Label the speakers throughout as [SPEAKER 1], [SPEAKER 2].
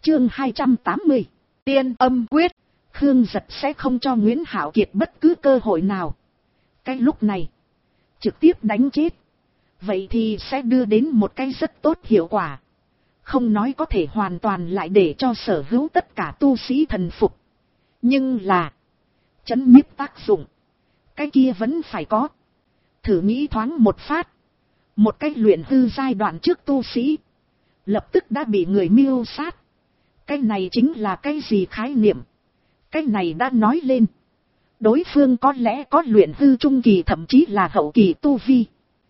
[SPEAKER 1] Chương 280, Tiên Âm Quyết. Khương Giật sẽ không cho Nguyễn Hạo Kiệt bất cứ cơ hội nào. Cái lúc này, trực tiếp đánh chết. Vậy thì sẽ đưa đến một cái rất tốt hiệu quả. Không nói có thể hoàn toàn lại để cho sở hữu tất cả tu sĩ thần phục. Nhưng là, chấn nhiếp tác dụng, cái kia vẫn phải có. Thử nghĩ thoáng một phát. Một cái luyện hư giai đoạn trước tu sĩ, lập tức đã bị người mưu sát. Cái này chính là cái gì khái niệm? Cái này đã nói lên, đối phương có lẽ có luyện hư trung kỳ thậm chí là hậu kỳ tu vi.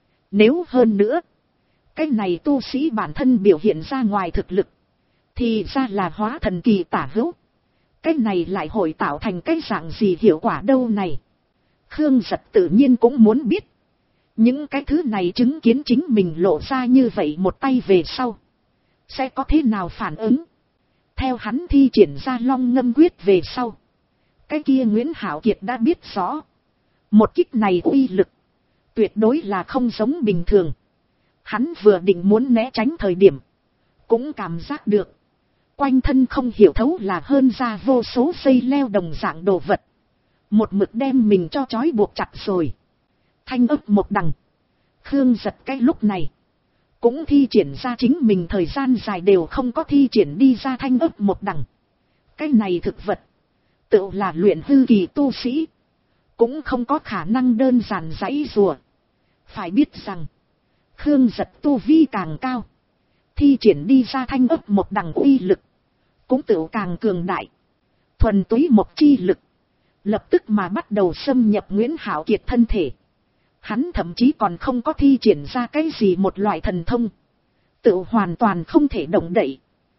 [SPEAKER 1] Nếu hơn nữa, cái này tu sĩ bản thân biểu hiện ra ngoài thực lực, thì ra là hóa thần kỳ tả hữu. Cái này lại hội tạo thành cái dạng gì hiệu quả đâu này? Khương Giật tự nhiên cũng muốn biết. Những cái thứ này chứng kiến chính mình lộ ra như vậy một tay về sau, sẽ có thế nào phản ứng? Theo hắn thi triển ra Long Ngâm Quyết về sau, cái kia Nguyễn Hạo Kiệt đã biết rõ. Một kích này uy lực, tuyệt đối là không giống bình thường. Hắn vừa định muốn né tránh thời điểm, cũng cảm giác được. Quanh thân không hiểu thấu là hơn ra vô số dây leo đồng dạng đồ vật. Một mực đem mình cho trói buộc chặt rồi. Thanh ấp một đằng. Khương Giật cái lúc này, cũng thi triển ra chính mình thời gian dài đều không có thi triển đi ra thanh ấp một đằng. Cái này thực vật, tự là luyện hư kỳ tu sĩ, cũng không có khả năng đơn giản giãy rùa. Phải biết rằng, Khương Giật tu vi càng cao, thi triển đi ra thanh ấp một đằng uy lực, cũng tự càng cường đại. Thuần túy một chi lực, lập tức mà bắt đầu xâm nhập Nguyễn Hạo Kiệt thân thể. Hắn thậm chí còn không có thi triển ra cái gì một loại thần thông, tự hoàn toàn không thể động đậy.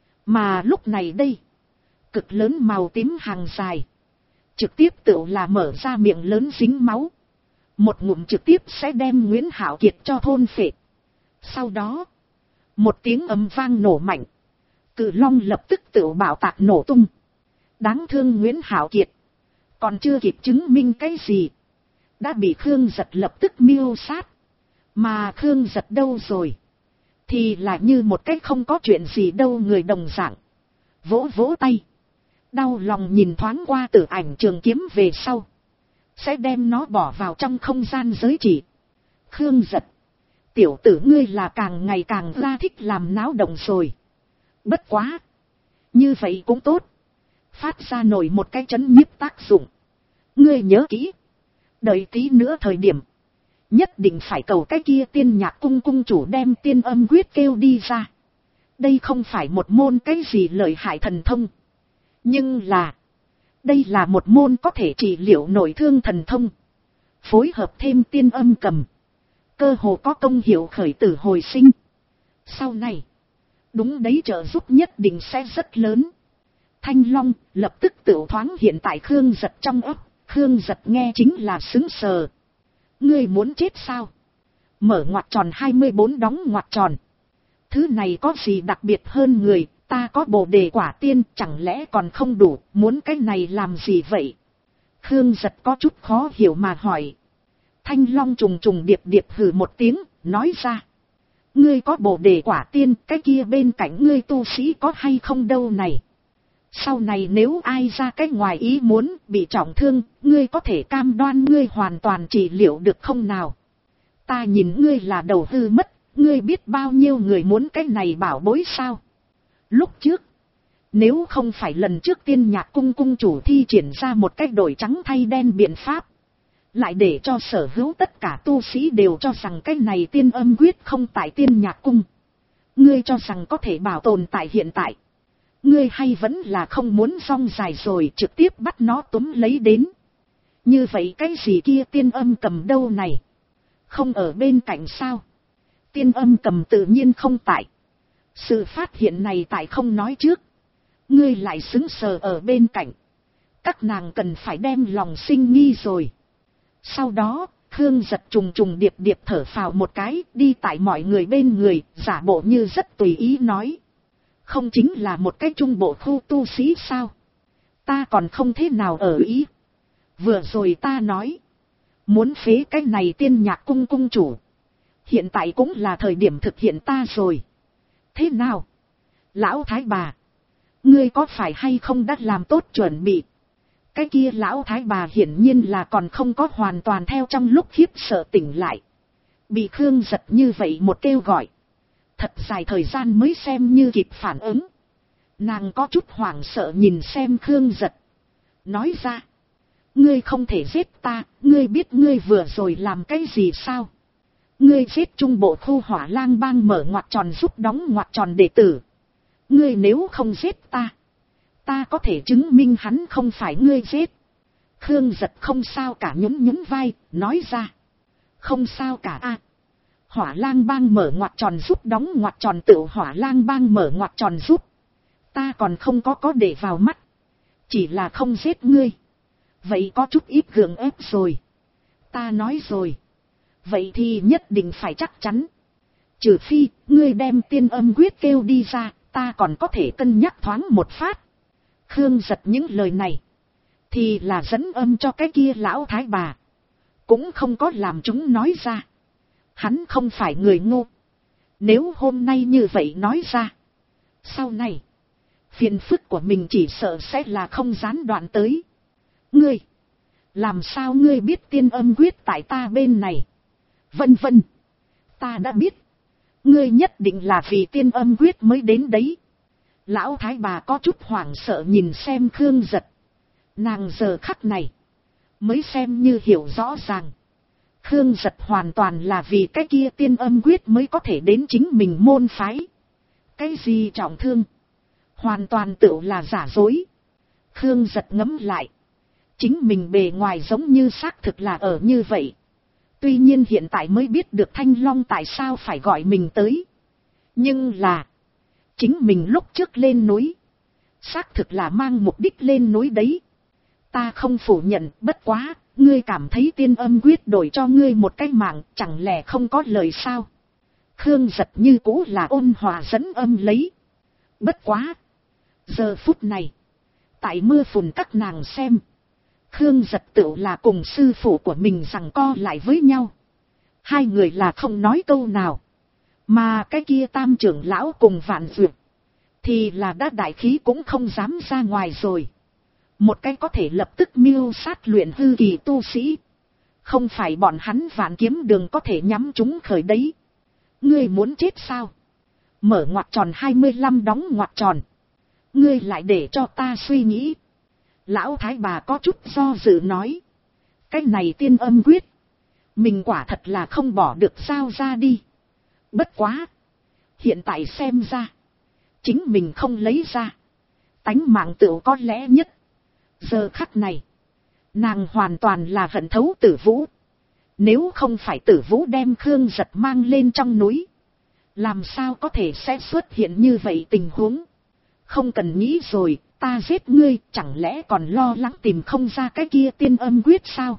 [SPEAKER 1] Mà lúc này đây, cực lớn màu tím hàng dài, trực tiếp tự là mở ra miệng lớn dính máu. Một ngụm trực tiếp sẽ đem Nguyễn Hạo Kiệt cho thôn phệ. Sau đó, một tiếng ầm vang nổ mạnh, cự long lập tức tự bạo tạc nổ tung. Đáng thương Nguyễn Hạo Kiệt, còn chưa kịp chứng minh cái gì, đã bị Khương Giật lập tức mưu sát. Mà Khương Giật đâu rồi? Thì là như một cái không có chuyện gì đâu người đồng dạng. Vỗ vỗ tay, đau lòng nhìn thoáng qua tử ảnh trường kiếm về sau, sẽ đem nó bỏ vào trong không gian giới chỉ. Khương Giật, tiểu tử ngươi là càng ngày càng ra thích làm náo động rồi. Bất quá, như vậy cũng tốt, phát ra nổi một cái chấn nhiếp tác dụng. Ngươi nhớ kỹ, đợi tí nữa thời điểm, nhất định phải cầu cái kia Tiên Nhạc cung cung chủ đem Tiên Âm Quyết kêu đi ra. Đây không phải một môn cái gì lợi hại thần thông, nhưng là, đây là một môn có thể trị liệu nội thương thần thông. Phối hợp thêm tiên âm cầm, cơ hồ có công hiệu khởi tử hồi sinh. Sau này, đúng đấy, trợ giúp nhất định sẽ rất lớn. Thanh Long lập tức tự thoáng hiện tại Khương Giật trong óc. Khương Giật nghe chính là sững sờ. Ngươi muốn chết sao? Mở ngoặc tròn 24 đóng ngoặc tròn. Thứ này có gì đặc biệt hơn người? Ta có Bồ Đề Quả Tiên, chẳng lẽ còn không đủ, muốn cái này làm gì vậy? Khương Giật có chút khó hiểu mà hỏi. Thanh Long trùng trùng điệp điệp hừ một tiếng, nói ra. Ngươi có Bồ Đề Quả Tiên, cái kia bên cạnh ngươi tu sĩ có hay không đâu này? Sau này nếu ai ra cái ngoài ý muốn bị trọng thương, ngươi có thể cam đoan ngươi hoàn toàn trị liệu được không nào? Ta nhìn ngươi là đầu hư mất, ngươi biết bao nhiêu người muốn cái này bảo bối sao? Lúc trước, nếu không phải lần trước Tiên Nhạc cung cung chủ thi triển ra một cách đổi trắng thay đen biện pháp, lại để cho sở hữu tất cả tu sĩ đều cho rằng cái này Tiên Âm Quyết không tại Tiên Nhạc cung, ngươi cho rằng có thể bảo tồn tại hiện tại, ngươi hay vẫn là không muốn rong dài rồi trực tiếp bắt nó túm lấy đến. Như vậy cái gì kia Tiên Âm cầm đâu này? Không ở bên cạnh sao? Tiên Âm cầm tự nhiên không tại. Sự phát hiện này tại không nói trước, ngươi lại xứng sờ ở bên cạnh. Các nàng cần phải đem lòng sinh nghi rồi. Sau đó, Khương Giật trùng trùng điệp điệp thở phào một cái, đi tại mọi người bên người, giả bộ như rất tùy ý nói. Không chính là một cái trung bộ khu tu sĩ sao? Ta còn không thế nào ở ý. Vừa rồi ta nói, muốn phế cái này Tiên Nhạc cung cung chủ. Hiện tại cũng là thời điểm thực hiện ta rồi. Thế nào? Lão thái bà, ngươi có phải hay không đã làm tốt chuẩn bị? Cái kia lão thái bà hiển nhiên là còn không có hoàn toàn theo trong lúc khiếp sợ tỉnh lại. Bị Khương Giật như vậy một kêu gọi. Thật dài thời gian mới xem như kịp phản ứng. Nàng có chút hoảng sợ nhìn xem Khương Giật. Nói ra. Ngươi không thể giết ta, ngươi biết ngươi vừa rồi làm cái gì sao? Ngươi giết trung bộ khu Hỏa Lang Bang mở ngoặc tròn giúp đóng ngoặc tròn đệ tử. Ngươi nếu không giết ta, ta có thể chứng minh hắn không phải ngươi giết. Khương Giật không sao cả, nhún vai, nói ra. Không sao cả a. Hỏa Lang Bang mở ngoặc tròn giúp đóng ngoặc tròn tự Hỏa Lang Bang mở ngoặc tròn giúp. Ta còn không có để vào mắt. Chỉ là không giết ngươi. Vậy có chút ít gượng ép rồi. Ta nói rồi. Vậy thì nhất định phải chắc chắn. Trừ phi, ngươi đem tiên âm quyết kêu đi ra, ta còn có thể cân nhắc thoáng một phát. Khương Giật những lời này. Thì là dẫn âm cho cái kia lão thái bà. Cũng không có làm chúng nói ra. Hắn không phải người ngu. Nếu hôm nay như vậy nói ra. Sau này, phiền phức của mình chỉ sợ sẽ là không gián đoạn tới. Ngươi, làm sao ngươi biết tiên âm quyết tại ta bên này? Vân vân. Ta đã biết. Ngươi nhất định là vì tiên âm quyết mới đến đấy. Lão thái bà có chút hoảng sợ nhìn xem Khương Giật. Nàng giờ khắc này mới xem như hiểu rõ ràng. Khương Giật hoàn toàn là vì cái kia tiên âm quyết mới có thể đến chính mình môn phái. Cái gì trọng thương, hoàn toàn tự là giả dối. Khương Giật ngẫm lại. Chính mình bề ngoài giống như xác thực là ở như vậy. Tuy nhiên hiện tại mới biết được Thanh Long tại sao phải gọi mình tới. Nhưng là, chính mình lúc trước lên núi, xác thực là mang mục đích lên núi đấy. Ta không phủ nhận, bất quá, ngươi cảm thấy tiên âm quyết đổi cho ngươi một cái mạng, chẳng lẽ không có lời sao? Khương Giật như cũ là ôn hòa dẫn âm lấy. Bất quá, giờ phút này, tại mưa phùn các nàng xem, Khương Giật tự là cùng sư phụ của mình giằng co lại với nhau. Hai người là không nói câu nào. Mà cái kia Tam trưởng lão cùng Vạn Dược thì là đã đại khí cũng không dám ra ngoài rồi. Một cái có thể lập tức mưu sát luyện hư kỳ tu sĩ. Không phải bọn hắn Vạn Kiếm Đường có thể nhắm chúng khởi đấy. Ngươi muốn chết sao? Mở ngoặc tròn 25 đóng ngoặc tròn. Ngươi lại để cho ta suy nghĩ. Lão thái bà có chút do dự nói. Cái này tiên âm quyết, mình quả thật là không bỏ được sao ra đi. Bất quá, hiện tại xem ra, chính mình không lấy ra, tánh mạng tựu có lẽ nhất. Giờ khắc này, nàng hoàn toàn là hận thấu Tử Vũ. Nếu không phải Tử Vũ đem Khương Giật mang lên trong núi, làm sao có thể sẽ xuất hiện như vậy tình huống. Không cần nghĩ rồi, ta giết ngươi, chẳng lẽ còn lo lắng tìm không ra cái kia tiên âm quyết sao?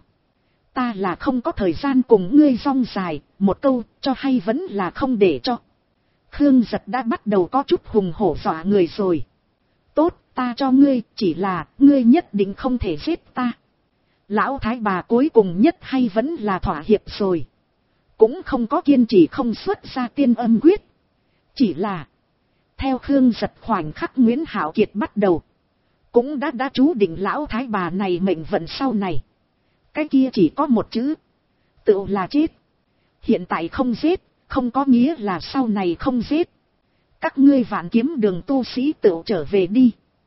[SPEAKER 1] Ta là không có thời gian cùng ngươi rong dài, một câu cho hay vẫn là không để cho. Khương Giật đã bắt đầu có chút hùng hổ dọa người rồi. Tốt, ta cho ngươi, chỉ là ngươi nhất định không thể giết ta. Lão thái bà cuối cùng nhất hay vẫn là thỏa hiệp rồi. Cũng không có kiên trì không xuất ra tiên âm quyết. Chỉ là, theo Khương Giật khoảnh khắc Nguyễn Hạo Kiệt bắt đầu, cũng đã chú định lão thái bà này mệnh vận sau này. Cái kia chỉ có một chữ, tự là chết. Hiện tại không giết, không có nghĩa là sau này không giết. Các ngươi Vạn Kiếm Đường tu sĩ tự trở về đi.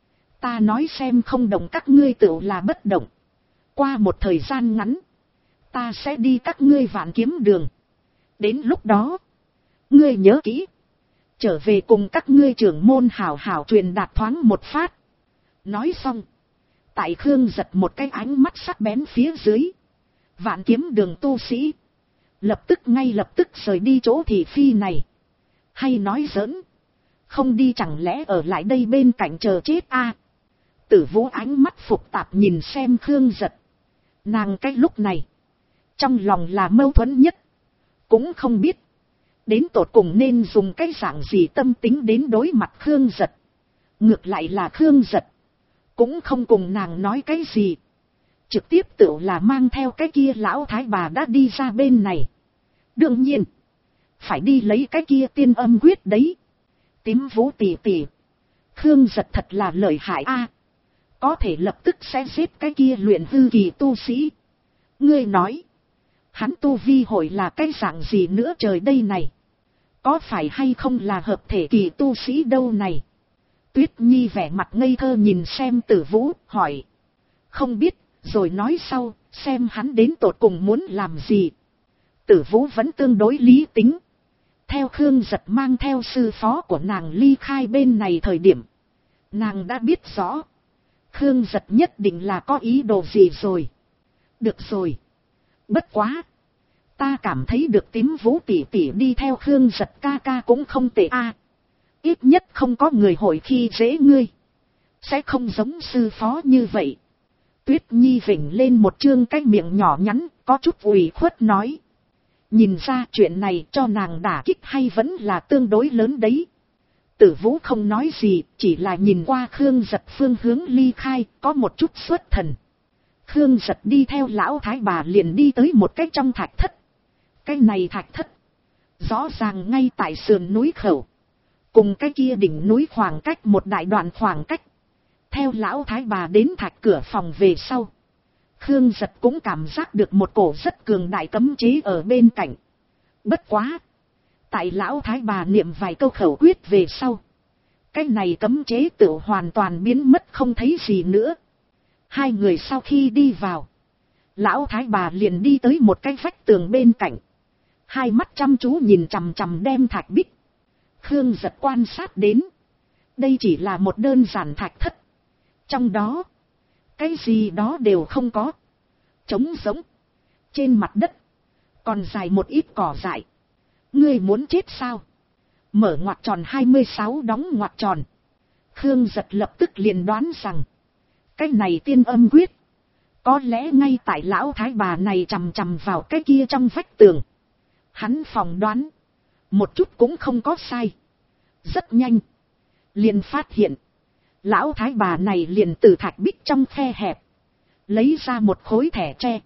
[SPEAKER 1] Ta nói xem không động các ngươi tự là bất động. Qua một thời gian ngắn, ta sẽ đi các ngươi Vạn Kiếm Đường. Đến lúc đó, ngươi nhớ kỹ, trở về cùng các ngươi trưởng môn hảo hảo truyền đạt thoáng một phát. Nói xong, tại Khương Giật một cái ánh mắt sắc bén phía dưới, Vạn Kiếm Đường tu sĩ lập tức rời đi chỗ thị phi này. Hay nói giỡn, không đi chẳng lẽ ở lại đây bên cạnh chờ chết a? Tử Vũ ánh mắt phục tạp nhìn xem Khương Giật. Nàng cái lúc này, trong lòng là mâu thuẫn nhất. Cũng không biết, đến tột cùng nên dùng cái dạng gì tâm tính đến đối mặt Khương Giật. Ngược lại là Khương Giật cũng không cùng nàng nói cái gì. Trực tiếp tự là mang theo cái kia lão thái bà đã đi ra bên này. Đương nhiên, phải đi lấy cái kia tiên âm quyết đấy. Tím Vũ tỷ tỷ, Khương Giật thật là lợi hại a, có thể lập tức sẽ giết cái kia luyện hư kỳ tu sĩ. Ngươi nói, hắn tu vi hội là cái dạng gì nữa trời đây này? Có phải hay không là hợp thể kỳ tu sĩ đâu này? Tuyết Nhi vẻ mặt ngây thơ nhìn xem Tử Vũ, hỏi. Không biết, rồi nói sau, xem hắn đến tột cùng muốn làm gì. Tử Vũ vẫn tương đối lý tính. Theo Khương Giật mang theo sư phó của nàng ly khai bên này thời điểm, nàng đã biết rõ Khương Giật nhất định là có ý đồ gì rồi. Được rồi. Bất quá, ta cảm thấy được Tím Vũ tỷ tỷ đi theo Khương Giật ca ca cũng không tệ a. Ít nhất không có người hội khi dễ ngươi. Sẽ không giống sư phó như vậy. Tuyết Nhi vểnh lên một trương cái miệng nhỏ nhắn, có chút ủy khuất nói. Nhìn ra chuyện này cho nàng đả kích hay vẫn là tương đối lớn đấy. Tử Vũ không nói gì, chỉ là nhìn qua Khương Giật phương hướng ly khai, có một chút xuất thần. Khương Giật đi theo lão thái bà liền đi tới một cái trong thạch thất. Cái này thạch thất, rõ ràng ngay tại sườn núi khẩu. Cùng cái kia đỉnh núi khoảng cách một đại đoạn khoảng cách. Theo lão thái bà đến thạch cửa phòng về sau, Khương Giật cũng cảm giác được một cổ rất cường đại cấm chế ở bên cạnh. Bất quá, tại lão thái bà niệm vài câu khẩu quyết về sau, cái này cấm chế tự hoàn toàn biến mất không thấy gì nữa. Hai người sau khi đi vào, lão thái bà liền đi tới một cái vách tường bên cạnh, hai mắt chăm chú nhìn chằm chằm đem thạch bích. Khương Giật quan sát đến, đây chỉ là một đơn giản thạch thất, trong đó cái gì đó đều không có, trống rỗng. Trên mặt đất còn dài một ít cỏ dại. Ngươi muốn chết sao? Mở ngoặc tròn 26 đóng ngoặc tròn. Khương Giật lập tức liền đoán rằng, cái này tiên âm quyết, có lẽ ngay tại lão thái bà này chằm chằm vào cái kia trong vách tường. Hắn phỏng đoán, một chút cũng không có sai. Rất nhanh, liền phát hiện, lão thái bà này liền từ thạch bích trong khe hẹp, lấy ra một khối thẻ tre.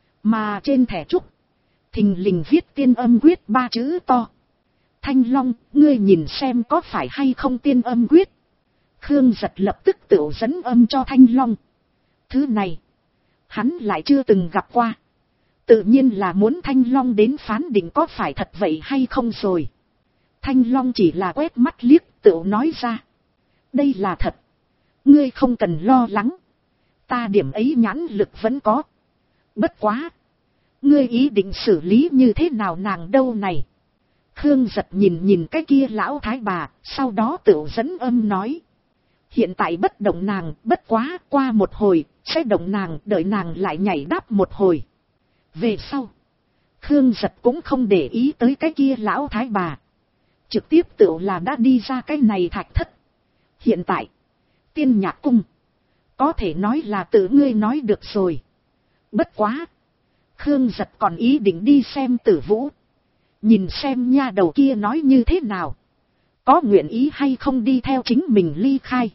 [SPEAKER 1] Mà trên thẻ trúc, thình lình viết tiên âm quyết 3 chữ to. Thanh Long, ngươi nhìn xem có phải hay không tiên âm quyết. Khương Giật lập tức tự dẫn âm cho Thanh Long. Thứ này, hắn lại chưa từng gặp qua. Tự nhiên là muốn Thanh Long đến phán định có phải thật vậy hay không rồi. Thanh Long chỉ là quét mắt liếc, tự nói ra. Đây là thật. Ngươi không cần lo lắng. Ta điểm ấy nhãn lực vẫn có. Bất quá, ngươi ý định xử lý như thế nào nàng đâu này? Khương Giật nhìn cái kia lão thái bà, sau đó tự dẫn âm nói. Hiện tại bất động nàng, bất quá qua một hồi, sẽ động nàng, đợi nàng lại nhảy đáp một hồi. Về sau, Khương Giật cũng không để ý tới cái kia lão thái bà. Trực tiếp tự là đã đi ra cái này thạch thất. Hiện tại, Tiên Nhạc Cung, có thể nói là tự ngươi nói được rồi. Bất quá, Khương Giật còn ý định đi xem Tử Vũ. Nhìn xem nha đầu kia nói như thế nào. Có nguyện ý hay không đi theo chính mình ly khai.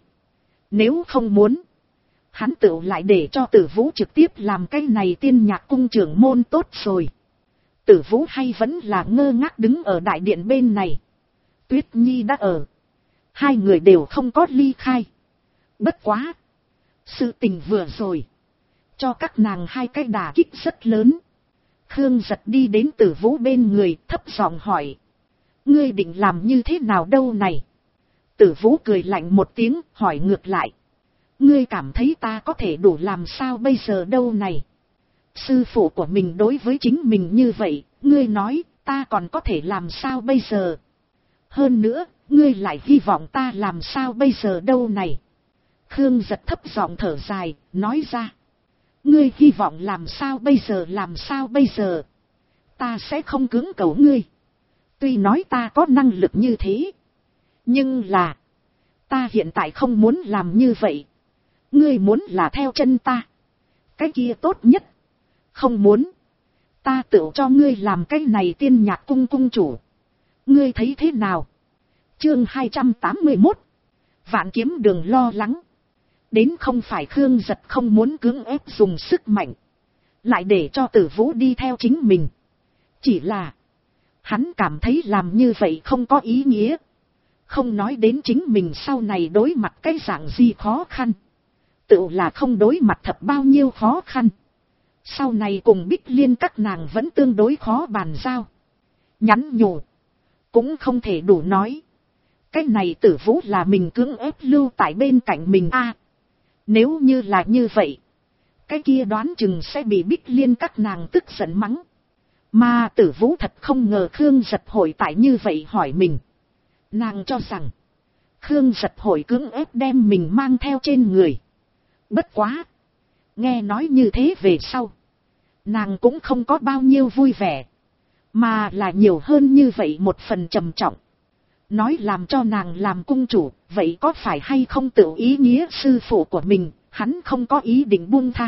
[SPEAKER 1] Nếu không muốn, hắn tự lại để cho Tử Vũ trực tiếp làm cái này Tiên Nhạc Cung trưởng môn tốt rồi. Tử Vũ hay vẫn là ngơ ngác đứng ở đại điện bên này. Tuyết Nhi đã ở. Hai người đều không có ly khai. Bất quá, sự tình vừa rồi, cho các nàng hai cái đả kích rất lớn. Khương Giật đi đến Tử Vũ bên người, thấp giọng hỏi. Ngươi định làm như thế nào đâu này? Tử Vũ cười lạnh một tiếng, hỏi ngược lại. Ngươi cảm thấy ta có thể đủ làm sao bây giờ đâu này? Sư phụ của mình đối với chính mình như vậy, ngươi nói, ta còn có thể làm sao bây giờ? Hơn nữa, ngươi lại hy vọng ta làm sao bây giờ đâu này? Khương Giật thấp giọng thở dài, nói ra. Ngươi hy vọng làm sao bây giờ? Ta sẽ không cưỡng cầu ngươi. Tuy nói ta có năng lực như thế, nhưng là, ta hiện tại không muốn làm như vậy. Ngươi muốn là theo chân ta, cái kia tốt nhất. Không muốn, ta tự cho ngươi làm cái này Tiên Nhạc Cung cung chủ. Ngươi thấy thế nào? Chương 281, Vạn Kiếm Đường lo lắng. Đến không phải Khương Giật không muốn cưỡng ép dùng sức mạnh, lại để cho Tử Vũ đi theo chính mình. Chỉ là, hắn cảm thấy làm như vậy không có ý nghĩa. Không nói đến chính mình sau này đối mặt cái dạng gì khó khăn. Tự là không đối mặt thật bao nhiêu khó khăn. Sau này cùng Bích Liên các nàng vẫn tương đối khó bàn giao. Nhắn nhủ. Cũng không thể đủ nói. Cái này Tử Vũ là mình cưỡng ép lưu tại bên cạnh mình nếu như là như vậy. Cái kia đoán chừng sẽ bị Bích Liên các nàng tức giận mắng. Mà Tử Vũ thật không ngờ Khương Giật Hội tại như vậy hỏi mình. Nàng cho rằng Khương Giật Hội cưỡng ép đem mình mang theo trên người. Bất quá. Nghe nói như thế về sau. Nàng cũng không có bao nhiêu vui vẻ. Mà là nhiều hơn như vậy một phần trầm trọng. Nói làm cho nàng làm cung chủ. Vậy có phải hay không tự ý nghĩa sư phụ của mình. Hắn không có ý định buông tha.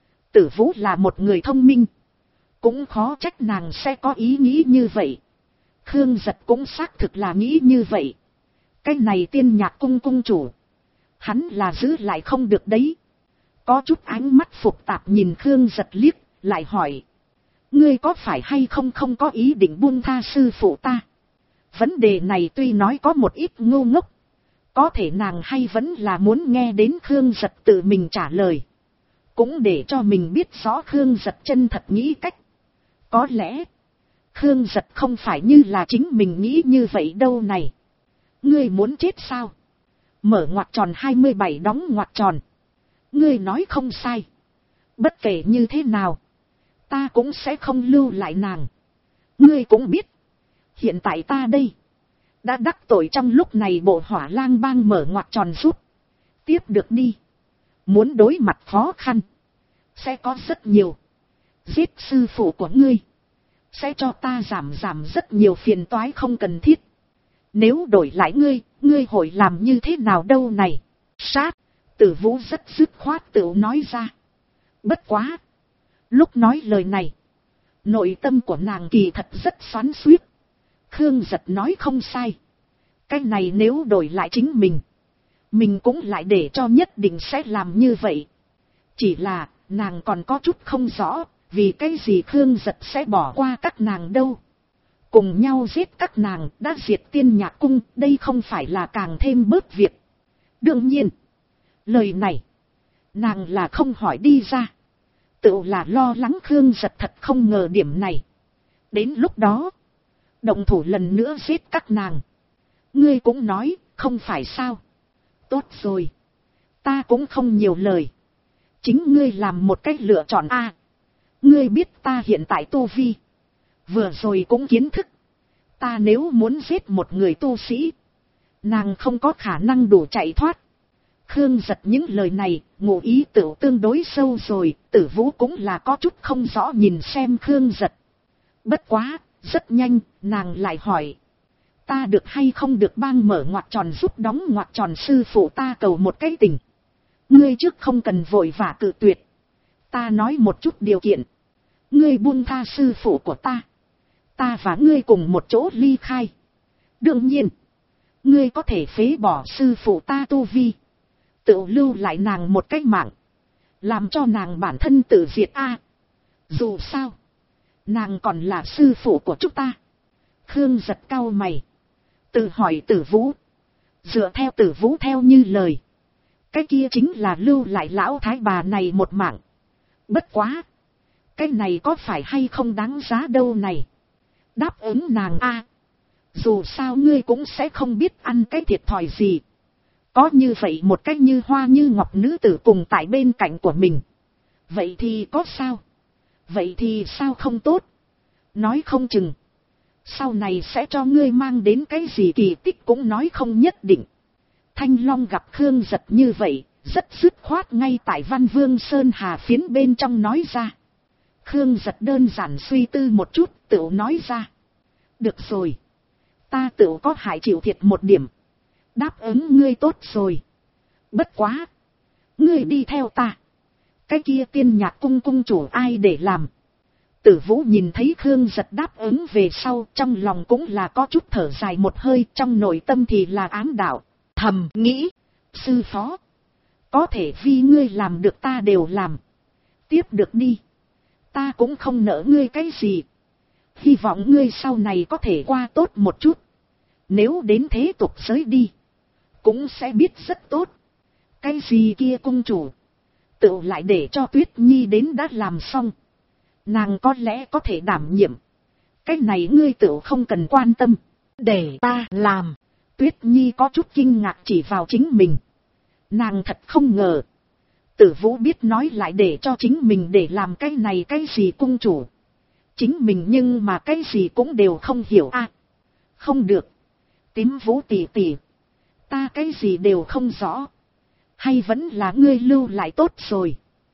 [SPEAKER 1] Tử Vũ là một người thông minh. Cũng khó trách nàng sẽ có ý nghĩ như vậy. Khương Giật cũng xác thực là nghĩ như vậy. Cái này Tiên Nhạc cung cung chủ. Hắn là giữ lại không được đấy. Có chút ánh mắt phục tạp nhìn Khương Giật liếc. Lại hỏi. Ngươi có phải hay không có ý định buông tha sư phụ ta? Vấn đề này tuy nói có một ít ngu ngốc. Có thể nàng hay vẫn là muốn nghe đến Khương Giật tự mình trả lời. Cũng để cho mình biết rõ Khương Giật chân thật nghĩ cách. Có lẽ. Khương Giật không phải như là chính mình nghĩ như vậy đâu này. Ngươi muốn chết sao? Mở ngoặc tròn 27 đóng ngoặc tròn. Ngươi nói không sai. Bất kể như thế nào. Ta cũng sẽ không lưu lại nàng. Ngươi cũng biết. Hiện tại ta đây. Đã đắc tội trong lúc này bộ Hỏa Lang bang mở ngoặc tròn rút. Tiếp được đi. Muốn đối mặt khó khăn. Sẽ có rất nhiều. Giết sư phụ của ngươi. Sẽ cho ta giảm rất nhiều phiền toái không cần thiết. Nếu đổi lại ngươi hội làm như thế nào đâu này? Sát. Tử Vũ rất dứt khoát tự nói ra. Bất quá. Lúc nói lời này. Nội tâm của nàng kỳ thật rất xoắn xuýt. Khương Giật nói không sai. Cái này nếu đổi lại chính mình cũng lại để cho nhất định sẽ làm như vậy. Chỉ là nàng còn có chút không rõ. Vì cái gì Khương Giật sẽ bỏ qua các nàng đâu. Cùng nhau giết các nàng đã diệt Tiên Nhạc cung. Đây không phải là càng thêm bớt việc. Đương nhiên. Lời này. Nàng là không hỏi đi ra. Tự là lo lắng Khương Giật thật không ngờ điểm này. Đến lúc đó. Động thủ lần nữa giết các nàng. Ngươi cũng nói. Không phải sao. Tốt rồi. Ta cũng không nhiều lời. Chính ngươi làm một cách lựa chọn Ngươi biết ta hiện tại tu vi. Vừa rồi cũng kiến thức. Ta nếu muốn giết một người tu sĩ. Nàng không có khả năng đủ chạy thoát. Khương Giật những lời này. Ngụ ý tự tương đối sâu rồi. Tử Vũ cũng là có chút không rõ nhìn xem Khương Giật. Bất quá. Rất nhanh. Nàng lại hỏi. Ta được hay không được bang mở ngoặc tròn giúp đóng ngoặc tròn sư phụ ta cầu một cái tình. Ngươi trước không cần vội vã cự tuyệt. Ta nói một chút điều kiện. Ngươi buông tha sư phụ của ta. Ta và ngươi cùng một chỗ ly khai. Đương nhiên. Ngươi có thể phế bỏ sư phụ ta tu vi. Tự lưu lại nàng một cách mạng. Làm cho nàng bản thân tự diệt Dù sao. Nàng còn là sư phụ của chúng ta. Khương Giật cau mày. Tự hỏi Tử Vũ. Dựa theo Tử Vũ theo như lời. Cái kia chính là lưu lại lão thái bà này một mạng. Bất quá. Cái này có phải hay không đáng giá đâu này. Đáp ứng nàng Dù sao ngươi cũng sẽ không biết ăn cái thiệt thòi gì. Có như vậy một cách như hoa như ngọc nữ tử cùng tại bên cạnh của mình. Vậy thì có sao? Vậy thì sao không tốt? Nói không chừng. Sau này sẽ cho ngươi mang đến cái gì kỳ tích cũng nói không nhất định. Thanh Long gặp Khương Giật như vậy. Rất dứt khoát ngay tại Văn Vương Sơn Hà phiến bên trong nói ra. Khương Giật đơn giản suy tư một chút, tự nói ra. Được rồi. Ta tự có hại chịu thiệt một điểm. Đáp ứng ngươi tốt rồi. Bất quá. Ngươi đi theo ta. Cái kia Tiên Nhạc cung cung chủ ai để làm. Tử Vũ nhìn thấy Khương Giật đáp ứng về sau. Trong lòng cũng là có chút thở dài một hơi. Trong nội tâm thì là ám đạo. Thầm nghĩ. Sư phó. Có thể vì ngươi làm được ta đều làm. Tiếp được đi. Ta cũng không nỡ ngươi cái gì. Hy vọng ngươi sau này có thể qua tốt một chút. Nếu đến thế tục giới đi, cũng sẽ biết rất tốt. Cái gì kia cung chủ, tự lại để cho Tuyết Nhi đến đã làm xong. Nàng có lẽ có thể đảm nhiệm. Cái này ngươi tự không cần quan tâm. Để ta làm. Tuyết Nhi có chút kinh ngạc chỉ vào chính mình. Nàng thật không ngờ. Tử Vũ biết nói lại để cho chính mình để làm cái này cái gì cung chủ. Chính mình nhưng mà cái gì cũng đều không hiểu à. Không được. Tím Vũ tỷ tỷ. Ta cái gì đều không rõ. Hay vẫn là ngươi lưu lại tốt rồi.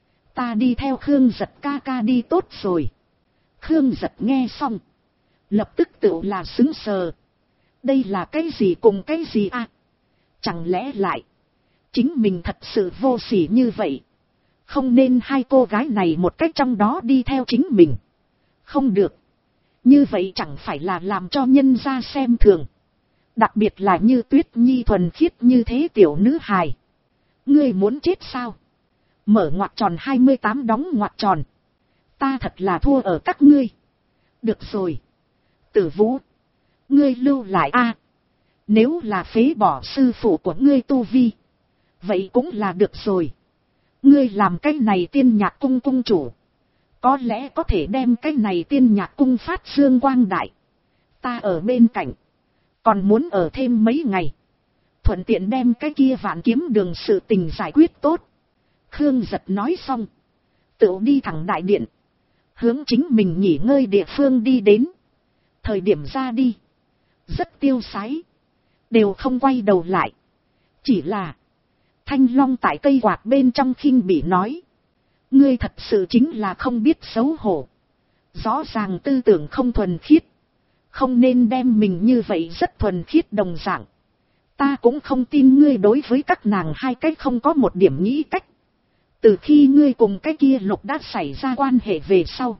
[SPEAKER 1] Ta đi theo Khương Giật ca ca đi tốt rồi. Khương Giật nghe xong. Lập tức tự là sững sờ. Đây là cái gì cùng cái gì à? Chẳng lẽ lại. Chính mình thật sự vô sỉ như vậy. Không nên hai cô gái này một cách trong đó đi theo chính mình. Không được. Như vậy chẳng phải là làm cho nhân gia xem thường. Đặc biệt là như Tuyết Nhi thuần khiết như thế tiểu nữ hài. Ngươi muốn chết sao? Mở ngoặc tròn 28 đóng ngoặc tròn. Ta thật là thua ở các ngươi. Được rồi. Tử Vũ. Ngươi lưu lại a. Nếu là phế bỏ sư phụ của ngươi tu vi. Vậy cũng là được rồi. Ngươi làm cái này tiên nhạc cung cung chủ. Có lẽ có thể đem cái này tiên nhạc cung phát dương quang đại. Ta ở bên cạnh. Còn muốn ở thêm mấy ngày. Thuận tiện đem cái kia Vạn Kiếm Đường sự tình giải quyết tốt. Khương Giật nói xong. Tự đi thẳng đại điện. Hướng chính mình nghỉ ngơi địa phương đi đến. Thời điểm ra đi. Rất tiêu sái. Đều không quay đầu lại. Chỉ là. Thanh Long tại cây quạt bên trong khinh bỉ nói. Ngươi thật sự chính là không biết xấu hổ. Rõ ràng tư tưởng không thuần khiết. Không nên đem mình như vậy rất thuần khiết đồng dạng. Ta cũng không tin ngươi đối với các nàng hai cách không có một điểm nghĩ cách. Từ khi ngươi cùng cái kia Lục đã xảy ra quan hệ về sau.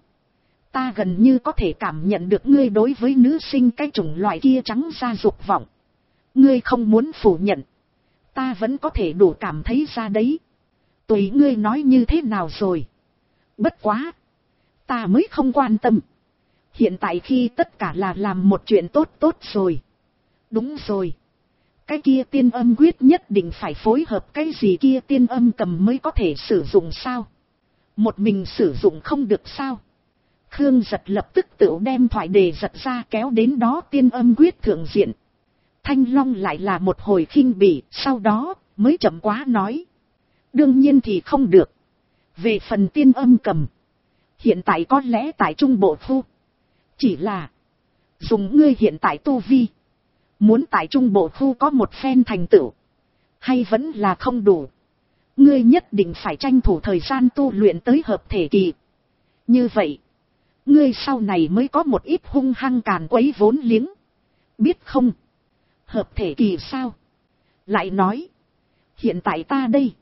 [SPEAKER 1] Ta gần như có thể cảm nhận được ngươi đối với nữ sinh cái chủng loại kia trắng ra dục vọng. Ngươi không muốn phủ nhận. Ta vẫn có thể đủ cảm thấy ra đấy. Tùy ngươi nói như thế nào rồi. Bất quá. Ta mới không quan tâm. Hiện tại khi tất cả là làm một chuyện tốt tốt rồi. Đúng rồi. Cái kia tiên âm quyết nhất định phải phối hợp cái gì kia tiên âm cầm mới có thể sử dụng sao? Một mình sử dụng không được sao? Khương Giật lập tức tự đem thoại đề giật ra kéo đến đó tiên âm quyết thượng diện. Thanh Long lại là một hồi khinh bỉ, sau đó mới chậm quá nói. Đương nhiên thì không được. Về phần tiên âm cầm. Hiện tại có lẽ tại trung bộ khu. Chỉ là. Dùng ngươi hiện tại tu vi. Muốn tại trung bộ khu có một phen thành tựu. Hay vẫn là không đủ. Ngươi nhất định phải tranh thủ thời gian tu luyện tới hợp thể kỳ. Như vậy. Ngươi sau này mới có một ít hung hăng càn quấy vốn liếng. Biết không? Hợp thể kỳ sao? Lại nói. Hiện tại ta đây.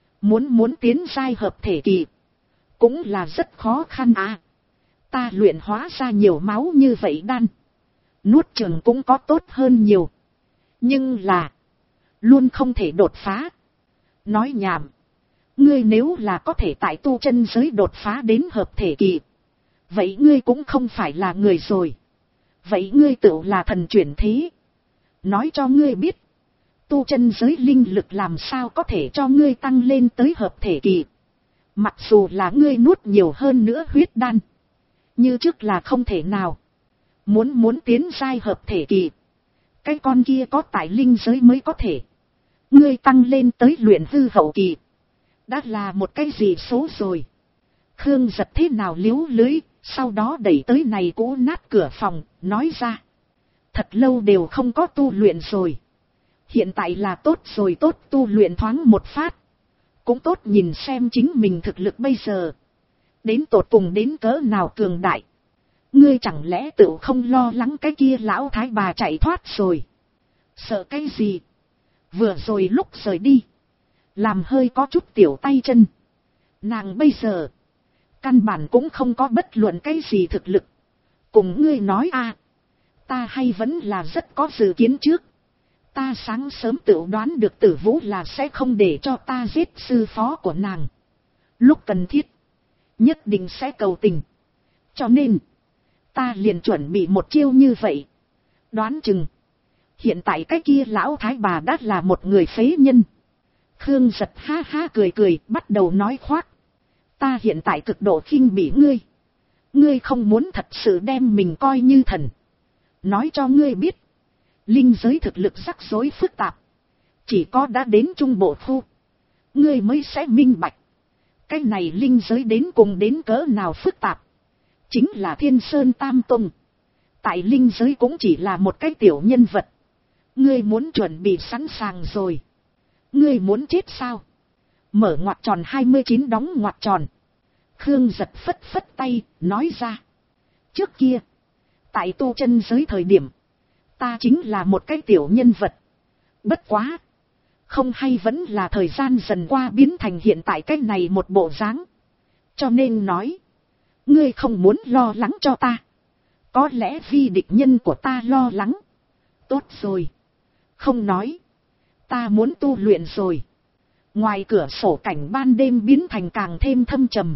[SPEAKER 1] Muốn tiến giai hợp thể kỳ. Cũng là rất khó khăn à. Ta luyện hóa ra nhiều máu như vậy đan. Nuốt chừng cũng có tốt hơn nhiều. Nhưng là. Luôn không thể đột phá. Nói nhảm. Ngươi nếu là có thể tại tu chân giới đột phá đến hợp thể kỳ. Vậy ngươi cũng không phải là người rồi. Vậy ngươi tự là thần chuyển thế. Nói cho ngươi biết. Tu chân giới linh lực làm sao có thể cho ngươi tăng lên tới hợp thể kỳ. Mặc dù là ngươi nuốt nhiều hơn nữa huyết đan. Như trước là không thể nào. Muốn tiến giai hợp thể kỳ. Cái con kia có tại linh giới mới có thể. Ngươi tăng lên tới luyện hư hậu kỳ. Đã là một cái gì số rồi. Khương Giật thế nào liếu lưới. Sau đó đẩy tới này cũ nát cửa phòng. Nói ra. Thật lâu đều không có tu luyện rồi. Hiện tại là tốt rồi, tốt tu luyện thoáng một phát. Cũng tốt nhìn xem chính mình thực lực bây giờ. Đến tột cùng đến cỡ nào cường đại. Ngươi chẳng lẽ tự không lo lắng cái kia lão thái bà chạy thoát rồi. Sợ cái gì? Vừa rồi lúc rời đi. Làm hơi có chút tiểu tay chân. Nàng bây giờ. Căn bản cũng không có bất luận cái gì thực lực. Cùng ngươi nói à. Ta hay vẫn là rất có dự kiến trước. Ta sáng sớm tự đoán được Tử Vũ là sẽ không để cho ta giết sư phó của nàng. Lúc cần thiết. Nhất định sẽ cầu tình. Cho nên. Ta liền chuẩn bị một chiêu như vậy. Đoán chừng. Hiện tại cái kia lão thái bà đã là một người phế nhân. Khương Giật ha ha cười cười, bắt đầu nói khoác. Ta hiện tại cực độ khinh bỉ ngươi. Ngươi không muốn thật sự đem mình coi như thần. Nói cho ngươi biết. Linh giới thực lực rắc rối phức tạp. Chỉ có đã đến trung bộ khu. Ngươi mới sẽ minh bạch. Cái này linh giới đến cùng đến cỡ nào phức tạp. Chính là Thiên Sơn Tam Tông. Tại linh giới cũng chỉ là một cái tiểu nhân vật. Ngươi muốn chuẩn bị sẵn sàng rồi. Ngươi muốn chết sao? Mở ngoặc tròn 29 đóng ngoặc tròn. Khương Giật phất phất tay, nói ra. Trước kia, tại tu chân giới thời điểm, ta chính là một cái tiểu nhân vật. Bất quá. Không hay vẫn là thời gian dần qua biến thành hiện tại cái này một bộ dáng. Cho nên nói. Ngươi không muốn lo lắng cho ta. Có lẽ vì địch nhân của ta lo lắng. Tốt rồi. Không nói. Ta muốn tu luyện rồi. Ngoài cửa sổ cảnh ban đêm biến thành càng thêm thâm trầm.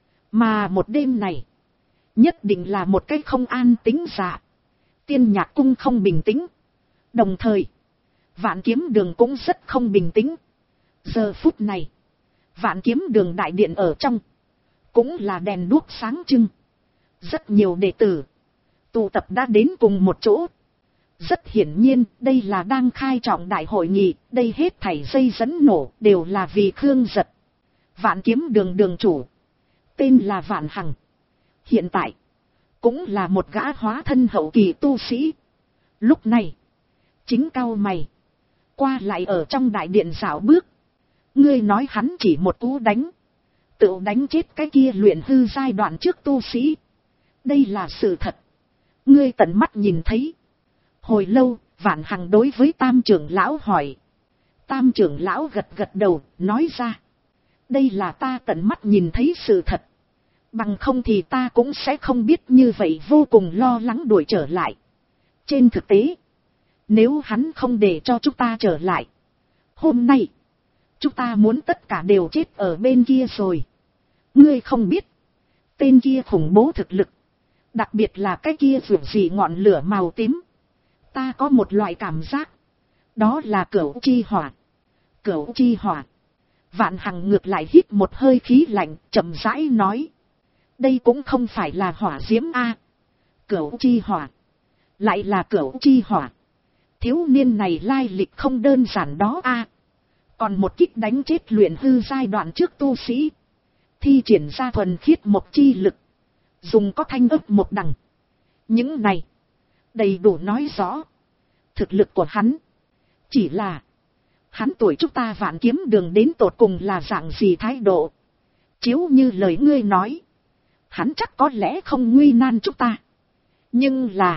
[SPEAKER 1] Mà một đêm này. Nhất định là một cái không an tĩnh dạ. Tiên Nhạc Cung không bình tĩnh. Đồng thời. Vạn Kiếm Đường cũng rất không bình tĩnh. Giờ phút này. Vạn Kiếm Đường đại điện ở trong. Cũng là đèn đuốc sáng trưng. Rất nhiều đệ tử. Tụ tập đã đến cùng một chỗ. Rất hiển nhiên đây là đang khai trọng đại hội nghị. Đây hết thảy dây dẫn nổ đều là vì Khương Giật. Vạn Kiếm Đường đường chủ. Tên là Vạn Hằng. Hiện tại. Cũng là một gã hóa thân hậu kỳ tu sĩ. Lúc này. Chính cau mày. Qua lại ở trong đại điện dạo bước. Ngươi nói hắn chỉ một cú đánh. Tự đánh chết cái kia luyện hư giai đoạn trước tu sĩ. Đây là sự thật. Ngươi tận mắt nhìn thấy. Hồi lâu, Vạn Hằng đối với Tam trưởng lão hỏi. Tam trưởng lão gật gật đầu, nói ra. Đây là ta tận mắt nhìn thấy sự thật. Bằng không thì ta cũng sẽ không biết như vậy, vô cùng lo lắng đuổi trở lại. Trên thực tế, nếu hắn không để cho chúng ta trở lại, hôm nay, chúng ta muốn tất cả đều chết ở bên kia rồi. Ngươi không biết, tên kia khủng bố thực lực, đặc biệt là cái kia vượt dị ngọn lửa màu tím. Ta có một loại cảm giác, đó là cửu chi hỏa. Cửu chi hỏa. Vạn Hằng ngược lại hít một hơi khí lạnh, chậm rãi nói. Đây cũng không phải là hỏa diễm a. Cửu chi hỏa. Lại là cửu chi hỏa. Thiếu niên này lai lịch không đơn giản đó a. Còn một kích đánh chết luyện hư giai đoạn trước tu sĩ. Thi triển ra thuần khiết một chi lực. Dùng có thanh ức một đằng. Những này. Đầy đủ nói rõ. Thực lực của hắn. Chỉ là. Hắn tuổi chúng ta Vạn Kiếm Đường đến tột cùng là dạng gì thái độ. Chiếu như lời ngươi nói. Hắn chắc có lẽ không nguy nan chúng ta. Nhưng là.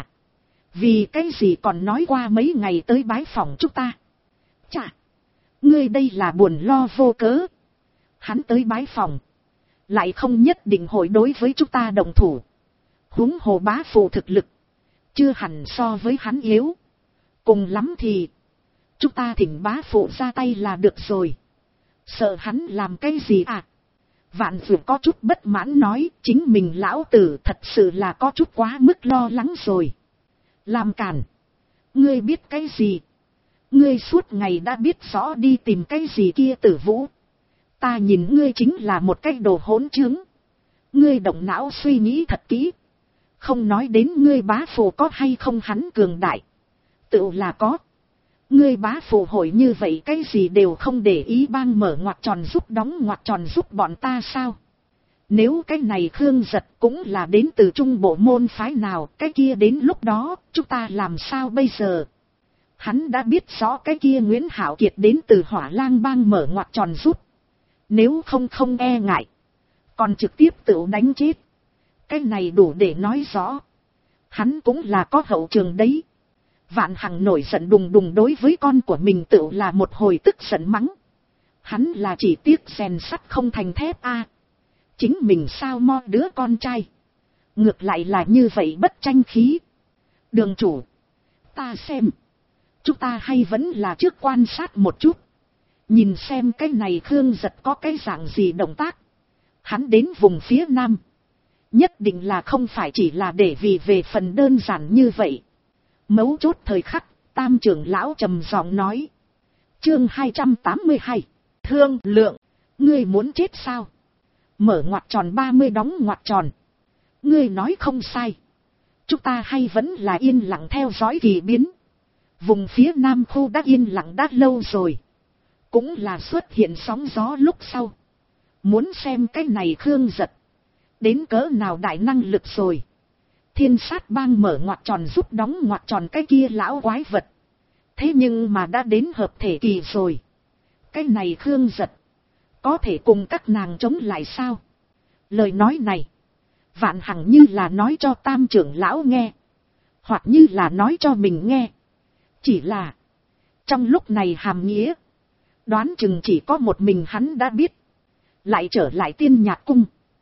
[SPEAKER 1] Vì cái gì còn nói qua mấy ngày tới bái phỏng chúng ta. Chà. Ngươi đây là buồn lo vô cớ. Hắn tới bái phỏng. Lại không nhất định hội đối với chúng ta đồng thủ. Huống hồ bá phụ thực lực. Chưa hẳn so với hắn yếu. Cùng lắm thì. Chúng ta thỉnh bá phụ ra tay là được rồi. Sợ hắn làm cái gì à? Vạn Dược có chút bất mãn nói. Chính mình lão tử thật sự là có chút quá mức lo lắng rồi. Làm cản. Ngươi biết cái gì? Ngươi suốt ngày đã biết rõ đi tìm cái gì kia Tử Vũ. Ta nhìn ngươi chính là một cái đồ hỗn trướng. Ngươi động não suy nghĩ thật kỹ. Không nói đến ngươi bá phụ có hay không hắn cường đại. Tự là có. Ngươi bá phụ hội như vậy cái gì đều không để ý bang mở ngoặc tròn giúp đóng ngoặc tròn giúp bọn ta sao? Nếu cái này Khương Giật cũng là đến từ trung bộ môn phái nào, cái kia đến lúc đó chúng ta làm sao bây giờ? Hắn đã biết rõ cái kia Nguyễn Hạo Kiệt đến từ Hỏa Lang bang mở ngoặc tròn giúp. Nếu không e ngại, còn trực tiếp tự đánh chết. Cái này đủ để nói rõ. Hắn cũng là có hậu trường đấy. Vạn Hằng nổi giận đùng đùng đối với con của mình tự là một hồi tức giận mắng. Hắn là chỉ tiếc rèn sắt không thành thép a. Chính mình sao mo đứa con trai. Ngược lại là như vậy bất tranh khí. Đường chủ. Ta xem. Chúng ta hay vẫn là trước quan sát một chút. Nhìn xem cái này Khương Giật có cái dạng gì động tác. Hắn đến vùng phía nam. Nhất định là không phải chỉ là để vì về phần đơn giản như vậy. Mấu chốt thời khắc, Tam trưởng lão trầm giọng nói. Chương 282. Thương lượng. Ngươi muốn chết sao? Mở ngoặc tròn 30 đóng ngoặc tròn. Ngươi nói không sai. Chúng ta hay vẫn là yên lặng theo dõi kỳ biến. Vùng phía Nam khu đã yên lặng đã lâu rồi. Cũng là xuất hiện sóng gió lúc sau. Muốn xem cái này Khương Giật đến cỡ nào đại năng lực rồi. Thiên sát bang mở ngoặc tròn giúp đóng ngoặc tròn cái kia lão quái vật. Thế nhưng mà đã đến hợp thể kỳ rồi. Cái này Khương Giật có thể cùng các nàng chống lại sao? Lời nói này Vạn Hằng như là nói cho Tam trưởng lão nghe, hoặc như là nói cho mình nghe. Chỉ là trong lúc này hàm nghĩa đoán chừng chỉ có một mình hắn đã biết. Lại trở lại Tiên Nhạc Cung,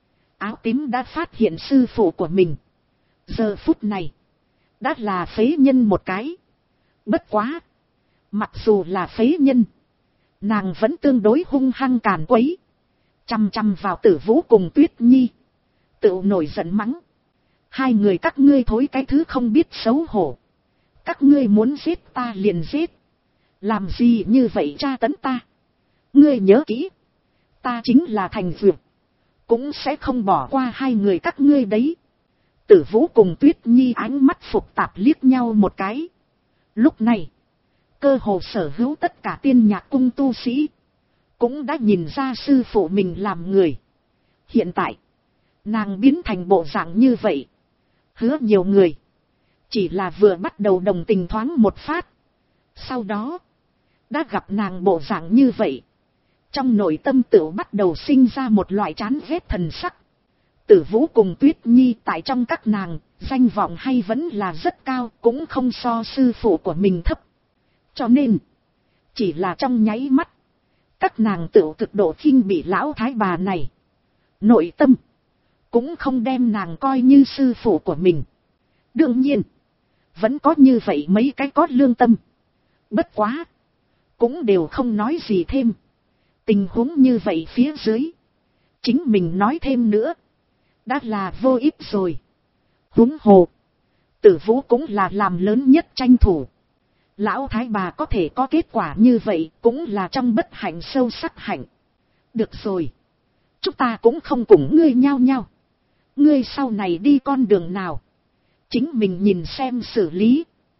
[SPEAKER 1] áo tím đã phát hiện sư phụ của mình. Giờ phút này đã là phế nhân một cái. Bất quá, mặc dù là phế nhân, nàng vẫn tương đối hung hăng càn quấy, chăm chăm vào Tử Vũ cùng Tuyết Nhi. Tự nổi giận mắng. Hai người các ngươi thối cái thứ không biết xấu hổ. Các ngươi muốn giết ta liền giết. Làm gì như vậy tra tấn ta? Ngươi nhớ kỹ. Ta chính là Thành Dược, cũng sẽ không bỏ qua hai người các ngươi đấy. Tử Vũ cùng Tuyết Nhi ánh mắt phục tạp liếc nhau một cái. Lúc này, cơ hồ sở hữu tất cả Tiên Nhạc Cung tu sĩ cũng đã nhìn ra sư phụ mình làm người. Hiện tại, nàng biến thành bộ dạng như vậy. Hứa nhiều người chỉ là vừa bắt đầu đồng tình thoáng một phát. Sau đó, đã gặp nàng bộ dạng như vậy, trong nội tâm tự bắt đầu sinh ra một loại chán ghét thần sắc. Tử Vũ cùng Tuyết Nhi tại trong các nàng, danh vọng hay vẫn là rất cao, cũng không so sư phụ của mình thấp. Cho nên, chỉ là trong nháy mắt, các nàng tự cực độ khinh bị lão thái bà này. Nội tâm cũng không đem nàng coi như sư phụ của mình. Đương nhiên, vẫn có như vậy mấy cái có lương tâm. Bất quá, cũng đều không nói gì thêm. Tình huống như vậy phía dưới, chính mình nói thêm nữa đã là vô ích rồi. Huống hồ, Tử Vũ cũng là làm lớn nhất tranh thủ. Lão thái bà có thể có kết quả như vậy cũng là trong bất hạnh sâu sắc hạnh. Được rồi, chúng ta cũng không cùng ngươi nhau nhau. Ngươi sau này đi con đường nào, chính mình nhìn xem xử lý.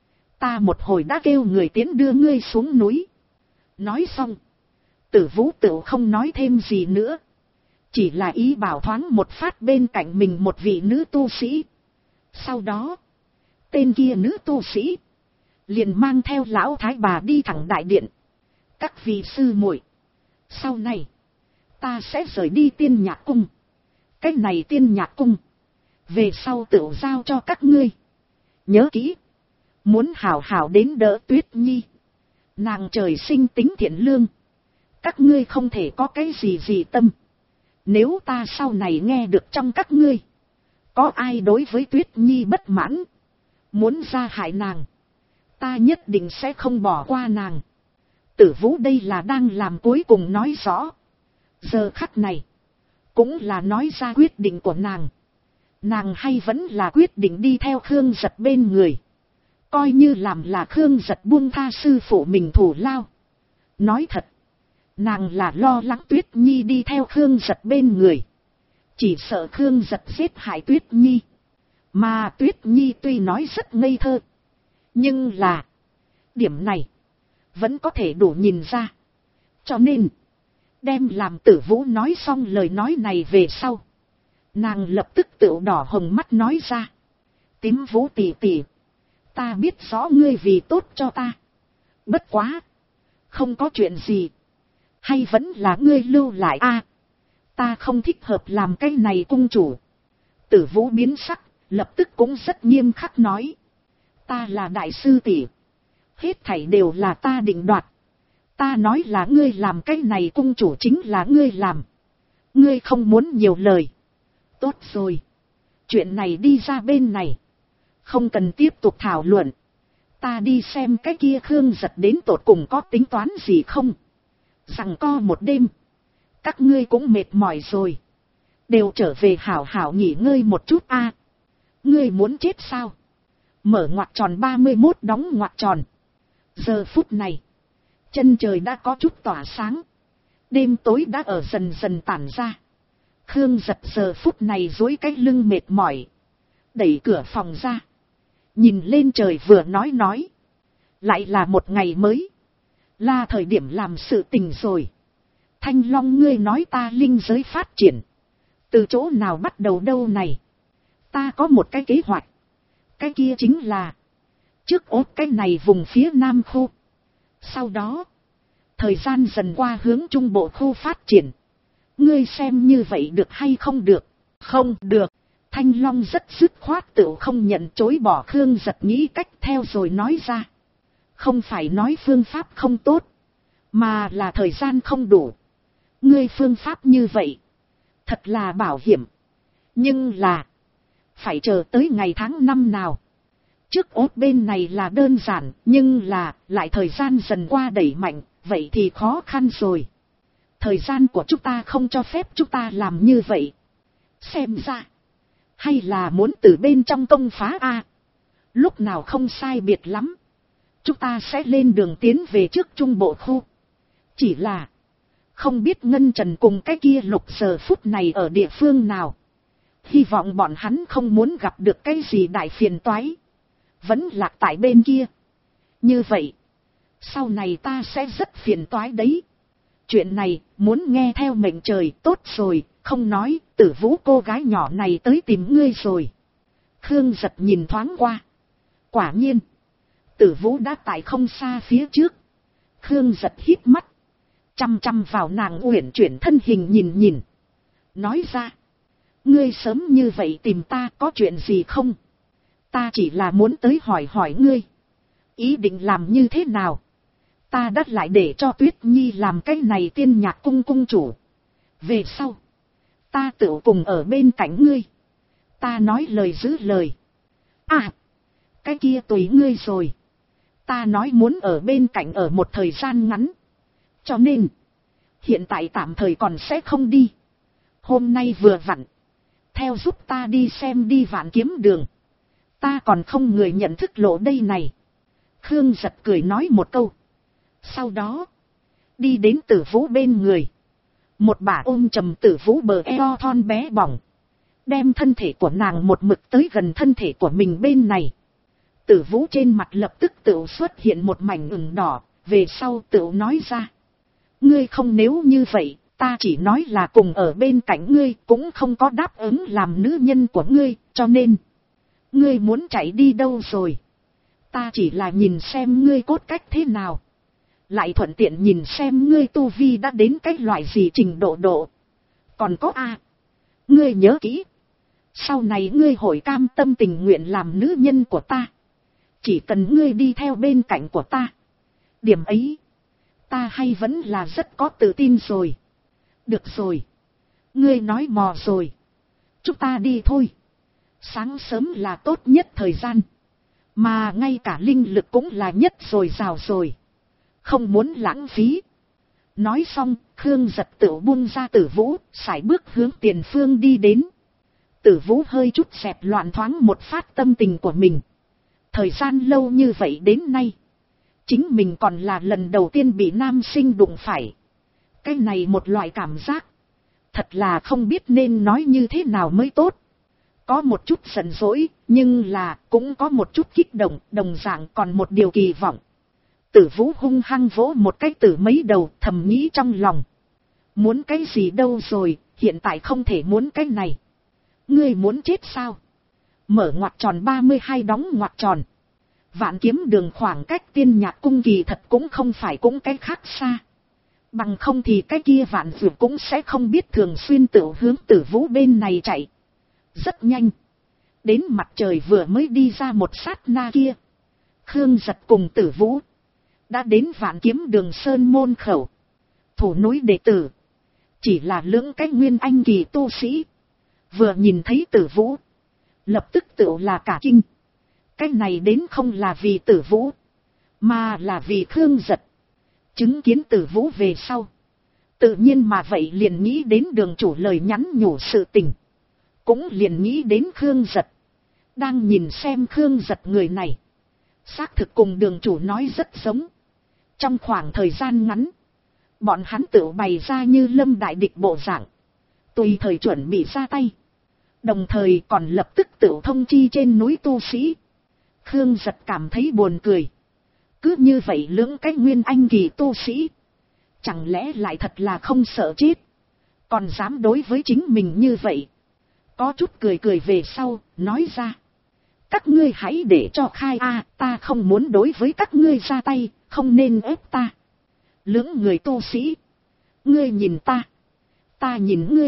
[SPEAKER 1] Ta một hồi đã kêu người tiến đưa ngươi xuống núi. Nói xong, Tử Vũ tự không nói thêm gì nữa, chỉ là ý bảo thoáng một phát bên cạnh mình một vị nữ tu sĩ. Sau đó, tên kia nữ tu sĩ liền mang theo lão thái bà đi thẳng đại điện. Các vị sư muội, sau này ta sẽ rời đi Tiên Nhạc Cung. Cái này Tiên Nhạc Cung về sau tự giao cho các ngươi. Nhớ kỹ, muốn hảo hảo đến đỡ Tuyết Nhi. Nàng trời sinh tính thiện lương, các ngươi không thể có cái gì gì tâm. Nếu ta sau này nghe được trong các ngươi có ai đối với Tuyết Nhi bất mãn, muốn ra hại nàng, ta nhất định sẽ không bỏ qua nàng. Tử Vũ đây là đang làm cuối cùng nói rõ. Giờ khắc này, cũng là nói ra quyết định của nàng. Nàng hay vẫn là quyết định đi theo Khương Giật bên người. Coi như làm là Khương Giật buông tha sư phụ mình thủ lao. Nói thật, nàng là lo lắng Tuyết Nhi đi theo Khương Giật bên người, chỉ sợ Khương Giật giết hại Tuyết Nhi. Mà Tuyết Nhi tuy nói rất ngây thơ, nhưng là điểm này vẫn có thể đủ nhìn ra. Cho nên, đem làm Tử Vũ nói xong lời nói này về sau, nàng lập tức tự đỏ hồng mắt nói ra. Tím Vũ tỷ tỷ, ta biết rõ ngươi vì tốt cho ta. Bất quá, không có chuyện gì, hay vẫn là ngươi lưu lại a? Ta không thích hợp làm cái này cung chủ. Tử Vũ biến sắc, lập tức cũng rất nghiêm khắc nói. Ta là đại sư tỷ, hết thảy đều là ta định đoạt. Ta nói là ngươi làm cái này cung chủ chính là ngươi làm. Ngươi không muốn nhiều lời. Tốt rồi, chuyện này đi ra bên này, không cần tiếp tục thảo luận. Ta đi xem cái kia Khương Giật đến tột cùng có tính toán gì không. Rằng co một đêm, các ngươi cũng mệt mỏi rồi, đều trở về hảo hảo nghỉ ngơi một chút a. Ngươi muốn chết sao? Mở ngoặc tròn 31 đóng ngoặc tròn. Giờ phút này, chân trời đã có chút tỏa sáng, đêm tối đã ở dần dần tản ra. Khương Giật giờ phút này duỗi cái lưng mệt mỏi, đẩy cửa phòng ra, nhìn lên trời vừa nói, lại là một ngày mới, là thời điểm làm sự tình rồi. Thanh Long, ngươi nói ta linh giới phát triển, từ chỗ nào bắt đầu đâu này? Ta có một cái kế hoạch, cái kia chính là trước ốt cái này vùng phía nam khu, sau đó thời gian dần qua hướng trung bộ khu phát triển. Ngươi xem như vậy được hay không được? Không được. Thanh Long rất dứt khoát tự không nhận chối bỏ. Khương Giật nghĩ cách theo rồi nói ra. Không phải nói phương pháp không tốt, mà là thời gian không đủ. Ngươi phương pháp như vậy thật là bảo hiểm, nhưng là phải chờ tới ngày tháng năm nào? Trước ốt bên này là đơn giản, nhưng là lại thời gian dần qua đẩy mạnh, vậy thì khó khăn rồi. Thời gian của chúng ta không cho phép chúng ta làm như vậy. Xem ra, hay là muốn từ bên trong công phá a? Lúc nào không sai biệt lắm, chúng ta sẽ lên đường tiến về trước trung bộ khu. Chỉ là không biết Ngân Trần cùng cái kia Lục giờ phút này ở địa phương nào. Hy vọng bọn hắn không muốn gặp được cái gì đại phiền toái, vẫn lạc tại bên kia. Như vậy, sau này ta sẽ rất phiền toái đấy. Chuyện này muốn nghe theo mệnh trời. Tốt rồi, không nói, Tử Vũ cô gái nhỏ này tới tìm ngươi rồi. Khương Giật nhìn thoáng qua, quả nhiên Tử Vũ đã tại không xa phía trước. Khương Giật hít mắt, chăm chăm vào nàng uyển chuyển thân hình nhìn, nói ra, ngươi sớm như vậy tìm ta có chuyện gì không? Ta chỉ là muốn tới hỏi ngươi, ý định làm như thế nào? Ta đã lại để cho Tuyết Nhi làm cái này Tiên Nhạc cung cung chủ. Về sau, ta tự cùng ở bên cạnh ngươi. Ta nói lời giữ lời. À, cái kia tùy ngươi rồi. Ta nói muốn ở bên cạnh ở một thời gian ngắn, cho nên hiện tại tạm thời còn sẽ không đi. Hôm nay vừa vặn, theo giúp ta đi xem đi Vạn Kiếm Đường. Ta còn không người nhận thức lộ đây này. Khương Giật cười nói một câu, sau đó đi đến Tử Vũ bên người, một bả ôm chầm Tử Vũ bờ eo thon bé bỏng, đem thân thể của nàng một mực tới gần thân thể của mình bên này. Tử Vũ trên mặt lập tức tự xuất hiện một mảnh ửng đỏ, về sau tự nói ra, ngươi không nếu như vậy, ta chỉ nói là cùng ở bên cạnh ngươi, cũng không có đáp ứng làm nữ nhân của ngươi, cho nên ngươi muốn chạy đi đâu rồi? Ta chỉ là nhìn xem ngươi cốt cách thế nào, lại thuận tiện nhìn xem ngươi tu vi đã đến cái loại gì trình độ. Còn có ngươi nhớ kỹ, sau này ngươi hội cam tâm tình nguyện làm nữ nhân của ta, chỉ cần ngươi đi theo bên cạnh của ta. Điểm ấy, ta hay vẫn là rất có tự tin rồi. Được rồi, ngươi nói mò rồi, chúng ta đi thôi. Sáng sớm là tốt nhất thời gian, mà ngay cả linh lực cũng là nhất dồi dào rồi, không muốn lãng phí. Nói xong, Khương Giật tự buông ra Tử Vũ, sải bước hướng tiền phương đi đến. Tử Vũ hơi chút xẹp loạn thoáng một phát tâm tình của mình. Thời gian lâu như vậy đến nay, chính mình còn là lần đầu tiên bị nam sinh đụng phải. Cái này một loại cảm giác, thật là không biết nên nói như thế nào mới tốt. Có một chút giận dỗi, nhưng là cũng có một chút kích động, đồng dạng còn một điều kỳ vọng. Tử Vũ hung hăng vỗ một cái Tử mấy đầu, thầm nghĩ trong lòng. Muốn cái gì đâu rồi, hiện tại không thể muốn cái này. Ngươi muốn chết sao? Mở ngoặc tròn 32 đóng ngoặc tròn. Vạn Kiếm Đường khoảng cách Tiên Nhạc cung kỳ thật cũng không phải cũng cái khác xa. Bằng không thì cái kia Vạn Dược cũng sẽ không biết thường xuyên tự hướng Tử Vũ bên này chạy. Rất nhanh, đến mặt trời vừa mới đi ra một sát na kia, Khương Giật cùng Tử Vũ đã đến Vạn Kiếm Đường sơn môn khẩu. Thủ núi đệ tử chỉ là lưỡng cái nguyên anh kỳ tu sĩ, vừa nhìn thấy Tử Vũ lập tức tự là cả kinh. Cái này đến không là vì Tử Vũ, mà là vì Khương Giật. Chứng kiến Tử Vũ về sau, tự nhiên mà vậy liền nghĩ đến đường chủ lời nhắn nhủ sự tình, cũng liền nghĩ đến Khương Giật. Đang nhìn xem Khương Giật người này, Xác thực cùng đường chủ nói rất giống. Trong khoảng thời gian ngắn, bọn hắn tự bày ra như lâm đại địch bộ dạng, tùy thời chuẩn bị ra tay. Đồng thời còn lập tức tự thông chi trên núi tu sĩ. Khương Giật cảm thấy buồn cười. Cứ như vậy lưỡng cái nguyên anh kỳ tu sĩ, chẳng lẽ lại thật là không sợ chết, còn dám đối với chính mình như vậy. Có chút cười cười về sau, nói ra. Các ngươi hãy để cho khai a, ta không muốn đối với các ngươi ra tay, không nên ép ta. Lưỡng người tu sĩ, ngươi nhìn ta, ta nhìn ngươi.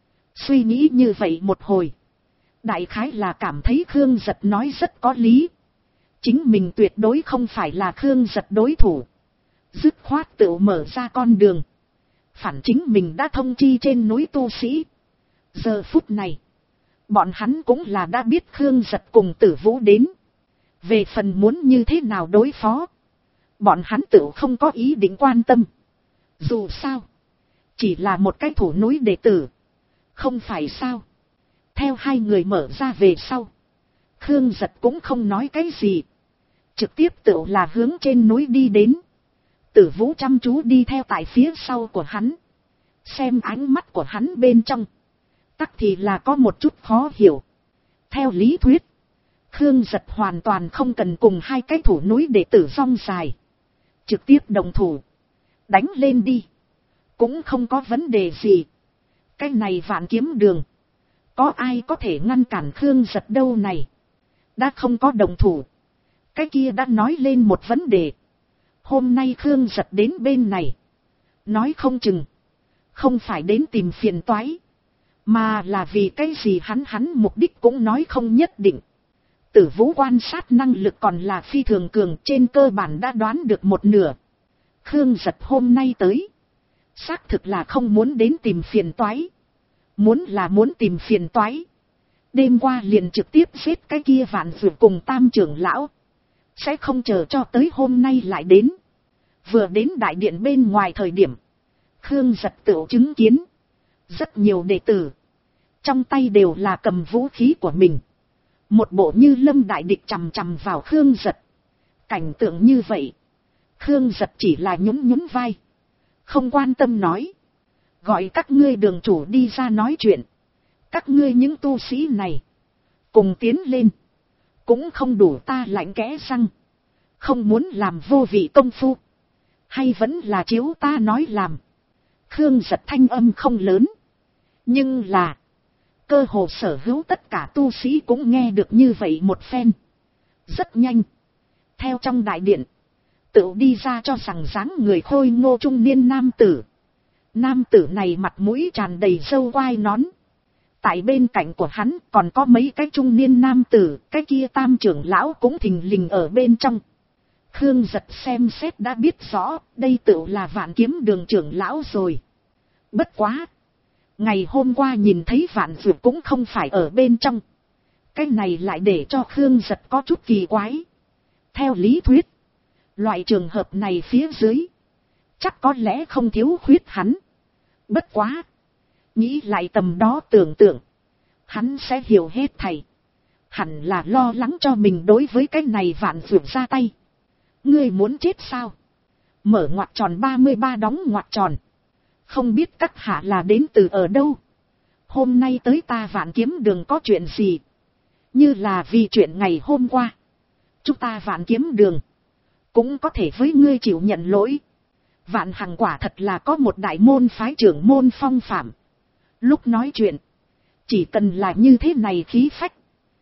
[SPEAKER 1] Suy nghĩ như vậy một hồi, đại khái là cảm thấy Khương Giật nói rất có lý. Chính mình tuyệt đối không phải là Khương Giật đối thủ. Dứt khoát tự mở ra con đường. Phản chính mình đã thông chi trên núi tu sĩ. Giờ phút này, bọn hắn cũng là đã biết Khương Giật cùng Tử Vũ đến. Về phần muốn như thế nào đối phó, bọn hắn tự không có ý định quan tâm. Dù sao, chỉ là một cái thủ núi đệ tử, không phải sao. Theo hai người mở ra về sau, Khương Giật cũng không nói cái gì, trực tiếp tự là hướng trên núi đi đến. Tử Vũ chăm chú đi theo tại phía sau của hắn, xem ánh mắt của hắn bên trong tắc thì là có một chút khó hiểu. Theo lý thuyết, Khương Giật hoàn toàn không cần cùng hai cái thủ núi đệ tử rong dài, trực tiếp đồng thủ, đánh lên đi, cũng không có vấn đề gì. Cái này Vạn Kiếm Đường, có ai có thể ngăn cản Khương Giật đâu này. Đã không có đồng thủ, cái kia đã nói lên một vấn đề. Hôm nay Khương Giật đến bên này, nói không chừng không phải đến tìm phiền toái, mà là vì cái gì hắn mục đích cũng nói không nhất định. Tử Vũ quan sát năng lực còn là phi thường cường, trên cơ bản đã đoán được một nửa. Khương Giật hôm nay tới, xác thực là không muốn đến tìm phiền toái. Muốn tìm phiền toái, đêm qua liền trực tiếp giết cái kia Vạn Dược cùng Tam trưởng lão, sẽ không chờ cho tới hôm nay lại đến. Vừa đến đại điện bên ngoài thời điểm, Khương Giật tự chứng kiến rất nhiều đệ tử trong tay đều là cầm vũ khí của mình, một bộ như lâm đại địch chằm chằm vào Khương Giật. Cảnh tượng như vậy, Khương Giật chỉ là nhún nhún vai, không quan tâm nói. Gọi các ngươi đường chủ đi ra nói chuyện. Các ngươi những tu sĩ này, cùng tiến lên, cũng không đủ ta lạnh kẽ răng. Không muốn làm vô vị công phu, hay vẫn là chiếu ta nói làm. Khương Giật thanh âm không lớn, nhưng là cơ hồ sở hữu tất cả tu sĩ cũng nghe được như vậy một phen. Rất nhanh, theo trong đại điện, tự đi ra cho rằng dáng người khôi ngô trung niên nam tử. Nam tử này mặt mũi tràn đầy râu quai nón. Tại bên cạnh của hắn còn có mấy cái trung niên nam tử, cái kia Tam trưởng lão cũng thình lình ở bên trong. Khương Giật xem xét đã biết rõ, đây tự là Vạn Kiếm Đường trưởng lão rồi. Bất quá, ngày hôm qua nhìn thấy Vạn Dược cũng không phải ở bên trong. Cái này lại để cho Khương Giật có chút kỳ quái. Theo lý thuyết, loại trường hợp này phía dưới, chắc có lẽ không thiếu khuyết hắn. Bất quá, nghĩ lại tầm đó tưởng tượng, hắn sẽ hiểu hết thầy. Hẳn là lo lắng cho mình đối với cái này Vạn Dược ra tay. Ngươi muốn chết sao? Mở ngoặc tròn 33 đóng ngoặc tròn. Không biết các hạ là đến từ ở đâu? Hôm nay tới ta Vạn Kiếm Đường có chuyện gì? Như là vì chuyện ngày hôm qua, chúng ta Vạn Kiếm Đường cũng có thể với ngươi chịu nhận lỗi. Vạn Hằng quả thật là có một đại môn phái trưởng môn phong phạm. Lúc nói chuyện, chỉ cần là như thế này khí phách,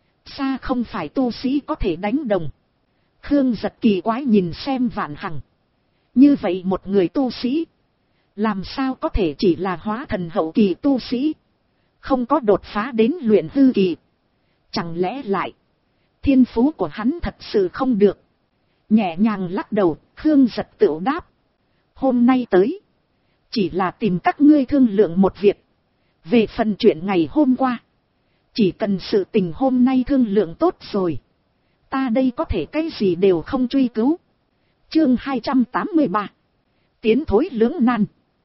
[SPEAKER 1] xa không phải tu sĩ có thể đánh đồng. Khương Giật kỳ quái nhìn xem Vạn Hằng. Như vậy một người tu sĩ, làm sao có thể chỉ là hóa thần hậu kỳ tu sĩ, không có đột phá đến luyện hư kỳ. Chẳng lẽ lại, thiên phú của hắn thật sự không được. Nhẹ nhàng lắc đầu, Khương Giật tự đáp. Hôm nay tới, chỉ là tìm các ngươi thương lượng một việc. Về phần chuyện ngày hôm qua, chỉ cần sự tình hôm nay thương lượng tốt rồi, ta đây có thể cái gì đều không truy cứu. Chương 283, tiến thối lưỡng nan.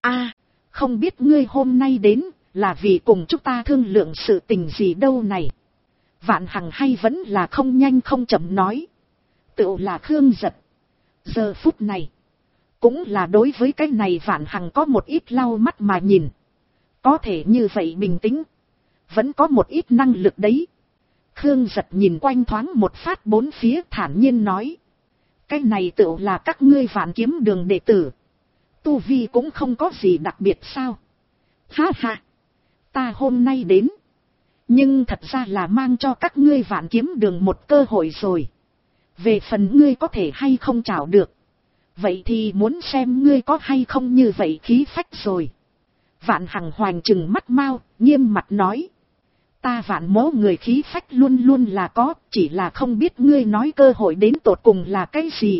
[SPEAKER 1] Không biết ngươi hôm nay đến là vì cùng chúng ta thương lượng sự tình gì đâu này. Vạn Hằng hay vẫn là không nhanh không chậm nói. Tựu là Khương Giật. Giờ phút này, cũng là đối với cái này Vạn Hằng có một ít lau mắt mà nhìn. Có thể như vậy bình tĩnh, vẫn có một ít năng lực đấy. Khương Giật nhìn quanh thoáng một phát bốn phía, thản nhiên nói. Cái này tựu là các ngươi Vạn Kiếm Đường đệ tử. Tu vi cũng không có gì đặc biệt sao. Ha ha, ta hôm nay đến, nhưng thật ra là mang cho các ngươi Vạn Kiếm Đường một cơ hội rồi. Về phần ngươi có thể hay không chào được, vậy thì muốn xem ngươi có hay không như vậy khí phách rồi. Vạn Hằng hoành trừng mắt mau, nghiêm mặt nói. Ta Vạn mỗ người khí phách luôn luôn là có, chỉ là không biết ngươi nói cơ hội đến tột cùng là cái gì.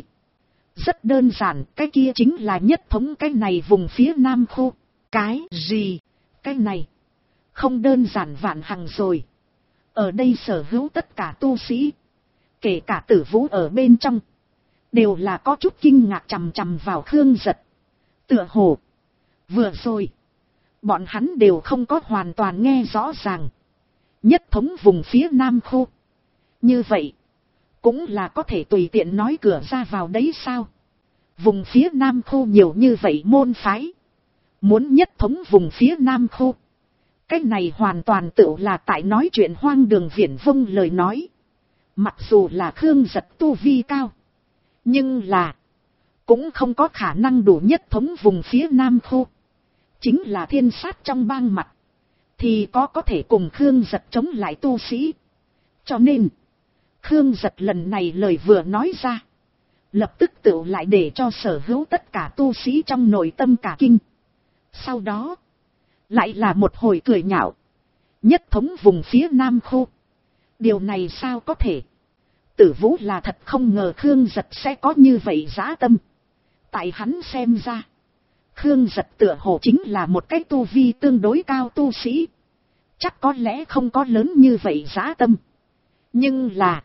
[SPEAKER 1] Rất đơn giản, cái kia chính là nhất thống cái này vùng phía Nam khu. Cái gì? Cái này không đơn giản Vạn Hằng rồi. Ở đây sở hữu tất cả tu sĩ, kể cả Tử Vũ ở bên trong, đều là có chút kinh ngạc chằm chằm vào Khương Giật. Tựa hồ vừa rồi bọn hắn đều không có hoàn toàn nghe rõ ràng. Nhất thống vùng phía Nam khu, như vậy cũng là có thể tùy tiện nói cửa ra vào đấy sao? Vùng phía Nam khu nhiều như vậy môn phái, muốn nhất thống vùng phía Nam khu, cái này hoàn toàn tựu là tại nói chuyện hoang đường viển vông lời nói. Mặc dù là Khương Giật tu vi cao, nhưng là cũng không có khả năng đủ nhất thống vùng phía Nam khu. Chính là thiên sát trong bang mặt, thì có thể cùng Khương Giật chống lại tu sĩ. Cho nên Khương Giật lần này lời vừa nói ra, lập tức tựu lại để cho sở hữu tất cả tu sĩ trong nội tâm cả kinh. Sau đó lại là một hồi cười nhạo. Nhất thống vùng phía Nam khu, điều này sao có thể? Tử Vũ là thật không ngờ Khương Giật sẽ có như vậy dã tâm. Tại hắn xem ra, Khương Giật tựa hồ chính là một cái tu vi tương đối cao tu sĩ, chắc có lẽ không có lớn như vậy dã tâm. Nhưng là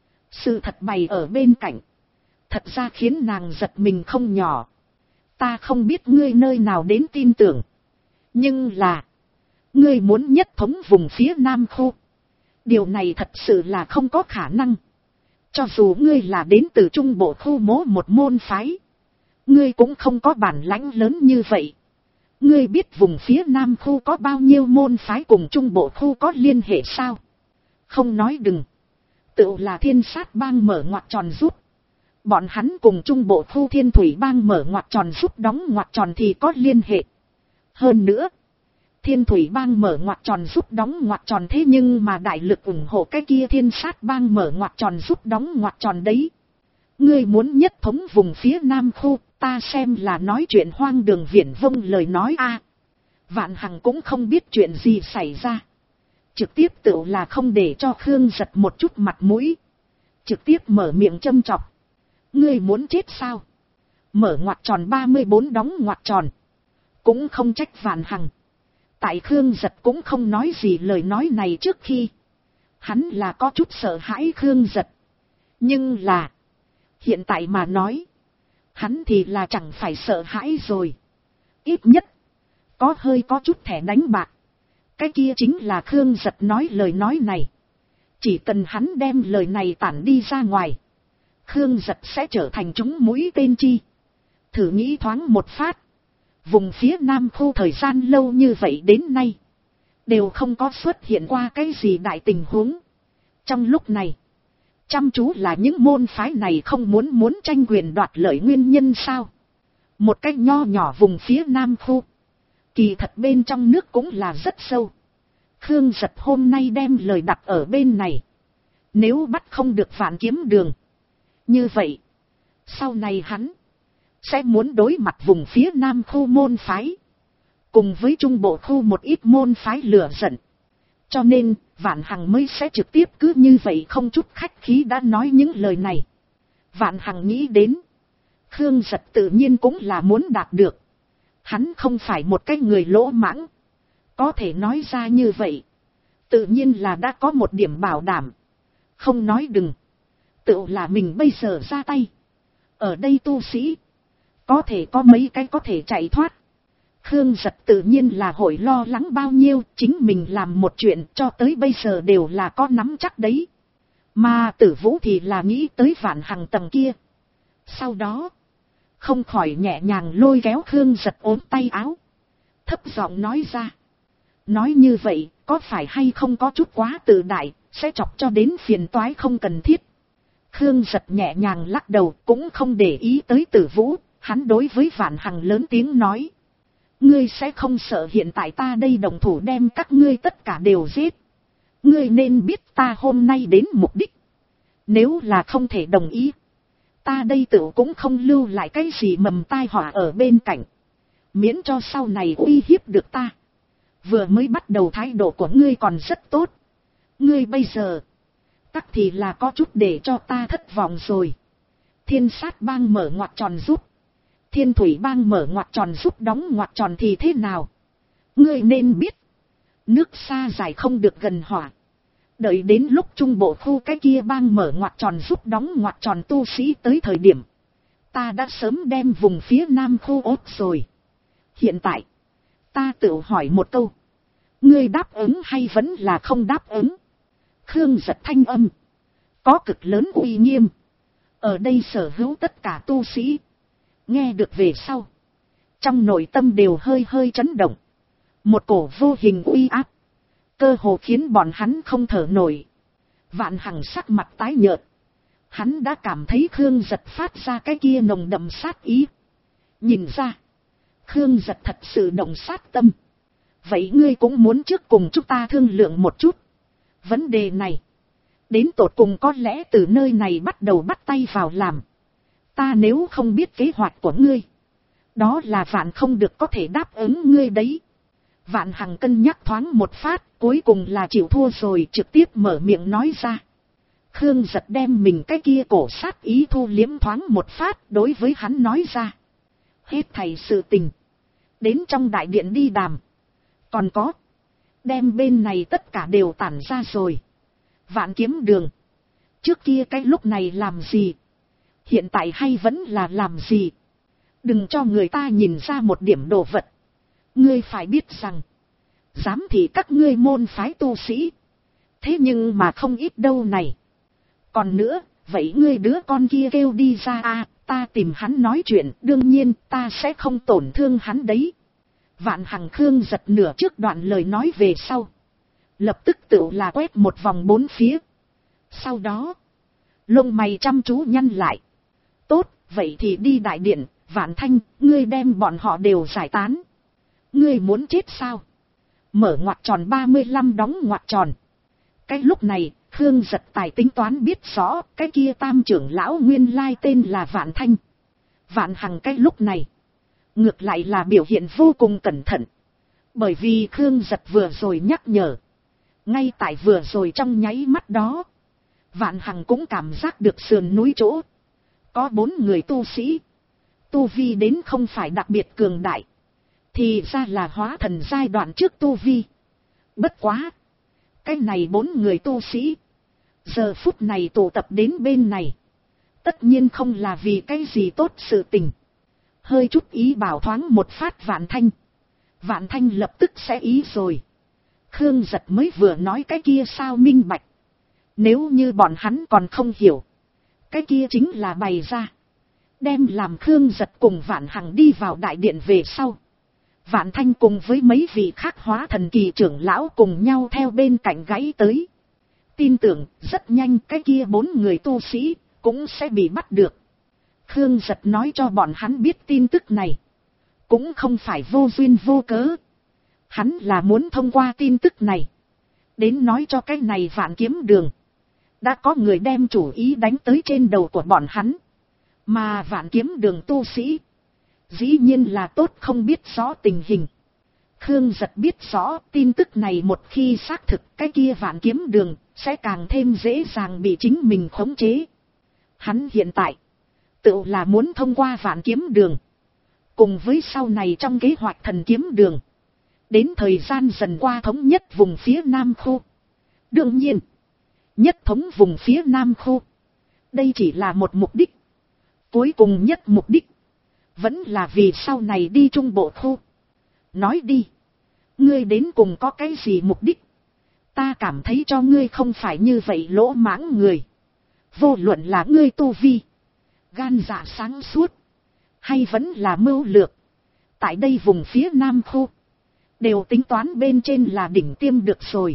[SPEAKER 1] sự thật bày ở bên cạnh, thật ra khiến nàng giật mình không nhỏ. Ta không biết ngươi nơi nào đến tin tưởng, nhưng là ngươi muốn nhất thống vùng phía Nam khu, điều này thật sự là không có khả năng. Cho dù ngươi là đến từ trung bộ khu mố một môn phái, ngươi cũng không có bản lãnh lớn như vậy. Ngươi biết vùng phía Nam khu có bao nhiêu môn phái cùng trung bộ khu có liên hệ sao? Không nói đừng, tự là thiên sát bang mở ngoặc tròn rút, bọn hắn cùng trung bộ khu thiên thủy bang mở ngoặc tròn rút đóng ngoặc tròn thì có liên hệ. Hơn nữa, thiên thủy bang mở ngoặc tròn rút đóng ngoặc tròn thế nhưng mà đại lực ủng hộ cái kia thiên sát bang mở ngoặc tròn rút đóng ngoặc tròn đấy. Ngươi muốn nhất thống vùng phía Nam khu, ta xem là nói chuyện hoang đường viển vông lời nói a. Vạn Hằng cũng không biết chuyện gì xảy ra, trực tiếp tự là không để cho Khương Giật một chút mặt mũi, trực tiếp mở miệng châm chọc. Ngươi muốn chết sao? Mở ngoặc tròn 34 đóng ngoặc tròn. Cũng không trách Vạn Hằng. Tại Khương Giật cũng không nói gì lời nói này trước khi, hắn là có chút sợ hãi Khương Giật. Nhưng là hiện tại mà nói, hắn thì là chẳng phải sợ hãi rồi. Ít nhất có hơi có chút thẻ đánh bạc. Cái kia chính là Khương Giật nói lời nói này. Chỉ cần hắn đem lời này tản đi ra ngoài, Khương Giật sẽ trở thành trúng mũi tên chi. Thử nghĩ thoáng một phát, vùng phía Nam khu thời gian lâu như vậy đến nay, đều không có xuất hiện qua cái gì đại tình huống. Trong lúc này, chăm chú là những môn phái này không muốn tranh quyền đoạt lợi nguyên nhân sao? Một cách nho nhỏ vùng phía Nam khu, kỳ thật bên trong nước cũng là rất sâu. Khương Giật hôm nay đem lời đặt ở bên này, nếu bắt không được Vạn Kiếm Đường, như vậy sau này hắn sẽ muốn đối mặt vùng phía Nam khu môn phái, cùng với trung bộ khu một ít môn phái lửa giận. Cho nên Vạn Hằng mới sẽ trực tiếp cứ như vậy không chút khách khí đã nói những lời này. Vạn Hằng nghĩ đến, Khương Giật tự nhiên cũng là muốn đạt được. Hắn không phải một cái người lỗ mãng, có thể nói ra như vậy, tự nhiên là đã có một điểm bảo đảm. Không nói đừng, tự là mình bây giờ ra tay, ở đây tu sĩ có thể có mấy cái có thể chạy thoát. Khương Giật tự nhiên là hội lo lắng bao nhiêu, chính mình làm một chuyện cho tới bây giờ đều là có nắm chắc đấy. Mà Tử Vũ thì là nghĩ tới Vạn Hằng tầng kia. Sau đó, không khỏi nhẹ nhàng lôi kéo Khương Giật ốm tay áo. Thấp giọng nói ra. Nói như vậy, có phải hay không có chút quá tự đại, sẽ chọc cho đến phiền toái không cần thiết. Khương Giật nhẹ nhàng lắc đầu, cũng không để ý tới Tử Vũ, hắn đối với Vạn Hằng lớn tiếng nói. Ngươi sẽ không sợ hiện tại ta đây đồng thủ đem các ngươi tất cả đều giết. Ngươi nên biết ta hôm nay đến mục đích. Nếu là không thể đồng ý, ta đây tự cũng không lưu lại cái gì mầm tai họa ở bên cạnh. Miễn cho sau này uy hiếp được ta. Vừa mới bắt đầu thái độ của ngươi còn rất tốt. Ngươi bây giờ, tắc thì là có chút để cho ta thất vọng rồi. Thiên sát bang mở ngoặc tròn giúp. Thiên thủy bang mở ngoặc tròn giúp đóng ngoặc tròn thì thế nào? Ngươi nên biết. Nước xa dài không được gần hỏa. Đợi đến lúc trung bộ khu cái kia bang mở ngoặc tròn giúp đóng ngoặc tròn tu sĩ tới thời điểm. Ta đã sớm đem vùng phía nam khu ốt rồi. Hiện tại, ta tự hỏi một câu. Ngươi đáp ứng hay vẫn là không đáp ứng? Khương Giật thanh âm. Có cực lớn uy nghiêm. Ở đây sở hữu tất cả tu sĩ. Nghe được về sau. Trong nội tâm đều hơi hơi chấn động. Một cổ vô hình uy áp. Cơ hồ khiến bọn hắn không thở nổi. Vạn Hằng sắc mặt tái nhợt. Hắn đã cảm thấy Khương Giật phát ra cái kia nồng đậm sát ý. Nhìn ra. Khương Giật thật sự động sát tâm. Vậy ngươi cũng muốn trước cùng chúng ta thương lượng một chút. Vấn đề này. Đến tột cùng có lẽ từ nơi này bắt đầu bắt tay vào làm. Ta nếu không biết kế hoạch của ngươi. Đó là Vạn không được có thể đáp ứng ngươi đấy. Vạn Hằng cân nhắc thoáng một phát. Cuối cùng là chịu thua rồi trực tiếp mở miệng nói ra. Khương Giật đem mình cái kia cổ sát ý thu liếm thoáng một phát đối với hắn nói ra. Hết thầy sự tình. Đến trong đại điện đi đàm. Còn có. Đem bên này tất cả đều tản ra rồi. Vạn Kiếm Đường. Trước kia cái lúc này làm gì? Hiện tại hay vẫn là làm gì? Đừng cho người ta nhìn ra một điểm đồ vật. Ngươi phải biết rằng. Dám thì các ngươi môn phái tu sĩ. Thế nhưng mà không ít đâu này. Còn nữa, vậy ngươi đứa con kia kêu đi ra à, ta tìm hắn nói chuyện, đương nhiên ta sẽ không tổn thương hắn đấy. Vạn Hằng Khương Giật nửa trước đoạn lời nói về sau. Lập tức tự là quét một vòng bốn phía. Sau đó, lông mày chăm chú nhăn lại. Tốt, vậy thì đi đại điện, Vạn Thanh, ngươi đem bọn họ đều giải tán. Ngươi muốn chết sao? Mở ngoặc tròn 35 đóng ngoặc tròn. Cái lúc này, Khương Giật tài tính toán biết rõ, cái kia tam trưởng lão nguyên lai tên là Vạn Thanh. Vạn Hằng cái lúc này, ngược lại là biểu hiện vô cùng cẩn thận. Bởi vì Khương Giật vừa rồi nhắc nhở. Ngay tại vừa rồi trong nháy mắt đó, Vạn Hằng cũng cảm giác được sườn núi chỗ. Có 4 người tu sĩ. Tu vi đến không phải đặc biệt cường đại. Thì ra là hóa thần giai đoạn trước tu vi. Bất quá. Cái này 4 người tu sĩ. Giờ phút này tụ tập đến bên này. Tất nhiên không là vì cái gì tốt sự tình. Hơi chút ý bảo thoáng một phát Vạn Thanh. Vạn Thanh lập tức sẽ ý rồi. Khương Giật mới vừa nói cái kia sao minh bạch. Nếu như bọn hắn còn không hiểu. Cái kia chính là bày ra. Đem làm Khương Giật cùng Vạn Hằng đi vào đại điện về sau. Vạn Thanh cùng với mấy vị khác hóa thần kỳ trưởng lão cùng nhau theo bên cạnh gãy tới. Tin tưởng rất nhanh cái kia 4 người tu sĩ cũng sẽ bị bắt được. Khương Giật nói cho bọn hắn biết tin tức này. Cũng không phải vô duyên vô cớ. Hắn là muốn thông qua tin tức này. Đến nói cho cái này Vạn Kiếm Đường. Đã có người đem chủ ý đánh tới trên đầu của bọn hắn. Mà Vạn Kiếm Đường tu sĩ. Dĩ nhiên là tốt không biết rõ tình hình. Khương Giật biết rõ tin tức này một khi xác thực cái kia Vạn Kiếm Đường sẽ càng thêm dễ dàng bị chính mình khống chế. Hắn hiện tại tự là muốn thông qua Vạn Kiếm Đường. Cùng với sau này trong kế hoạch Thần Kiếm Đường. Đến thời gian dần qua thống nhất vùng phía Nam khu. Đương nhiên. Nhất thống vùng phía Nam khu. Đây chỉ là một mục đích. Cuối cùng nhất mục đích. Vẫn là vì sau này đi Trung Bộ khu. Nói đi. Ngươi đến cùng có cái gì mục đích. Ta cảm thấy cho ngươi không phải như vậy lỗ mãng người. Vô luận là ngươi tu vi, gan dạ sáng suốt, hay vẫn là mưu lược. Tại đây vùng phía Nam khu, đều tính toán bên trên là đỉnh tiêm được rồi.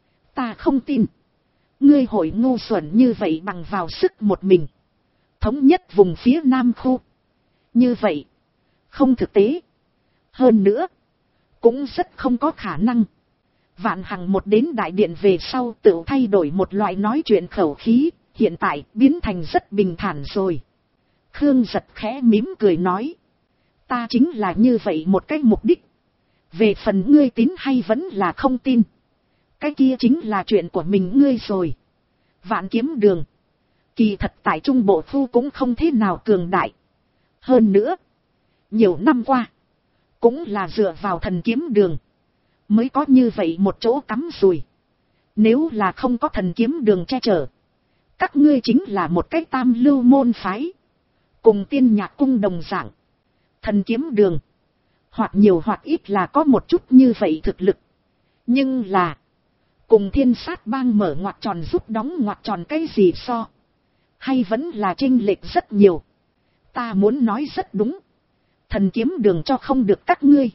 [SPEAKER 1] Ta không tin ngươi hội ngu xuẩn như vậy bằng vào sức một mình thống nhất vùng phía Nam khu. Như vậy không thực tế, hơn nữa cũng rất không có khả năng. Vạn Hằng một đến đại điện về sau tự thay đổi một loại nói chuyện khẩu khí, hiện tại biến thành rất bình thản rồi. Khương Giật khẽ mím cười nói, ta chính là như vậy một cái mục đích. Về phần ngươi tín hay vẫn là không tin, cái kia chính là chuyện của mình ngươi rồi. Vạn Kiếm Đường kỳ thật tại Trung Bộ Khu cũng không thế nào cường đại. Hơn nữa, nhiều năm qua, cũng là dựa vào Thần Kiếm Đường mới có như vậy một chỗ cắm rùi. Nếu là không có Thần Kiếm Đường che chở, các ngươi chính là một cái tam lưu môn phái, cùng Tiên Nhạc Cung đồng dạng. Thần Kiếm Đường hoặc nhiều hoặc ít là có một chút như vậy thực lực, nhưng là cùng Thiên Sát Bang mở ngoặc tròn giúp đóng ngoặc tròn cái gì so, hay vẫn là chênh lệch rất nhiều. Ta muốn nói rất đúng, Thần Kiếm Đường cho không được các ngươi,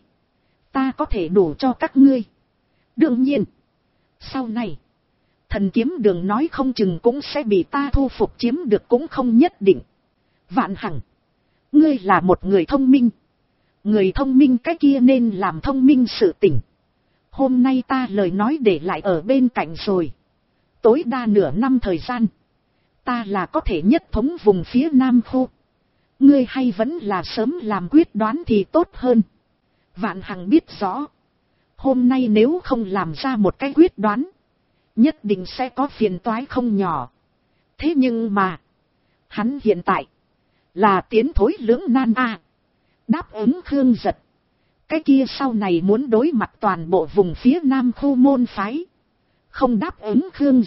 [SPEAKER 1] ta có thể đủ cho các ngươi. Đương nhiên, sau này, Thần Kiếm Đường nói không chừng cũng sẽ bị ta thu phục chiếm được cũng không nhất định. Vạn Hằng, ngươi là một người thông minh. Người thông minh cái kia nên làm thông minh sự tình. Hôm nay ta lời nói để lại ở bên cạnh rồi. Tối đa nửa năm thời gian, ta là có thể nhất thống vùng phía Nam khu. Ngươi hay vẫn là sớm làm quyết đoán thì tốt hơn. Vạn Hằng biết rõ, hôm nay nếu không làm ra một cái quyết đoán, nhất định sẽ có phiền toái không nhỏ. Thế nhưng mà, hắn hiện tại là tiến thối lưỡng nan a. Đáp ứng Khương Giật, cái kia sau này muốn đối mặt toàn bộ vùng phía Nam khu môn phái. Không đáp ứng Khương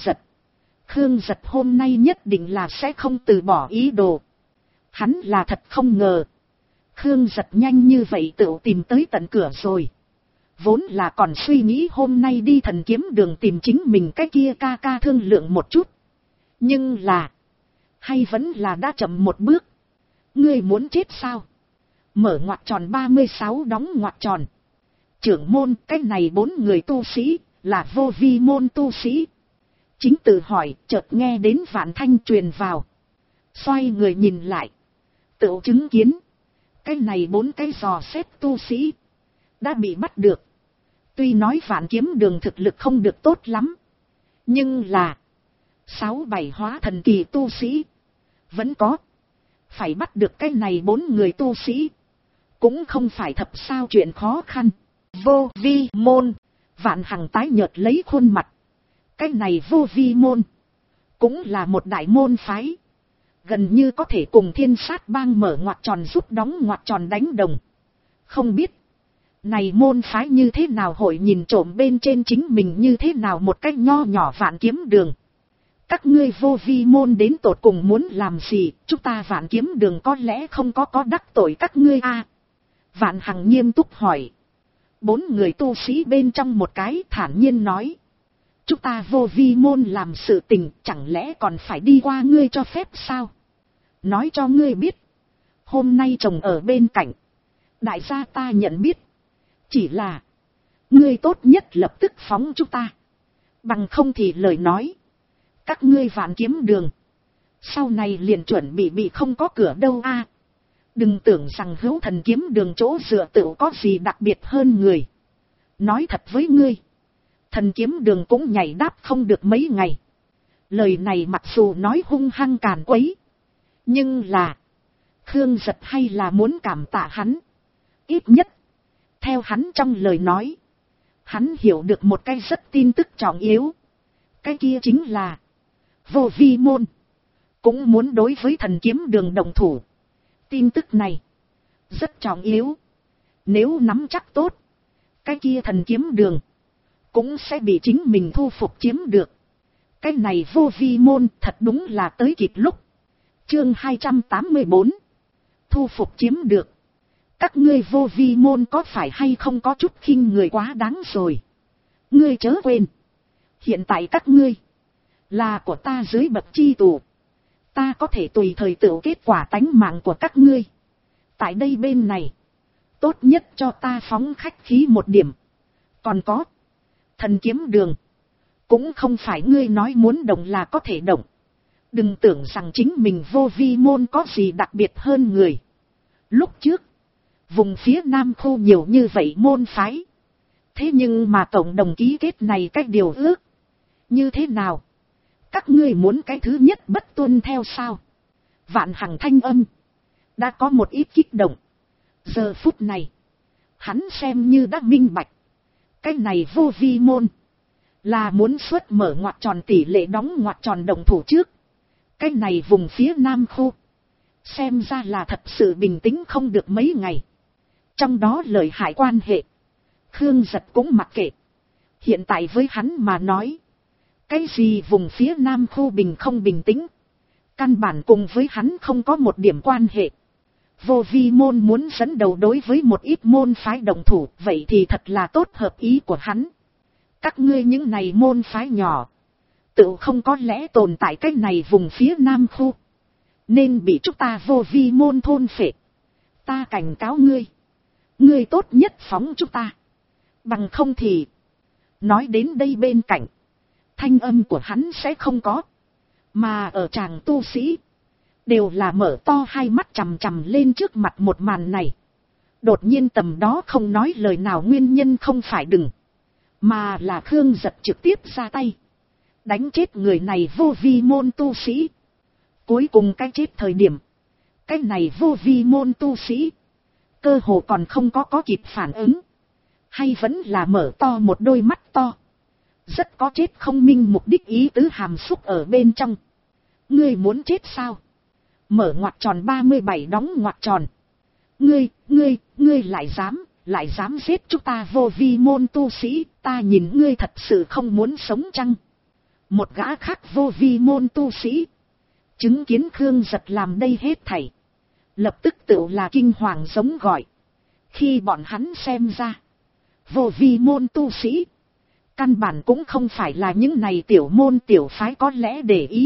[SPEAKER 1] Giật hôm nay nhất định là sẽ không từ bỏ ý đồ. Hắn là thật không ngờ, Khương Giật nhanh như vậy tự tìm tới tận cửa rồi. Vốn là còn suy nghĩ hôm nay đi Thần Kiếm Đường tìm chính mình cái kia ca ca thương lượng một chút. Nhưng là, hay vẫn là đã chậm một bước. Ngươi muốn chết sao? Mở ngoặc tròn 36 đóng ngoặc tròn. Trưởng môn, cái này 4 người tu sĩ, là vô vi môn tu sĩ. Chính tự hỏi, chợt nghe đến Vạn Thanh truyền vào. Xoay người nhìn lại, tự chứng kiến, cái này 4 cái dò xét tu sĩ đã bị bắt được. Tuy nói Vạn Kiếm Đường thực lực không được tốt lắm, nhưng là 6-7 hóa thần kỳ tu sĩ vẫn có. Phải bắt được cái này 4 người tu sĩ cũng không phải thập sao chuyện khó khăn. Vô vi môn, Vạn Hằng tái nhợt lấy khuôn mặt. Cái này vô vi môn cũng là một đại môn phái, gần như có thể cùng Thiên Sát Bang mở ngoặc tròn giúp đóng ngoặc tròn đánh đồng. Không biết này môn phái như thế nào hội nhìn trộm bên trên chính mình như thế nào một cách nho nhỏ Vạn Kiếm Đường. Các ngươi vô vi môn đến tột cùng muốn làm gì, chúng ta Vạn Kiếm Đường có lẽ không có đắc tội các ngươi a? Vạn Hằng nghiêm túc hỏi. 4 người tu sĩ bên trong một cái thản nhiên nói, chúng ta vô vi môn làm sự tình chẳng lẽ còn phải đi qua ngươi cho phép sao? Nói cho ngươi biết, hôm nay chồng ở bên cạnh, đại gia ta nhận biết, chỉ là ngươi tốt nhất lập tức phóng chúng ta, bằng không thì lời nói, các ngươi Vạn Kiếm Đường sau này liền chuẩn bị không có cửa đâu a. Đừng tưởng rằng hữu Thần Kiếm Đường chỗ dựa tựu có gì đặc biệt hơn người. Nói thật với ngươi, Thần Kiếm Đường cũng nhảy đáp không được mấy ngày. Lời này mặc dù nói hung hăng càn quấy, nhưng là Khương Giật hay là muốn cảm tạ hắn. Ít nhất theo hắn trong lời nói, hắn hiểu được một cái rất tin tức trọng yếu. Cái kia chính là vô vi môn cũng muốn đối với Thần Kiếm Đường đồng thủ. Tin tức này rất trọng yếu, nếu nắm chắc tốt, cái kia Thần Kiếm Đường cũng sẽ bị chính mình thu phục chiếm được. Cái này vô vi môn thật đúng là tới kịp lúc. Chương 284, thu phục chiếm được. Các ngươi vô vi môn có phải hay không có chút khinh người quá đáng rồi. Ngươi chớ quên, Hiện tại các ngươi, là của ta dưới bậc chi tù. Ta có thể tùy thời tự kết quả tánh mạng của các ngươi. Tại đây bên này, tốt nhất cho ta phóng khách khí một điểm. Còn có, thần kiếm đường, cũng không phải ngươi nói muốn động là có thể động. Đừng tưởng rằng chính mình vô vi môn có gì đặc biệt hơn người. Lúc trước, vùng phía Nam khu nhiều như vậy môn phái. Thế nhưng mà cộng đồng ký kết này cách điều ước. Như thế nào? Các ngươi muốn cái thứ nhất bất tuân theo sao? Vạn Hằng thanh âm đã có một ít kích động. Giờ phút này, hắn xem như đã minh bạch. Cái này vô vi môn là muốn xuất mở ngoặc tròn tỷ lệ đóng ngoặc tròn đồng thủ trước. Cái này vùng phía Nam khu, xem ra là thật sự bình tĩnh không được mấy ngày. Trong đó lợi hại quan hệ, Khương Giật cũng mặc kệ. Hiện tại với hắn mà nói, cái gì vùng phía Nam khu bình không bình tĩnh, căn bản cùng với hắn không có một điểm quan hệ. Vô vi môn muốn dẫn đầu đối với một ít môn phái đồng thủ, vậy thì thật là tốt hợp ý của hắn. Các ngươi những này môn phái nhỏ, tự không có lẽ tồn tại cái này vùng phía Nam khu, nên bị chúng ta vô vi môn thôn phệ. Ta cảnh cáo ngươi, ngươi tốt nhất phóng chúng ta, bằng không thì, nói đến đây bên cạnh, thanh âm của hắn sẽ không có, mà ở tràng tu sĩ, đều là mở to hai mắt chằm chằm lên trước mặt một màn này. Đột nhiên tầm đó không nói lời nào, nguyên nhân không phải đừng, mà là Khương Giật trực tiếp ra tay, đánh chết người này vô vi môn tu sĩ. Cuối cùng cái chết thời điểm, cái này vô vi môn tu sĩ, cơ hồ còn không có kịp phản ứng, hay vẫn là mở to một đôi mắt to, rất có chết không minh mục đích ý tứ hàm xúc ở bên trong. Ngươi muốn chết sao? Mở ngoặc tròn 37 đóng ngoặc tròn. Ngươi lại dám giết chúng ta vô vi môn tu sĩ, ta nhìn ngươi thật sự không muốn sống chăng? Một gã khác vô vi môn tu sĩ, chứng kiến Khương Giật làm đây hết thảy, lập tức tự là kinh hoàng giống gọi. Khi bọn hắn xem ra, vô vi môn tu sĩ, căn bản cũng không phải là những này tiểu môn tiểu phái có lẽ để ý.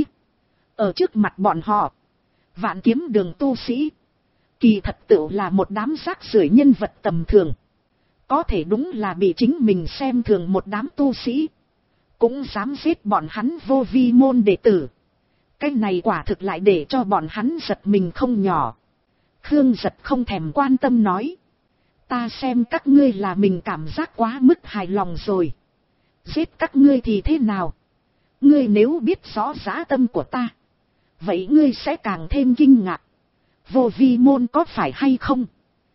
[SPEAKER 1] Ở trước mặt bọn họ, Vạn Kiếm đường tu sĩ, kỳ thật tự là một đám rác rưởi nhân vật tầm thường. Có thể đúng là bị chính mình xem thường một đám tu sĩ, cũng dám giết bọn hắn vô vi môn đệ tử. Cái này quả thực lại để cho bọn hắn giật mình không nhỏ. Khương Giật không thèm quan tâm nói, ta xem các ngươi là mình cảm giác quá mức hài lòng rồi. Giết các ngươi thì thế nào? Ngươi nếu biết rõ dã tâm của ta, vậy ngươi sẽ càng thêm kinh ngạc. Vô vi môn có phải hay không?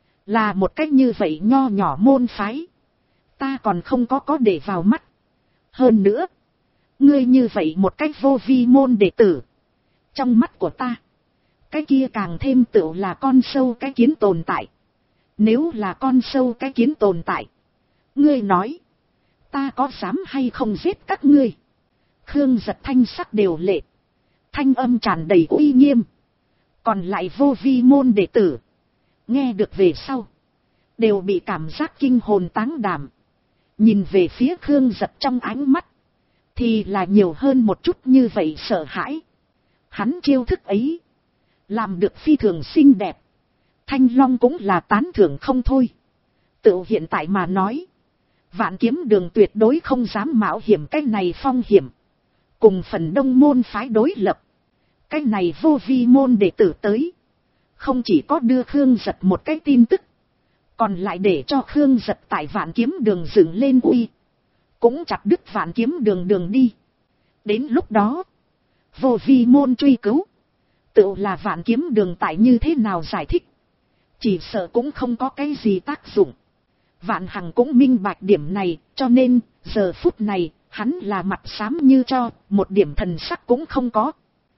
[SPEAKER 1] Là một cách như vậy nho nhỏ môn phái, ta còn không có để vào mắt. Hơn nữa, ngươi như vậy một cách vô vi môn đệ tử, trong mắt của ta, cái kia càng thêm tựu là con sâu cái kiến tồn tại. Nếu là con sâu cái kiến tồn tại, ngươi nói, ta có dám hay không giết các ngươi? Khương Giật thanh sắc đều lệ, thanh âm tràn đầy uy nghiêm. Còn lại vô vi môn đệ tử, nghe được về sau, đều bị cảm giác kinh hồn táng đảm. Nhìn về phía Khương Giật trong ánh mắt, thì là nhiều hơn một chút như vậy sợ hãi. Hắn chiêu thức ấy, làm được phi thường xinh đẹp. Thanh Long cũng là tán thưởng không thôi. Tự hiện tại mà nói, Vạn Kiếm đường tuyệt đối không dám mạo hiểm cái này phong hiểm, cùng phần đông môn phái đối lập. Cái này vô vi môn đệ tử tới, không chỉ có đưa Khương Giật một cái tin tức, còn lại để cho Khương Giật tại Vạn Kiếm đường dựng lên uy, cũng chặt đứt Vạn Kiếm đường đường đi. Đến lúc đó, vô vi môn truy cứu, tự là Vạn Kiếm đường tại như thế nào giải thích, chỉ sợ cũng không có cái gì tác dụng. Vạn Hằng cũng minh bạch điểm này, cho nên giờ phút này hắn là mặt xám như cho, một điểm thần sắc cũng không có.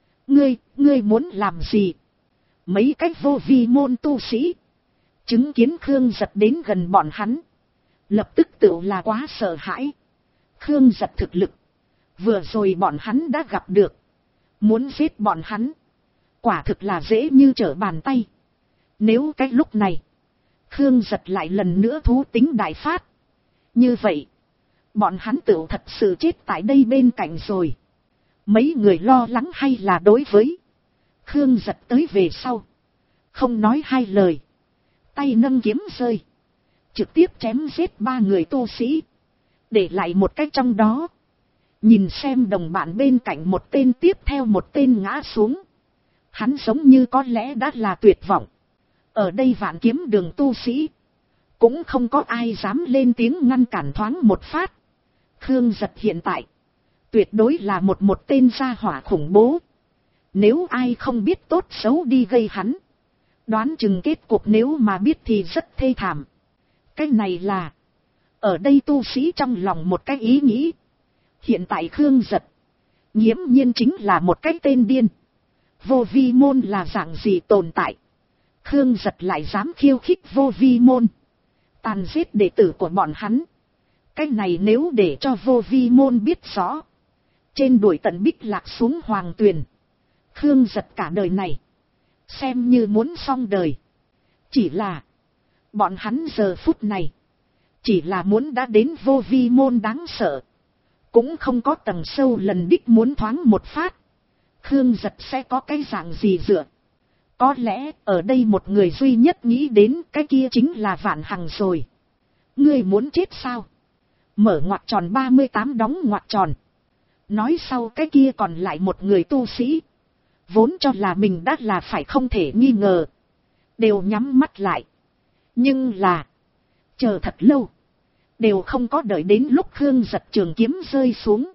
[SPEAKER 1] Ngươi muốn làm gì? Mấy cái vô vi môn tu sĩ, chứng kiến Khương Giật đến gần bọn hắn, lập tức tự là quá sợ hãi. Khương Giật thực lực, vừa rồi bọn hắn đã gặp được, muốn giết bọn hắn, quả thực là dễ như trở bàn tay. Nếu cái lúc này, Khương Giật lại lần nữa thú tính đại phát, như vậy, bọn hắn tựu thật sự chết tại đây bên cạnh rồi. Mấy người lo lắng hay là đối với Khương Giật tới về sau, không nói hai lời, tay nâng kiếm rơi, trực tiếp chém giết 3 người tu sĩ, để lại một cái trong đó. Nhìn xem đồng bạn bên cạnh một tên tiếp theo một tên ngã xuống, hắn giống như có lẽ đã là tuyệt vọng. Ở đây Vạn Kiếm Đường tu sĩ, cũng không có ai dám lên tiếng ngăn cản thoáng một phát. Khương Giật hiện tại, tuyệt đối là một tên gia hỏa khủng bố. Nếu ai không biết tốt xấu đi gây hắn, đoán chừng kết cục nếu mà biết thì rất thê thảm. Cái này là, ở đây tu sĩ trong lòng một cái ý nghĩ. Hiện tại Khương Giật, nghiễm nhiên chính là một cái tên điên. Vô vi môn là dạng gì tồn tại, Khương Giật lại dám khiêu khích vô vi môn, tàn giết đệ tử của bọn hắn. Cái này nếu để cho vô vi môn biết rõ, trên đuổi tận Bích Lạc xuống Hoàng Tuyền, Khương Giật cả đời này xem như muốn xong đời. Chỉ là bọn hắn giờ phút này chỉ là muốn đã đến vô vi môn đáng sợ, cũng không có tầng sâu lần đích muốn thoáng một phát. Khương Giật sẽ có cái dạng gì dựa? Có lẽ ở đây một người duy nhất nghĩ đến cái kia chính là Vạn Hằng rồi. Ngươi muốn chết sao? Mở ngoặc tròn 38 đóng ngoặc tròn. Nói sau cái kia còn lại một người tu sĩ, vốn cho là mình đã là phải không thể nghi ngờ, đều nhắm mắt lại. Nhưng là, chờ thật lâu, đều không có đợi đến lúc Khương Giật trường kiếm rơi xuống.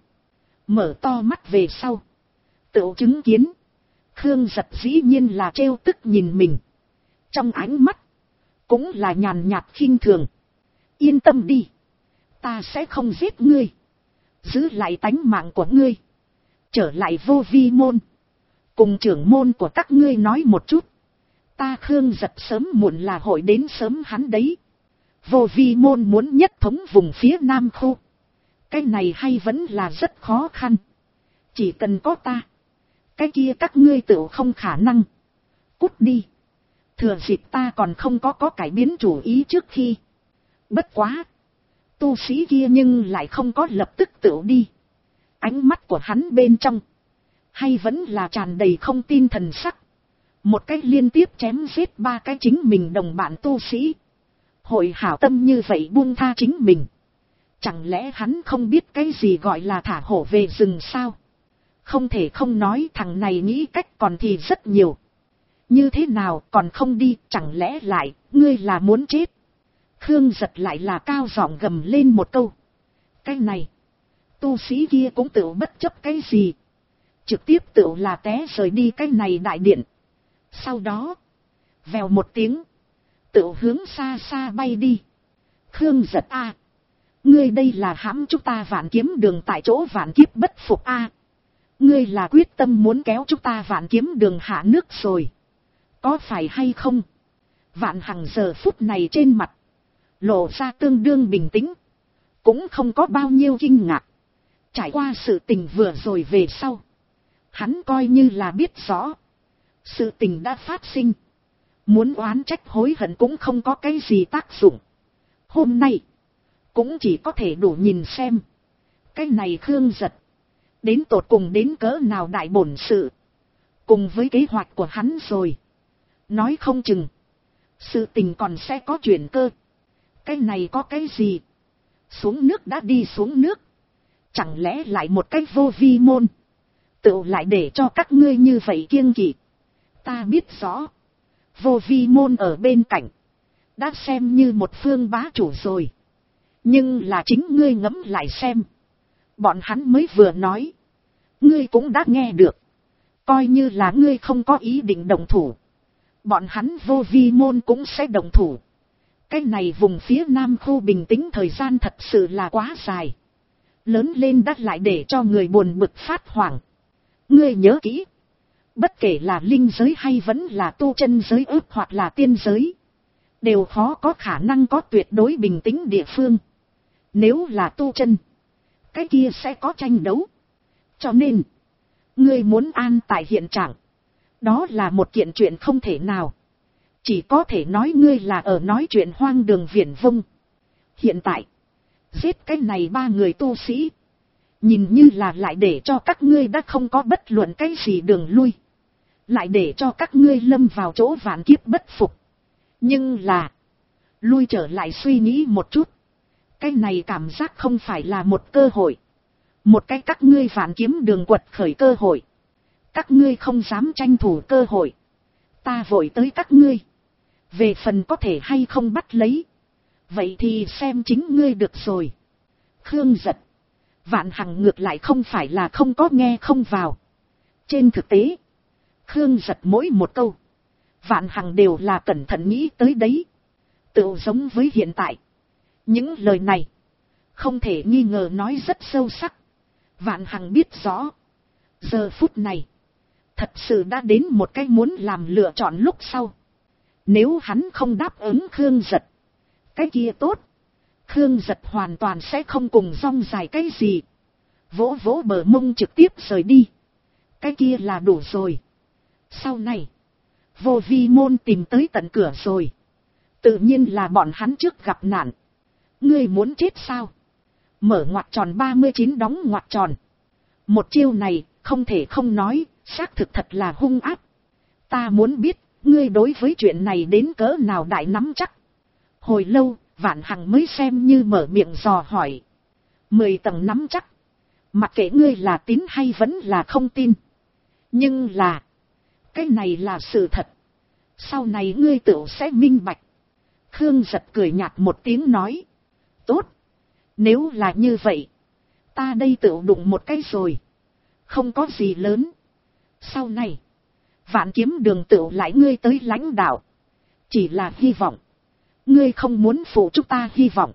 [SPEAKER 1] Mở to mắt về sau, tự chứng kiến, Khương Giật dĩ nhiên là trêu tức nhìn mình. Trong ánh mắt, cũng là nhàn nhạt khinh thường. Yên tâm đi, ta sẽ không giết ngươi, giữ lại tánh mạng của ngươi, trở lại vô vi môn, cùng trưởng môn của các ngươi nói một chút. Ta Khương Giật sớm muộn là hội đến sớm hắn đấy. Vô vi môn muốn nhất thống vùng phía Nam khu, cái này hay vẫn là rất khó khăn. Chỉ cần có ta, cái kia các ngươi tự không khả năng. Cút đi, thừa dịp ta còn không có cải biến chủ ý trước khi. Bất quá, tu sĩ kia nhưng lại không có lập tức tự đi. Ánh mắt của hắn bên trong, hay vẫn là tràn đầy không tin thần sắc. Một cách liên tiếp chém giết 3 cái chính mình đồng bạn tu sĩ, hội hảo tâm như vậy buông tha chính mình. Chẳng lẽ hắn không biết cái gì gọi là thả hổ về rừng sao? Không thể không nói thằng này nghĩ cách còn thì rất nhiều. Như thế nào còn không đi, chẳng lẽ lại, ngươi là muốn chết? Khương Giật lại là cao giọng gầm lên một câu. Cái này, tu sĩ kia cũng tự bất chấp cái gì, trực tiếp tự là té rời đi cái này đại điện. Sau đó, vèo một tiếng, tự hướng xa xa bay đi. Khương Giật a, ngươi đây là hãm chúng ta Vạn Kiếm Đường tại chỗ vạn kiếp bất phục a. Ngươi là quyết tâm muốn kéo chúng ta Vạn Kiếm Đường hạ nước rồi, có phải hay không? Vạn Hằng giờ phút này trên mặt lộ ra tương đương bình tĩnh, cũng không có bao nhiêu kinh ngạc. Trải qua sự tình vừa rồi về sau, hắn coi như là biết rõ sự tình đã phát sinh, muốn oán trách hối hận cũng không có cái gì tác dụng. Hôm nay cũng chỉ có thể đủ nhìn xem cái này Khương Giật đến tột cùng đến cỡ nào đại bổn sự, cùng với kế hoạch của hắn rồi. Nói không chừng sự tình còn sẽ có chuyển cơ. Cái này có cái gì? Xuống nước đã đi xuống nước, chẳng lẽ lại một cái vô vi môn tự lại để cho các ngươi như vậy kiêng kỵ? Ta biết rõ, vô vi môn ở bên cạnh đã xem như một phương bá chủ rồi. Nhưng là chính ngươi ngẫm lại xem, bọn hắn mới vừa nói, ngươi cũng đã nghe được. Coi như là ngươi không có ý định động thủ, bọn hắn vô vi môn cũng sẽ động thủ. Cái này vùng phía Nam khu bình tĩnh thời gian thật sự là quá dài, lớn lên đắt lại để cho người buồn bực phát hoảng. Ngươi nhớ kỹ, bất kể là linh giới hay vẫn là tu chân giới ước hoặc là tiên giới, đều khó có khả năng có tuyệt đối bình tĩnh địa phương. Nếu là tu chân, cái kia sẽ có tranh đấu. Cho nên, ngươi muốn an tại hiện trạng, đó là một kiện chuyện không thể nào. Chỉ có thể nói ngươi là ở nói chuyện hoang đường viển vông. Hiện tại, Giết cái này 3 người tu sĩ. Nhìn như là lại để cho các ngươi đã không có bất luận cái gì đường lui. Lại để cho các ngươi lâm vào chỗ vạn kiếp bất phục. Nhưng là. Lui trở lại suy nghĩ một chút. Cái này cảm giác không phải là một cơ hội. Một cái các ngươi vạn kiếm đường quật khởi cơ hội. Các ngươi không dám tranh thủ cơ hội. Ta vội tới các ngươi. Về phần có thể hay không bắt lấy. Vậy thì xem chính ngươi được rồi. Khương Giật. Vạn Hằng ngược lại không phải là không có nghe không vào. Trên thực tế. Khương Giật mỗi một câu. Vạn Hằng đều là cẩn thận nghĩ tới đấy. Tự giống với hiện tại. Những lời này. Không thể nghi ngờ nói rất sâu sắc. Vạn Hằng biết rõ. Giờ phút này. Thật sự đã đến một cái muốn làm lựa chọn lúc sau. Nếu hắn không đáp ứng Khương Giật. Cái kia tốt. Khương Giật hoàn toàn sẽ không cùng rong dài cái gì. Vỗ vỗ bờ mông trực tiếp rời đi. Cái kia là đủ rồi. Sau này. Vô vi môn tìm tới tận cửa rồi. Tự nhiên là bọn hắn trước gặp nạn. Ngươi muốn chết sao? Mở ngoặc tròn 39 đóng ngoặc tròn. Một chiêu này không thể không nói. Xác thực thật là hung áp. Ta muốn biết. Ngươi đối với chuyện này đến cỡ nào đại nắm chắc. Hồi lâu. Vạn Hằng mới xem như mở miệng dò hỏi. 10 tầng nắm chắc. Mặc kệ ngươi là tín hay vẫn là không tin. Nhưng là. Cái này là sự thật. Sau này ngươi tự sẽ minh bạch. Khương Giật cười nhạt một tiếng nói. Tốt. Nếu là như vậy. Ta đây tự đụng một cái rồi. Không có gì lớn. Sau này. Vạn kiếm đường tự lại ngươi tới lãnh đạo. Chỉ là hy vọng. Ngươi không muốn phụ chúng ta hy vọng.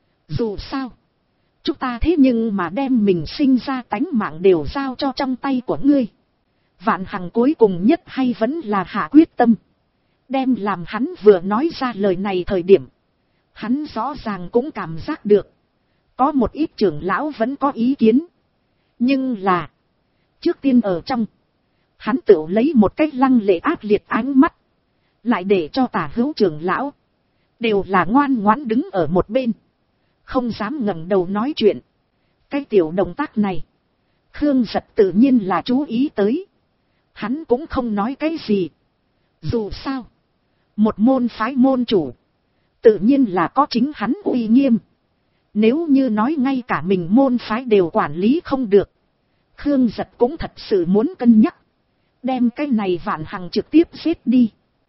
[SPEAKER 1] Dù sao. Chúng ta thế nhưng mà đem mình sinh ra tánh mạng đều giao cho trong tay của ngươi. Vạn Hằng cuối cùng nhất hay vẫn là hạ quyết tâm. Đem làm hắn vừa nói ra lời này thời điểm. Hắn rõ ràng cũng cảm giác được. Có một ít trưởng lão vẫn có ý kiến. Nhưng là. Trước tiên ở trong. Hắn tự lấy một cách lăng lệ ác liệt ánh mắt. Lại để cho tả hữu trưởng lão. Đều là ngoan ngoãn đứng ở một bên. Không dám ngẩng đầu nói chuyện. Cái tiểu động tác này. Khương Giật tự nhiên là chú ý tới. Hắn cũng không nói cái gì. Dù sao. Một môn phái môn chủ. Tự nhiên là có chính hắn uy nghiêm. Nếu như nói ngay cả mình môn phái đều quản lý không được. Khương Giật cũng thật sự muốn cân nhắc. Đem cái này Vạn Hằng trực tiếp giết đi.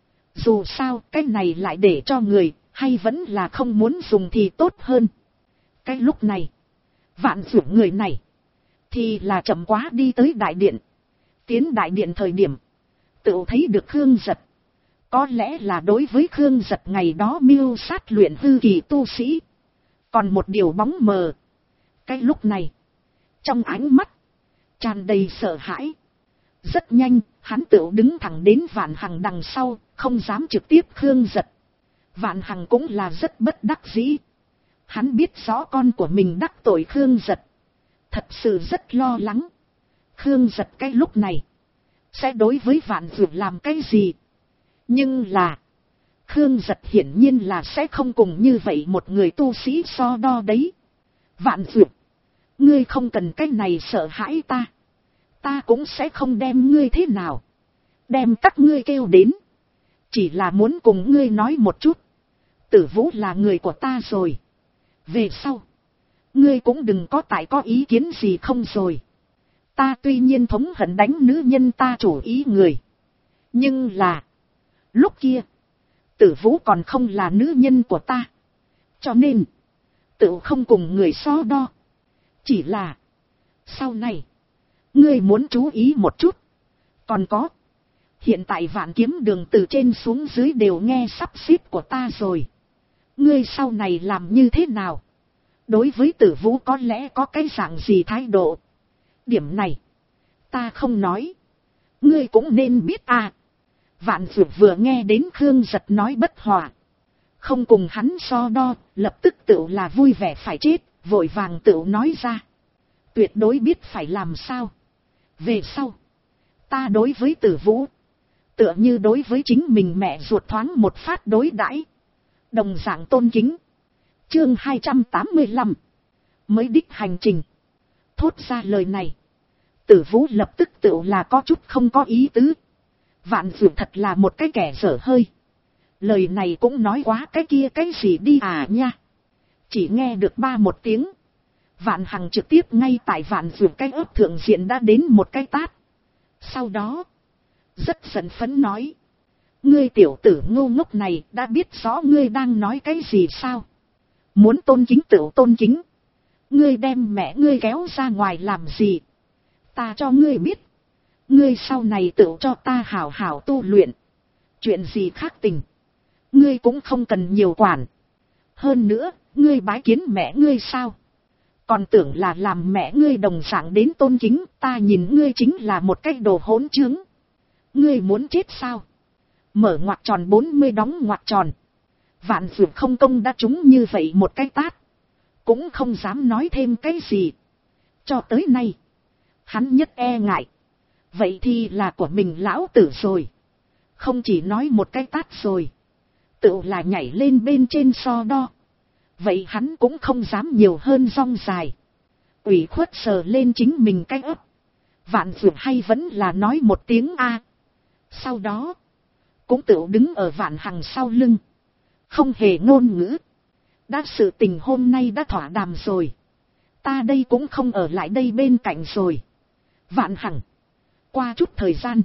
[SPEAKER 1] Dù sao cái này lại để cho người. Hay vẫn là không muốn dùng thì tốt hơn. Cái lúc này. Vạn Dũng người này. Thì là chậm quá đi tới đại điện. Tiến đại điện thời điểm. Tự thấy được Khương Giật. Có lẽ là đối với Khương Giật ngày đó mưu sát luyện hư kỳ tu sĩ. Còn một điều bóng mờ. Cái lúc này. Trong ánh mắt. Tràn đầy sợ hãi. Rất nhanh. Hắn tự đứng thẳng đến Vạn Hằng đằng sau. Không dám trực tiếp Khương Giật. Vạn Hằng cũng là rất bất đắc dĩ. Hắn biết rõ con của mình đắc tội Khương Giật. Thật sự rất lo lắng. Khương Giật cái lúc này. Sẽ đối với Vạn Dược làm cái gì. Nhưng là. Khương Giật hiển nhiên là sẽ không cùng như vậy một người tu sĩ so đo đấy. Vạn Dược. Ngươi không cần cái này sợ hãi ta. Ta cũng sẽ không đem ngươi thế nào. Đem các ngươi kêu đến. Chỉ là muốn cùng ngươi nói một chút. Tử Vũ là người của ta rồi. Về sau. Ngươi cũng đừng có tại có ý kiến gì không rồi. Ta tuy nhiên thống hận đánh nữ nhân ta chủ ý người. Nhưng là. Lúc kia. Tử Vũ còn không là nữ nhân của ta. Cho nên. Tự không cùng người so đo. Chỉ là. Sau này. Ngươi muốn chú ý một chút. Còn có. Hiện tại Vạn Kiếm đường từ trên xuống dưới đều nghe sắp xếp của ta rồi. Ngươi sau này làm như thế nào? Đối với Tử Vũ có lẽ có cái dạng gì thái độ? Điểm này. Ta không nói. Ngươi cũng nên biết à. Vạn Dược vừa nghe đến Khương Giật nói bất hòa. Không cùng hắn so đo. Lập tức tự là vui vẻ phải chết. Vội vàng tự nói ra. Tuyệt đối biết phải làm sao. Về sau. Ta đối với Tử Vũ. Tựa như đối với chính mình mẹ ruột thoáng một phát đối đãi. Đồng dạng tôn kính. Chương 285. mới đích hành trình. Thốt ra lời này, Tử Vũ lập tức tự là có chút không có ý tứ. Vạn Dược thật là một cái kẻ dở hơi. Lời này cũng nói quá cái kia cái gì đi à nha. Chỉ nghe được ba một tiếng, Vạn Hằng trực tiếp ngay tại Vạn Dược cái ớt thượng diện đã đến một cái tát. Sau đó, rất giận phấn nói: ngươi tiểu tử ngu ngốc này, đã biết rõ ngươi đang nói cái gì sao? Muốn tôn kính tựu tôn kính. Ngươi đem mẹ ngươi kéo ra ngoài làm gì? Ta cho ngươi biết. Ngươi sau này tựu cho ta hảo hảo tu luyện. Chuyện gì khác tình, ngươi cũng không cần nhiều quản. Hơn nữa, ngươi bái kiến mẹ ngươi sao? Còn tưởng là làm mẹ ngươi đồng dạng đến tôn kính, ta nhìn ngươi chính là một cái đồ hỗn trướng. Ngươi muốn chết sao? Mở ngoặc tròn 40 đóng ngoặc tròn. Vạn Dược không công đã trúng như vậy một cái tát, cũng không dám nói thêm cái gì. Cho tới nay, hắn nhất e ngại, vậy thì là của mình lão tử rồi. Không chỉ nói một cái tát rồi, tự là nhảy lên bên trên so đo. Vậy hắn cũng không dám nhiều hơn rong dài. Ủy khuất sờ lên chính mình cái ấp. Vạn Dược hay vẫn là nói một tiếng a. Sau đó, cũng tự đứng ở Vạn Hằng sau lưng, không hề ngôn ngữ. Đã sự tình hôm nay đã thỏa đàm rồi, ta đây cũng không ở lại đây bên cạnh rồi. Vạn Hằng, qua chút thời gian,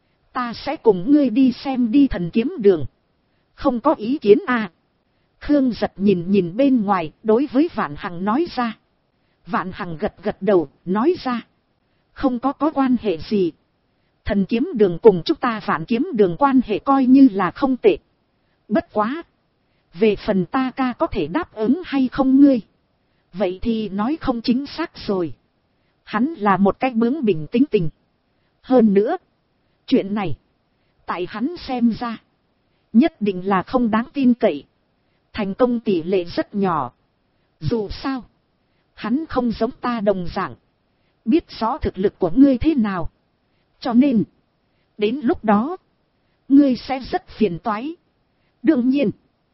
[SPEAKER 1] ta sẽ cùng ngươi đi xem đi Thần Kiếm Đường. Không có ý kiến à? Khương Giật nhìn nhìn bên ngoài, đối với Vạn Hằng nói ra. Vạn Hằng gật gật đầu, nói ra: không có quan hệ gì. Thần Kiếm Đường cùng chúng ta Vạn Kiếm Đường quan hệ coi như là không tệ. Bất quá, về phần ta ca có thể đáp ứng hay không ngươi, vậy thì nói không chính xác rồi. Hắn là một cái bướng bỉnh tính tình. Hơn nữa, chuyện này, tại hắn xem ra, nhất định là không đáng tin cậy. Thành công tỷ lệ rất nhỏ. Dù sao, hắn không giống ta đồng dạng, biết rõ thực lực của ngươi thế nào. Cho nên, đến lúc đó, ngươi sẽ rất phiền toái. Đương nhiên,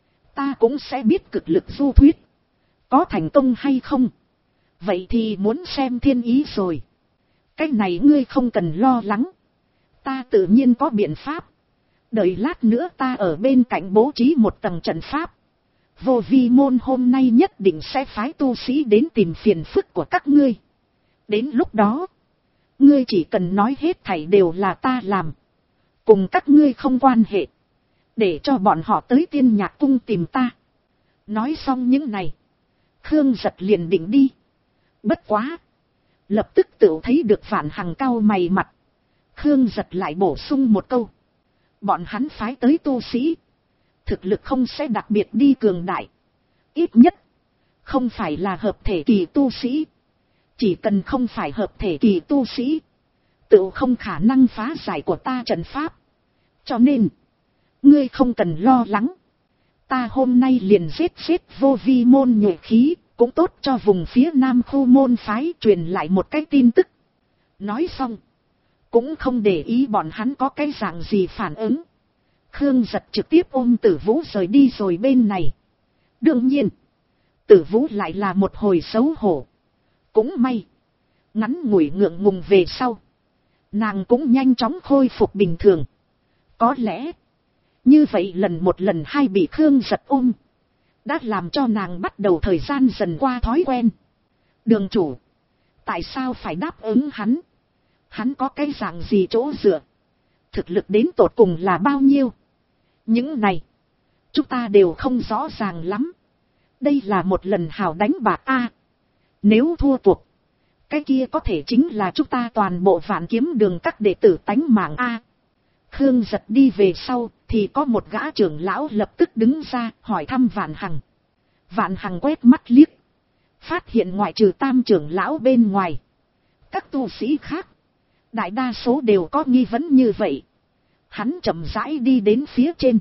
[SPEAKER 1] ta cũng sẽ biết cực lực du thuyết có thành công hay không, vậy thì muốn xem thiên ý rồi. Cái này ngươi không cần lo lắng, ta tự nhiên có biện pháp. Đợi lát nữa ta ở bên cạnh bố trí một tầng trận pháp. Vô Vi môn hôm nay nhất định sẽ phái tu sĩ đến tìm phiền phức của các ngươi. Đến lúc đó, ngươi chỉ cần nói hết thảy đều là ta làm, cùng các ngươi không quan hệ. Để cho bọn họ tới Tiên Nhạc Cung tìm ta. Nói xong những này, Khương Giật liền định đi. Bất quá, lập tức tự thấy được Vạn Hằng cau mày mặt. Khương Giật lại bổ sung một câu: bọn hắn phái tới tu sĩ, thực lực không sẽ đặc biệt đi cường đại. Ít nhất, không phải là hợp thể kỳ tu sĩ. Chỉ cần không phải hợp thể kỳ tu sĩ, tự không khả năng phá giải của ta trận pháp. Cho nên, ngươi không cần lo lắng. Ta hôm nay liền giết Vô Vi môn nhuệ khí, cũng tốt cho vùng phía nam khu môn phái truyền lại một cái tin tức. Nói xong, cũng không để ý bọn hắn có cái dạng gì phản ứng. Khương Giật trực tiếp ôm Tử Vũ rời đi rồi bên này. Đương nhiên, Tử Vũ lại là một hồi xấu hổ. Cũng may, ngắn ngủi ngượng ngùng về sau, nàng cũng nhanh chóng khôi phục bình thường. Có lẽ, như vậy một lần hai bị Khương Giật ôm, đã làm cho nàng bắt đầu thời gian dần qua thói quen. Đường chủ, tại sao phải đáp ứng hắn? Hắn có cái dạng gì chỗ dựa? Thực lực đến tột cùng là bao nhiêu? Những này, chúng ta đều không rõ ràng lắm. Đây là một lần hào đánh bạc a. Nếu thua cuộc, cái kia có thể chính là chúng ta toàn bộ Vạn Kiếm Đường các đệ tử tánh mạng a. Khương Giật đi về sau, thì có một gã trưởng lão lập tức đứng ra hỏi thăm Vạn Hằng. Vạn Hằng quét mắt liếc, phát hiện ngoại trừ Tam trưởng lão bên ngoài, các tu sĩ khác, đại đa số đều có nghi vấn như vậy. Hắn chậm rãi đi đến phía trên,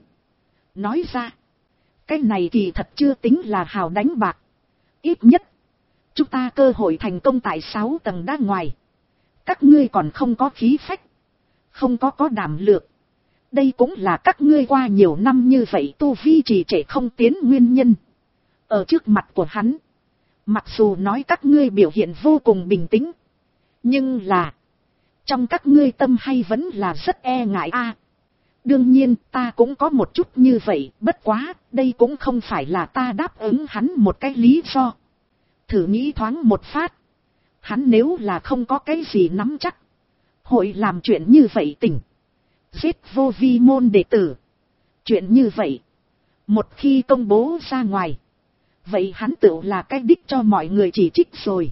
[SPEAKER 1] nói ra: cái này kỳ thật chưa tính là hào đánh bạc. Ít nhất, chúng ta cơ hội thành công tại 6 tầng đá ngoài. Các ngươi còn không có khí phách, không có đảm lược. Đây cũng là các ngươi qua nhiều năm như vậy tu vi trì trệ không tiến nguyên nhân. Ở trước mặt của hắn, Mặc dù nói các ngươi biểu hiện vô cùng bình tĩnh, nhưng là, trong các ngươi tâm hay vẫn là rất e ngại a. Đương nhiên ta cũng có một chút như vậy, bất quá, đây cũng không phải là ta đáp ứng hắn một cái lý do. Thử nghĩ thoáng một phát, hắn nếu là không có cái gì nắm chắc, hội làm chuyện như vậy tỉnh, giết vô vi môn đệ tử. Chuyện như vậy, một khi công bố ra ngoài, vậy hắn tự là cái đích cho mọi người chỉ trích rồi.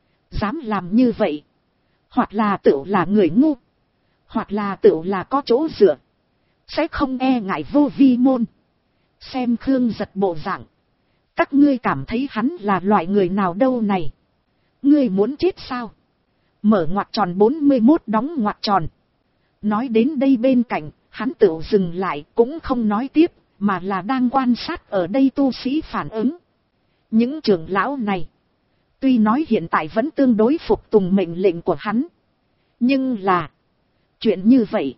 [SPEAKER 1] Dám làm như vậy, hoặc là tự là người ngu, hoặc là tự là có chỗ dựa, sẽ không e ngại vô vi môn. Xem Khương Giật bộ dạng, các ngươi cảm thấy hắn là loại người nào đâu này? Ngươi muốn chết sao? Mở ngoặc tròn 41 đóng ngoặc tròn. Nói đến đây bên cạnh, hắn tự dừng lại cũng không nói tiếp, mà là đang quan sát ở đây tu sĩ phản ứng. Những trưởng lão này, tuy nói hiện tại vẫn tương đối phục tùng mệnh lệnh của hắn, nhưng là, chuyện như vậy,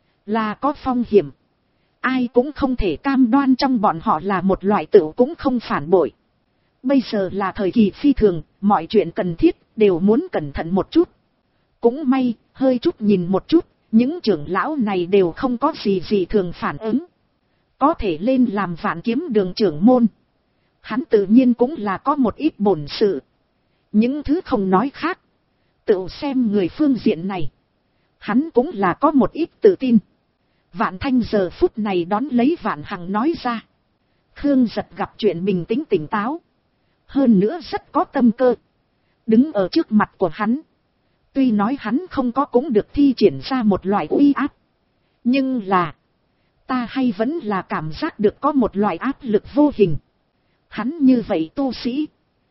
[SPEAKER 1] là có phong hiểm. Ai cũng không thể cam đoan trong bọn họ là một loại tự cũng không phản bội. Bây giờ là thời kỳ phi thường, mọi chuyện cần thiết, đều muốn cẩn thận một chút. Cũng may, hơi chút nhìn một chút, những trưởng lão này đều không có gì thường phản ứng. Có thể lên làm Vạn Kiếm Đường trưởng môn. Hắn tự nhiên cũng là có một ít bổn sự. Những thứ không nói khác. Tự xem người phương diện này. Hắn cũng là có một ít tự tin. Vạn Thanh giờ phút này đón lấy Vạn Hằng nói ra. Khương Giật gặp chuyện bình tĩnh tỉnh táo. Hơn nữa rất có tâm cơ. Đứng ở trước mặt của hắn. Tuy nói hắn không có cũng được thi triển ra một loại uy áp. Nhưng là, ta hay vẫn là cảm giác được có một loại áp lực vô hình. Hắn như vậy tu sĩ,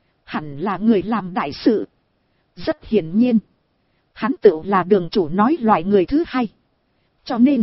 [SPEAKER 1] hẳn là người làm đại sự. Rất hiển nhiên, hắn tự là đường chủ nói loại người thứ hai. Cho nên,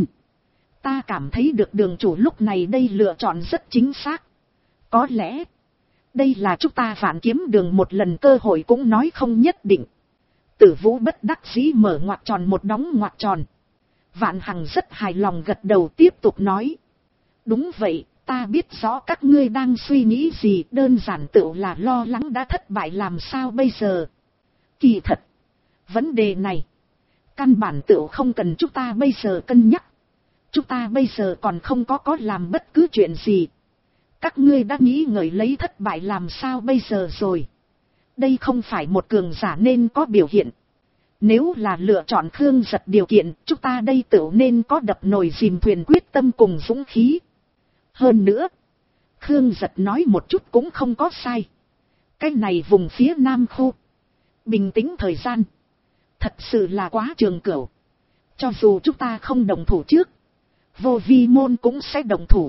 [SPEAKER 1] ta cảm thấy được đường chủ lúc này đây lựa chọn rất chính xác. Có lẽ, đây là chúng ta Vạn Kiếm Đường một lần cơ hội cũng nói không nhất định. Tử Vũ bất đắc dĩ mở ngoặc tròn một đóng ngoặc tròn. Vạn Hằng rất hài lòng gật đầu tiếp tục nói. Đúng vậy, ta biết rõ các ngươi đang suy nghĩ gì, đơn giản tự là lo lắng đã thất bại làm sao bây giờ. Kỳ thật, vấn đề này, căn bản tự không cần chúng ta bây giờ cân nhắc. Chúng ta bây giờ còn không có làm bất cứ chuyện gì. Các ngươi đã nghĩ ngợi lấy thất bại làm sao bây giờ rồi. Đây không phải một cường giả nên có biểu hiện. Nếu là lựa chọn Khương Giật điều kiện, chúng ta đây tự nên có đập nồi dìm thuyền quyết tâm cùng dũng khí. Hơn nữa, Khương Giật nói một chút cũng không có sai. Cái này vùng phía Nam khu, bình tĩnh thời gian, thật sự là quá trường cửu. Cho dù chúng ta không đồng thủ trước, vô vi môn cũng sẽ đồng thủ.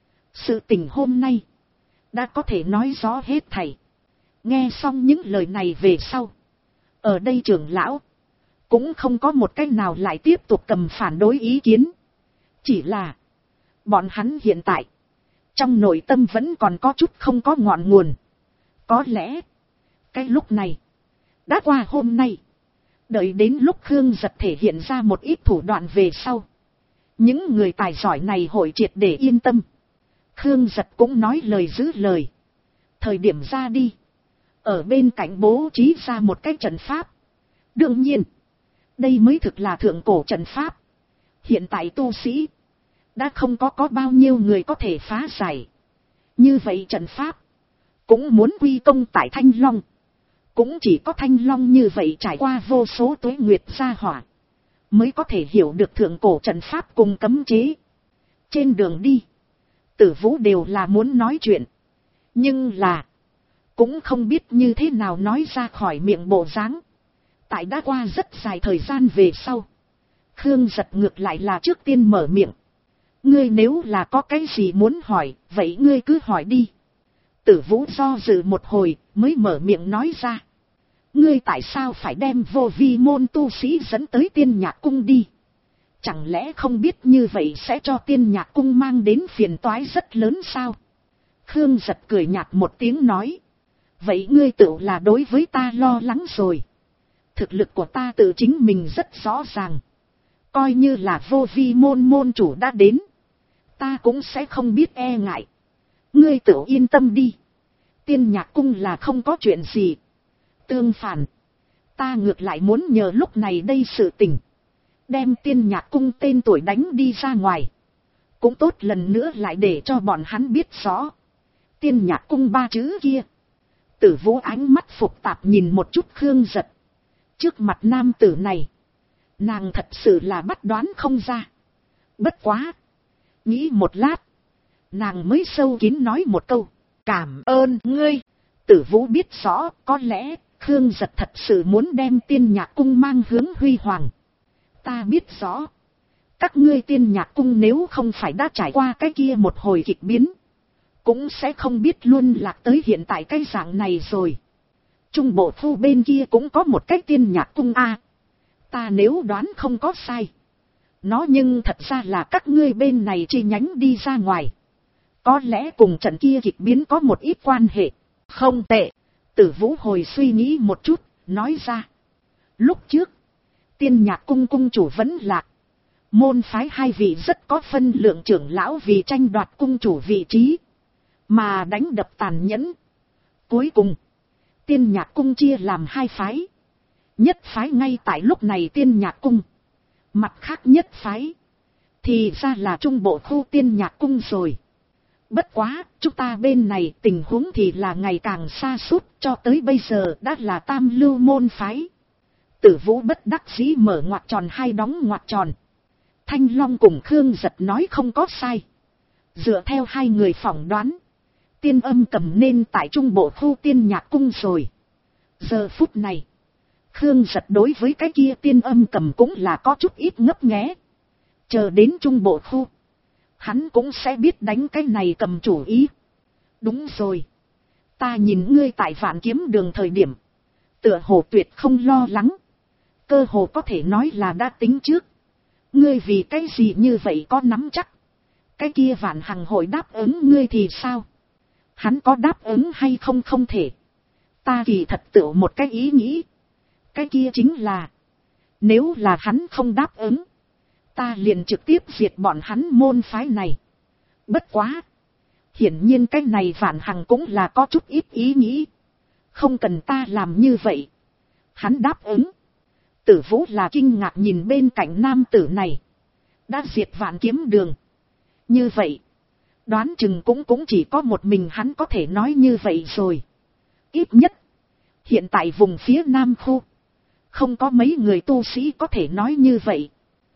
[SPEAKER 1] Sự tình hôm nay, đã có thể nói rõ hết thảy. Nghe xong những lời này về sau, ở đây trưởng lão, cũng không có một cách nào lại tiếp tục cầm phản đối ý kiến. Chỉ là, bọn hắn hiện tại, trong nội tâm vẫn còn có chút không có ngọn nguồn. Có lẽ, cái lúc này, đã qua hôm nay, đợi đến lúc Khương Giật thể hiện ra một ít thủ đoạn về sau. Những người tài giỏi này hội triệt để yên tâm. Khương Giật cũng nói lời giữ lời. Thời điểm ra đi, ở bên cạnh bố trí ra một cái trận pháp. Đương nhiên, đây mới thực là thượng cổ trận pháp. Hiện tại tu sĩ, đã không có bao nhiêu người có thể phá giải. Như vậy trận pháp, cũng muốn quy công tại Thanh Long. Cũng chỉ có Thanh Long như vậy trải qua vô số tuế nguyệt gia hỏa, mới có thể hiểu được thượng cổ trận pháp cùng cấm chế. Trên đường đi, Tử Vũ đều là muốn nói chuyện. Nhưng là, cũng không biết như thế nào nói ra khỏi miệng bộ dáng. Tại đã qua rất dài thời gian về sau, Khương Giật ngược lại là trước tiên mở miệng. Ngươi nếu là có cái gì muốn hỏi, vậy ngươi cứ hỏi đi. Tử Vũ do dự một hồi, mới mở miệng nói ra. Ngươi tại sao phải đem vô vi môn tu sĩ dẫn tới Tiên Nhạc Cung đi? Chẳng lẽ không biết như vậy sẽ cho Tiên Nhạc Cung mang đến phiền toái rất lớn sao? Khương Giật cười nhạt một tiếng nói. Vậy ngươi tự là đối với ta lo lắng rồi. Thực lực của ta tự chính mình rất rõ ràng. Coi như là vô vi môn môn chủ đã đến, ta cũng sẽ không biết e ngại. Ngươi tự yên tâm đi. Tiên Nhạc Cung là không có chuyện gì. Tương phản, ta ngược lại muốn nhờ lúc này đây sự tình, đem Tiên Nhạc Cung tên tuổi đánh đi ra ngoài. Cũng tốt lần nữa lại để cho bọn hắn biết rõ. Tiên Nhạc Cung ba chữ kia. Tử Vũ ánh mắt phục tạp nhìn một chút Khương Giật. Trước mặt nam tử này, nàng thật sự là bắt đoán không ra. Bất quá, nghĩ một lát, nàng mới sâu kín nói một câu, cảm ơn ngươi. Tử Vũ biết rõ, có lẽ Khương Giật thật sự muốn đem Tiên Nhạc Cung mang hướng huy hoàng. Ta biết rõ, các ngươi Tiên Nhạc Cung nếu không phải đã trải qua cái kia một hồi kịch biến, cũng sẽ không biết luôn lạc tới hiện tại cái dạng này rồi. Trung bộ phu bên kia cũng có một cái Tiên Nhạc Cung a. Ta nếu đoán không có sai, nó nhưng thật ra là các ngươi bên này chi nhánh đi ra ngoài. Có lẽ cùng trận kia kịch biến có một ít quan hệ. Không tệ. Tử Vũ hồi suy nghĩ một chút, nói ra. Lúc trước, Tiên Nhạc Cung cung chủ vẫn lạc. Môn phái hai vị rất có phân lượng trưởng lão vì tranh đoạt cung chủ vị trí, mà đánh đập tàn nhẫn. Cuối cùng, Tiên Nhạc Cung chia làm hai phái. Nhất phái ngay tại lúc này Tiên Nhạc Cung. Mặt khác nhất phái, thì ra là trung bộ khu Tiên Nhạc Cung rồi. Bất quá, chúng ta bên này tình huống thì là ngày càng xa suốt, cho tới bây giờ đã là tam lưu môn phái. Tử Vũ bất đắc dĩ mở ngoặc tròn hai đóng ngoặc tròn. Thanh Long cùng Khương Giật nói không có sai. Dựa theo hai người phỏng đoán, Tiên Âm Cầm nên tại trung bộ khu Tiên Nhạc Cung rồi. Giờ phút này, Khương Giật đối với cái kia Tiên Âm Cầm cũng là có chút ít ngấp nghé. Chờ đến trung bộ khu, hắn cũng sẽ biết đánh cái này cầm chủ ý. Đúng rồi, ta nhìn ngươi tại Vạn Kiếm Đường thời điểm, tựa hồ tuyệt không lo lắng. Cơ hồ có thể nói là đã tính trước. Ngươi vì cái gì như vậy có nắm chắc? Cái kia Vạn Hằng hội đáp ứng ngươi thì sao? Hắn có đáp ứng hay không không thể. Ta kỳ thật tựu một cái ý nghĩ. Cái kia chính là, nếu là hắn không đáp ứng, ta liền trực tiếp diệt bọn hắn môn phái này. Bất quá, hiển nhiên cái này Vạn Hằng cũng là có chút ít ý nghĩ. Không cần ta làm như vậy. Hắn đáp ứng. Tử Vũ là kinh ngạc nhìn bên cạnh nam tử này. Đã diệt Vạn Kiếm Đường. Như vậy, đoán chừng cũng chỉ có một mình hắn có thể nói như vậy rồi. Ít nhất, hiện tại vùng phía Nam khu, không có mấy người tu sĩ có thể nói như vậy.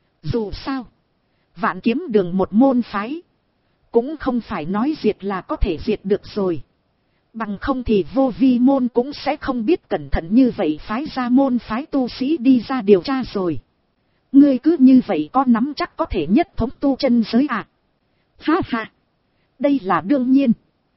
[SPEAKER 1] Dù sao, Vạn Kiếm Đường một môn phái, cũng không phải nói diệt là có thể diệt được rồi. Bằng không thì Vô Vi môn cũng sẽ không biết cẩn thận như vậy phái ra môn phái tu sĩ đi ra điều tra rồi. Ngươi cứ như vậy có nắm chắc có thể nhất thống tu chân giới à? Ha ha, đây là đương nhiên.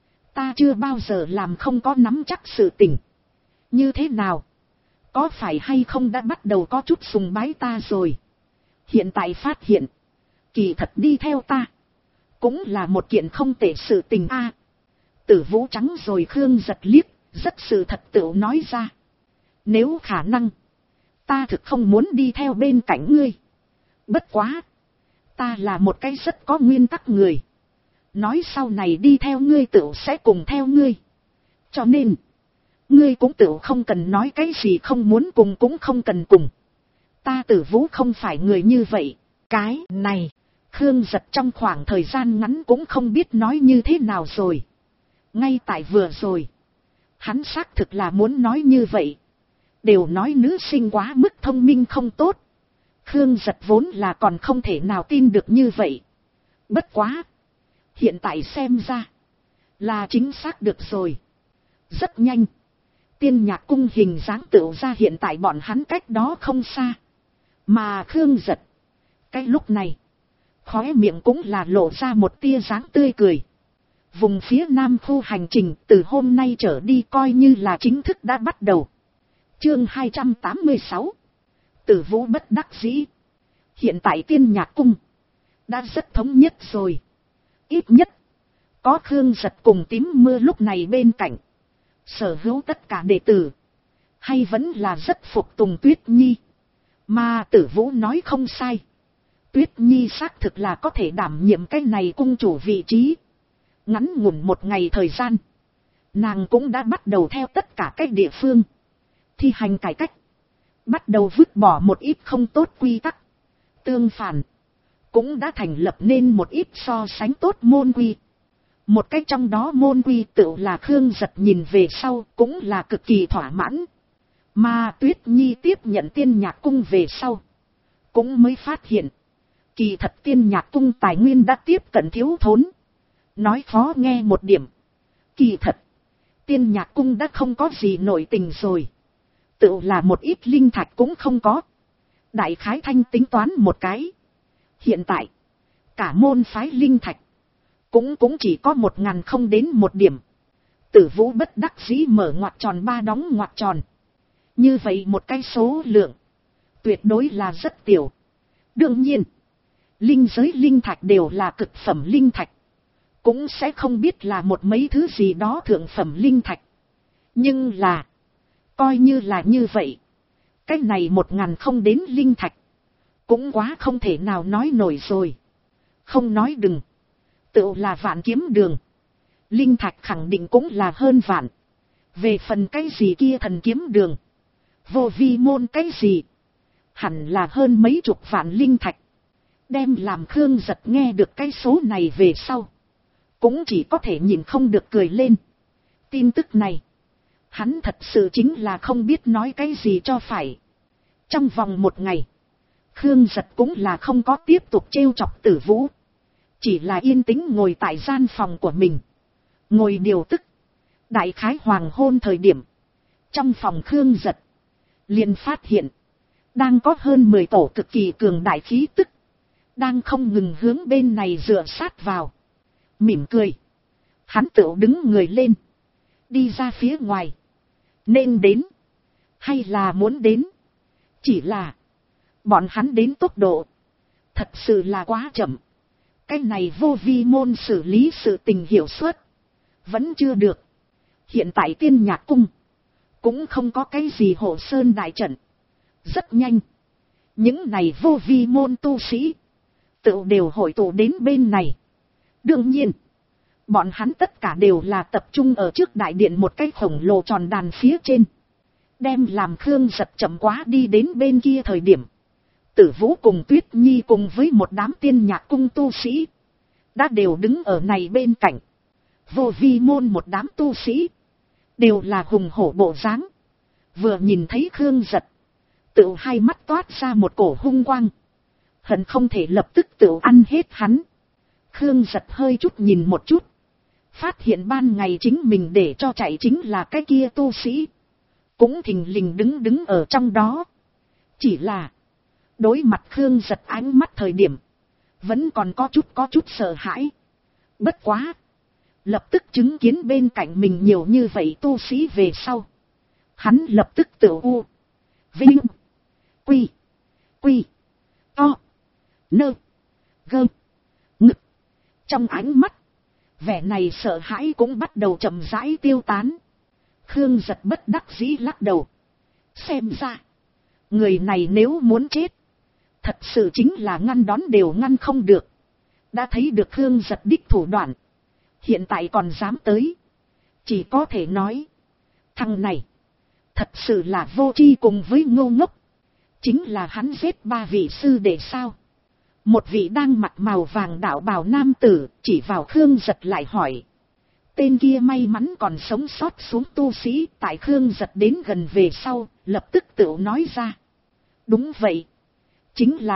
[SPEAKER 1] Ta chưa bao giờ làm không có nắm chắc sự tình. Như thế nào? Có phải hay không đã bắt đầu có chút sùng bái ta rồi? Hiện tại phát hiện, kỳ thật đi theo ta, cũng là một kiện không tệ sự tình a. Tử Vũ trắng rồi Khương Giật liếc, rất sự thật tựu nói ra. Nếu khả năng, ta thực không muốn đi theo bên cạnh ngươi. Bất quá, ta là một cái rất có nguyên tắc người. Nói sau này đi theo ngươi tựu sẽ cùng theo ngươi. Cho nên, ngươi cũng tựu không cần nói cái gì không muốn cùng cũng không cần cùng. Ta Tử Vũ không phải người như vậy. Cái này, Khương Giật trong khoảng thời gian ngắn cũng không biết nói như thế nào rồi. Ngay tại vừa rồi, hắn xác thực là muốn nói như vậy. Đều nói nữ sinh quá mức thông minh không tốt. Khương Giật vốn là còn không thể nào tin được như vậy. Bất quá, hiện tại xem ra, là chính xác được rồi. Rất nhanh, Tiên Nhạc Cung hình dáng tựu ra hiện tại bọn hắn cách đó không xa. Mà Khương Giật, cái lúc này, khóe miệng cũng là lộ ra một tia dáng tươi cười. Vùng phía Nam khu hành trình từ hôm nay trở đi coi như là chính thức đã bắt đầu. Chương 286. Tử Vũ bất đắc dĩ. Hiện tại Tiên Nhạc Cung đã rất thống nhất rồi. Ít nhất, có Khương Giật cùng Tím Mưa lúc này bên cạnh. Sở hữu tất cả đệ tử, hay vẫn là rất phục tùng Tuyết Nhi. Mà Tử Vũ nói không sai. Tuyết Nhi xác thực là có thể đảm nhiệm cái này cung chủ vị trí. Ngắn ngủn một ngày thời gian, Nàng cũng đã bắt đầu theo tất cả các địa phương thi hành cải cách, bắt đầu vứt bỏ một ít không tốt quy tắc. Tương phản, cũng đã thành lập nên một ít so sánh tốt môn quy. Một cách trong đó môn quy tự là Khương Giật nhìn về sau cũng là cực kỳ thỏa mãn. Mà Tuyết Nhi tiếp nhận Tiên Nhạc Cung về sau, cũng mới phát hiện, kỳ thật Tiên Nhạc Cung tài nguyên đã tiếp cận thiếu thốn. Nói khó nghe một điểm, kỳ thật Tiên Nhạc Cung đã không có gì nội tình rồi. Tự là một ít linh thạch cũng không có. Đại khái thanh tính toán một cái, hiện tại cả môn phái linh thạch cũng chỉ có 1.000 không đến một điểm. Tử Vũ bất đắc dĩ mở ngoặc tròn 3 đóng ngoặc tròn. Như vậy một cái số lượng tuyệt đối là rất tiểu. Đương nhiên, linh giới linh thạch đều là cực phẩm linh thạch, cũng sẽ không biết là một mấy thứ gì đó thượng phẩm linh thạch. Nhưng là, coi như là như vậy, cái này 1.000 không đến linh thạch cũng quá không thể nào nói nổi rồi. Không nói đừng, tự là vạn kiếm đường, linh thạch khẳng định cũng là hơn vạn. Về phần cái gì kia thần kiếm đường, vô vi môn cái gì, hẳn là hơn mấy chục vạn linh thạch. Đem làm Khương Giật nghe được cái số này về sau, cũng chỉ có thể nhìn không được cười lên. Tin tức này, hắn thật sự chính là không biết nói cái gì cho phải. Trong vòng một ngày, Khương Giật cũng là không có tiếp tục trêu chọc Tử Vũ, chỉ là yên tĩnh ngồi tại gian phòng của mình, ngồi điều tức. Đại khái hoàng hôn thời điểm, trong phòng Khương Giật liền phát hiện, đang có hơn 10 tổ cực kỳ cường đại khí tức, đang không ngừng hướng bên này dựa sát vào. Mỉm cười, hắn tự đứng người lên, đi ra phía ngoài. Nên đến, hay là muốn đến, chỉ là bọn hắn đến tốc độ thật sự là quá chậm. Cái này vô vi môn xử lý sự tình hiệu suất vẫn chưa được. Hiện tại Tiên Nhạc Cung cũng không có cái gì hộ sơn đại trận. Rất nhanh, những này vô vi môn tu sĩ tự đều hội tụ đến bên này. Đương nhiên, bọn hắn tất cả đều là tập trung ở trước đại điện một cái khổng lồ tròn đàn phía trên. Đem làm Khương Giật chậm quá đi đến bên kia thời điểm, Tử Vũ cùng Tuyết Nhi cùng với một đám Tiên Nhạc Cung tu sĩ đã đều đứng ở này bên cạnh. Vô vi môn một đám tu sĩ đều là hùng hổ bộ dáng, vừa nhìn thấy Khương Giật, tự hai mắt toát ra một cổ hung quang, hận không thể lập tức tự ăn hết hắn. Khương Giật hơi chút nhìn một chút, phát hiện ban ngày chính mình để cho chạy chính là cái kia tu sĩ, cũng thình lình đứng ở trong đó. Chỉ là, đối mặt Khương Giật ánh mắt thời điểm, vẫn còn có chút sợ hãi. Bất quá, lập tức chứng kiến bên cạnh mình nhiều như vậy tu sĩ về sau, hắn lập tức tự u, vinh, quy, to, nơ, gơ, ngực. Trong ánh mắt, vẻ này sợ hãi cũng bắt đầu chậm rãi tiêu tán. Khương Giật bất đắc dĩ lắc đầu. Xem ra, người này nếu muốn chết, thật sự chính là ngăn đón đều ngăn không được. Đã thấy được Khương Giật đích thủ đoạn, hiện tại còn dám tới, chỉ có thể nói, thằng này thật sự là vô tri cùng với ngô ngốc. Chính là hắn giết 3 vị sư đệ sao? Một vị đang mặc màu vàng đạo bào nam tử chỉ vào Khương Giật lại hỏi. Tên kia may mắn còn sống sót xuống tu sĩ tại Khương Giật đến gần về sau, lập tức tự nói ra. Đúng vậy, chính là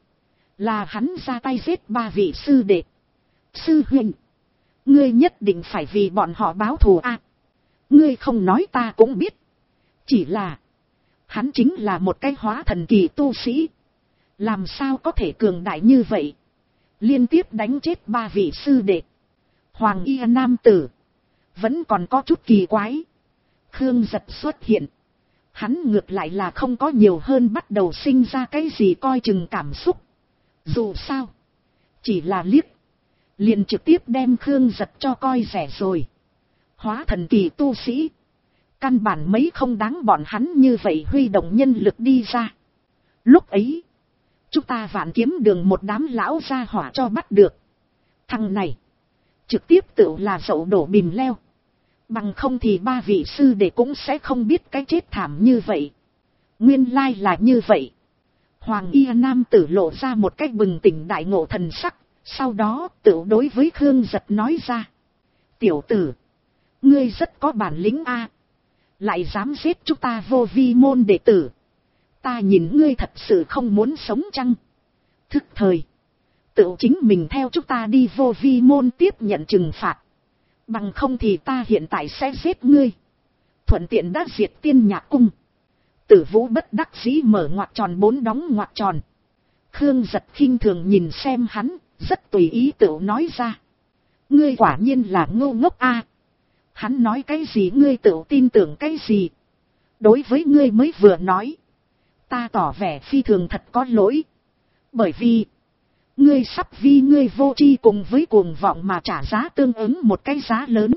[SPEAKER 1] hắn ra tay giết 3 vị sư đệ. Sư huynh, ngươi nhất định phải vì bọn họ báo thù à? Ngươi không nói ta cũng biết. Chỉ là, hắn chính là một cái hóa thần kỳ tu sĩ, làm sao có thể cường đại như vậy, liên tiếp đánh chết 3 vị sư đệ. Hoàng y nam tử vẫn còn có chút kỳ quái. Khương Giật xuất hiện, hắn ngược lại là không có nhiều hơn bắt đầu sinh ra cái gì coi chừng cảm xúc. Dù sao, chỉ là liếc, liền trực tiếp đem Khương Giật cho coi rẻ rồi. Hóa thần kỳ tu sĩ, căn bản mấy không đáng bọn hắn như vậy huy động nhân lực đi ra. Lúc ấy, chúng ta Vạn Kiếm đường một đám lão gia hỏa cho bắt được. Thằng này, trực tiếp tự là dậu đổ bìm leo. Bằng không thì ba vị sư đệ cũng sẽ không biết cái chết thảm như vậy. Nguyên lai là như vậy. Hoàng y nam tử lộ ra một cách bừng tỉnh đại ngộ thần sắc, sau đó tự đối với Khương Giật nói ra. Tiểu tử, ngươi rất có bản lĩnh a, lại dám giết chúng ta Vô Vi môn đệ tử. Ta nhìn ngươi thật sự không muốn sống chăng? Thức thời, tự chính mình theo chúng ta đi Vô Vi môn tiếp nhận trừng phạt. Bằng không thì ta hiện tại sẽ giết ngươi. Thuận tiện đã diệt Tiên Nhạc cung. Tử Vũ bất đắc dĩ mở ngoặc tròn 4 đóng ngoặc tròn. Khương Giật khinh thường nhìn xem hắn, rất tùy ý tự nói ra. Ngươi quả nhiên là ngô ngốc a. Hắn nói cái gì ngươi tự tin tưởng cái gì? Đối với ngươi mới vừa nói, ta tỏ vẻ phi thường thật có lỗi. Bởi vì ngươi sắp vì ngươi vô tri cùng với cuồng vọng mà trả giá tương ứng một cái giá lớn.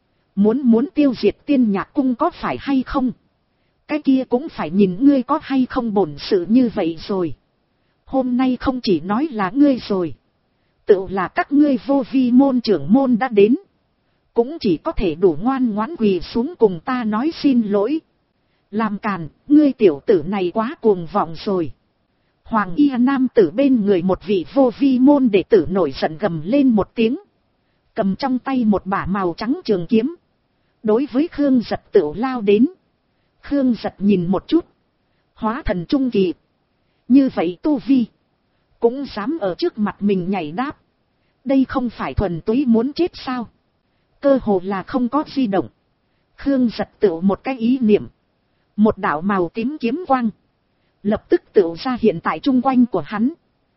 [SPEAKER 1] Muốn tiêu diệt Tiên Nhạc cung có phải hay không? Cái kia cũng phải nhìn ngươi có hay không bổn sự như vậy rồi. Hôm nay không chỉ nói là ngươi rồi, tự là các ngươi Vô Vi môn trưởng môn đã đến, cũng chỉ có thể đủ ngoan ngoãn quỳ xuống cùng ta nói xin lỗi. Làm càn, ngươi tiểu tử này quá cuồng vọng rồi. Hoàng y nam tử bên người một vị Vô Vi môn đệ tử nổi giận gầm lên một tiếng, cầm trong tay một bả màu trắng trường kiếm, đối với Khương Giật tự lao đến. Khương Giật nhìn một chút, hóa thần trung kỳ, như vậy tu vi, cũng dám ở trước mặt mình nhảy đáp. Đây không phải thuần túy muốn chết sao? Cơ hồ là không có di động. Khương Giật tự một cái ý niệm, một đạo màu tím kiếm quang lập tức tự ra hiện tại chung quanh của hắn.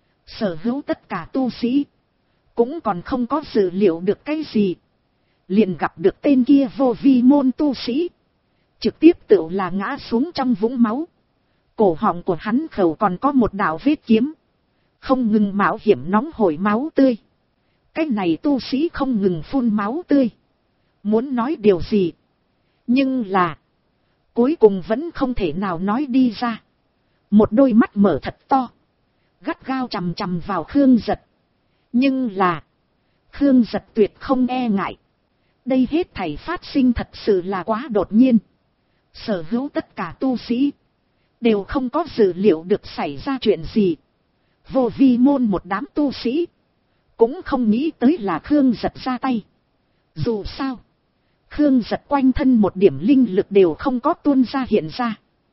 [SPEAKER 1] Sở hữu tất cả tu sĩ cũng còn không có dự liệu được cái gì, liền gặp được tên kia Vô Vi môn tu sĩ trực tiếp tự là ngã xuống trong vũng máu. Cổ họng của hắn khẩu còn có một đạo vết kiếm, không ngừng mạo hiểm nóng hổi máu tươi. Cái này tu sĩ không ngừng phun máu tươi, muốn nói điều gì, nhưng là cuối cùng vẫn không thể nào nói đi ra. Một đôi mắt mở thật to, gắt gao chằm chằm vào Khương Giật. Nhưng là Khương Giật tuyệt không e ngại. Đây hết thảy phát sinh thật sự là quá đột nhiên. Sở hữu tất cả tu sĩ đều không có dự liệu được xảy ra chuyện gì. Vô Vi môn một đám tu sĩ cũng không nghĩ tới là Khương Giật ra tay. Dù sao, Khương Giật quanh thân một điểm linh lực đều không có tuôn ra hiện ra.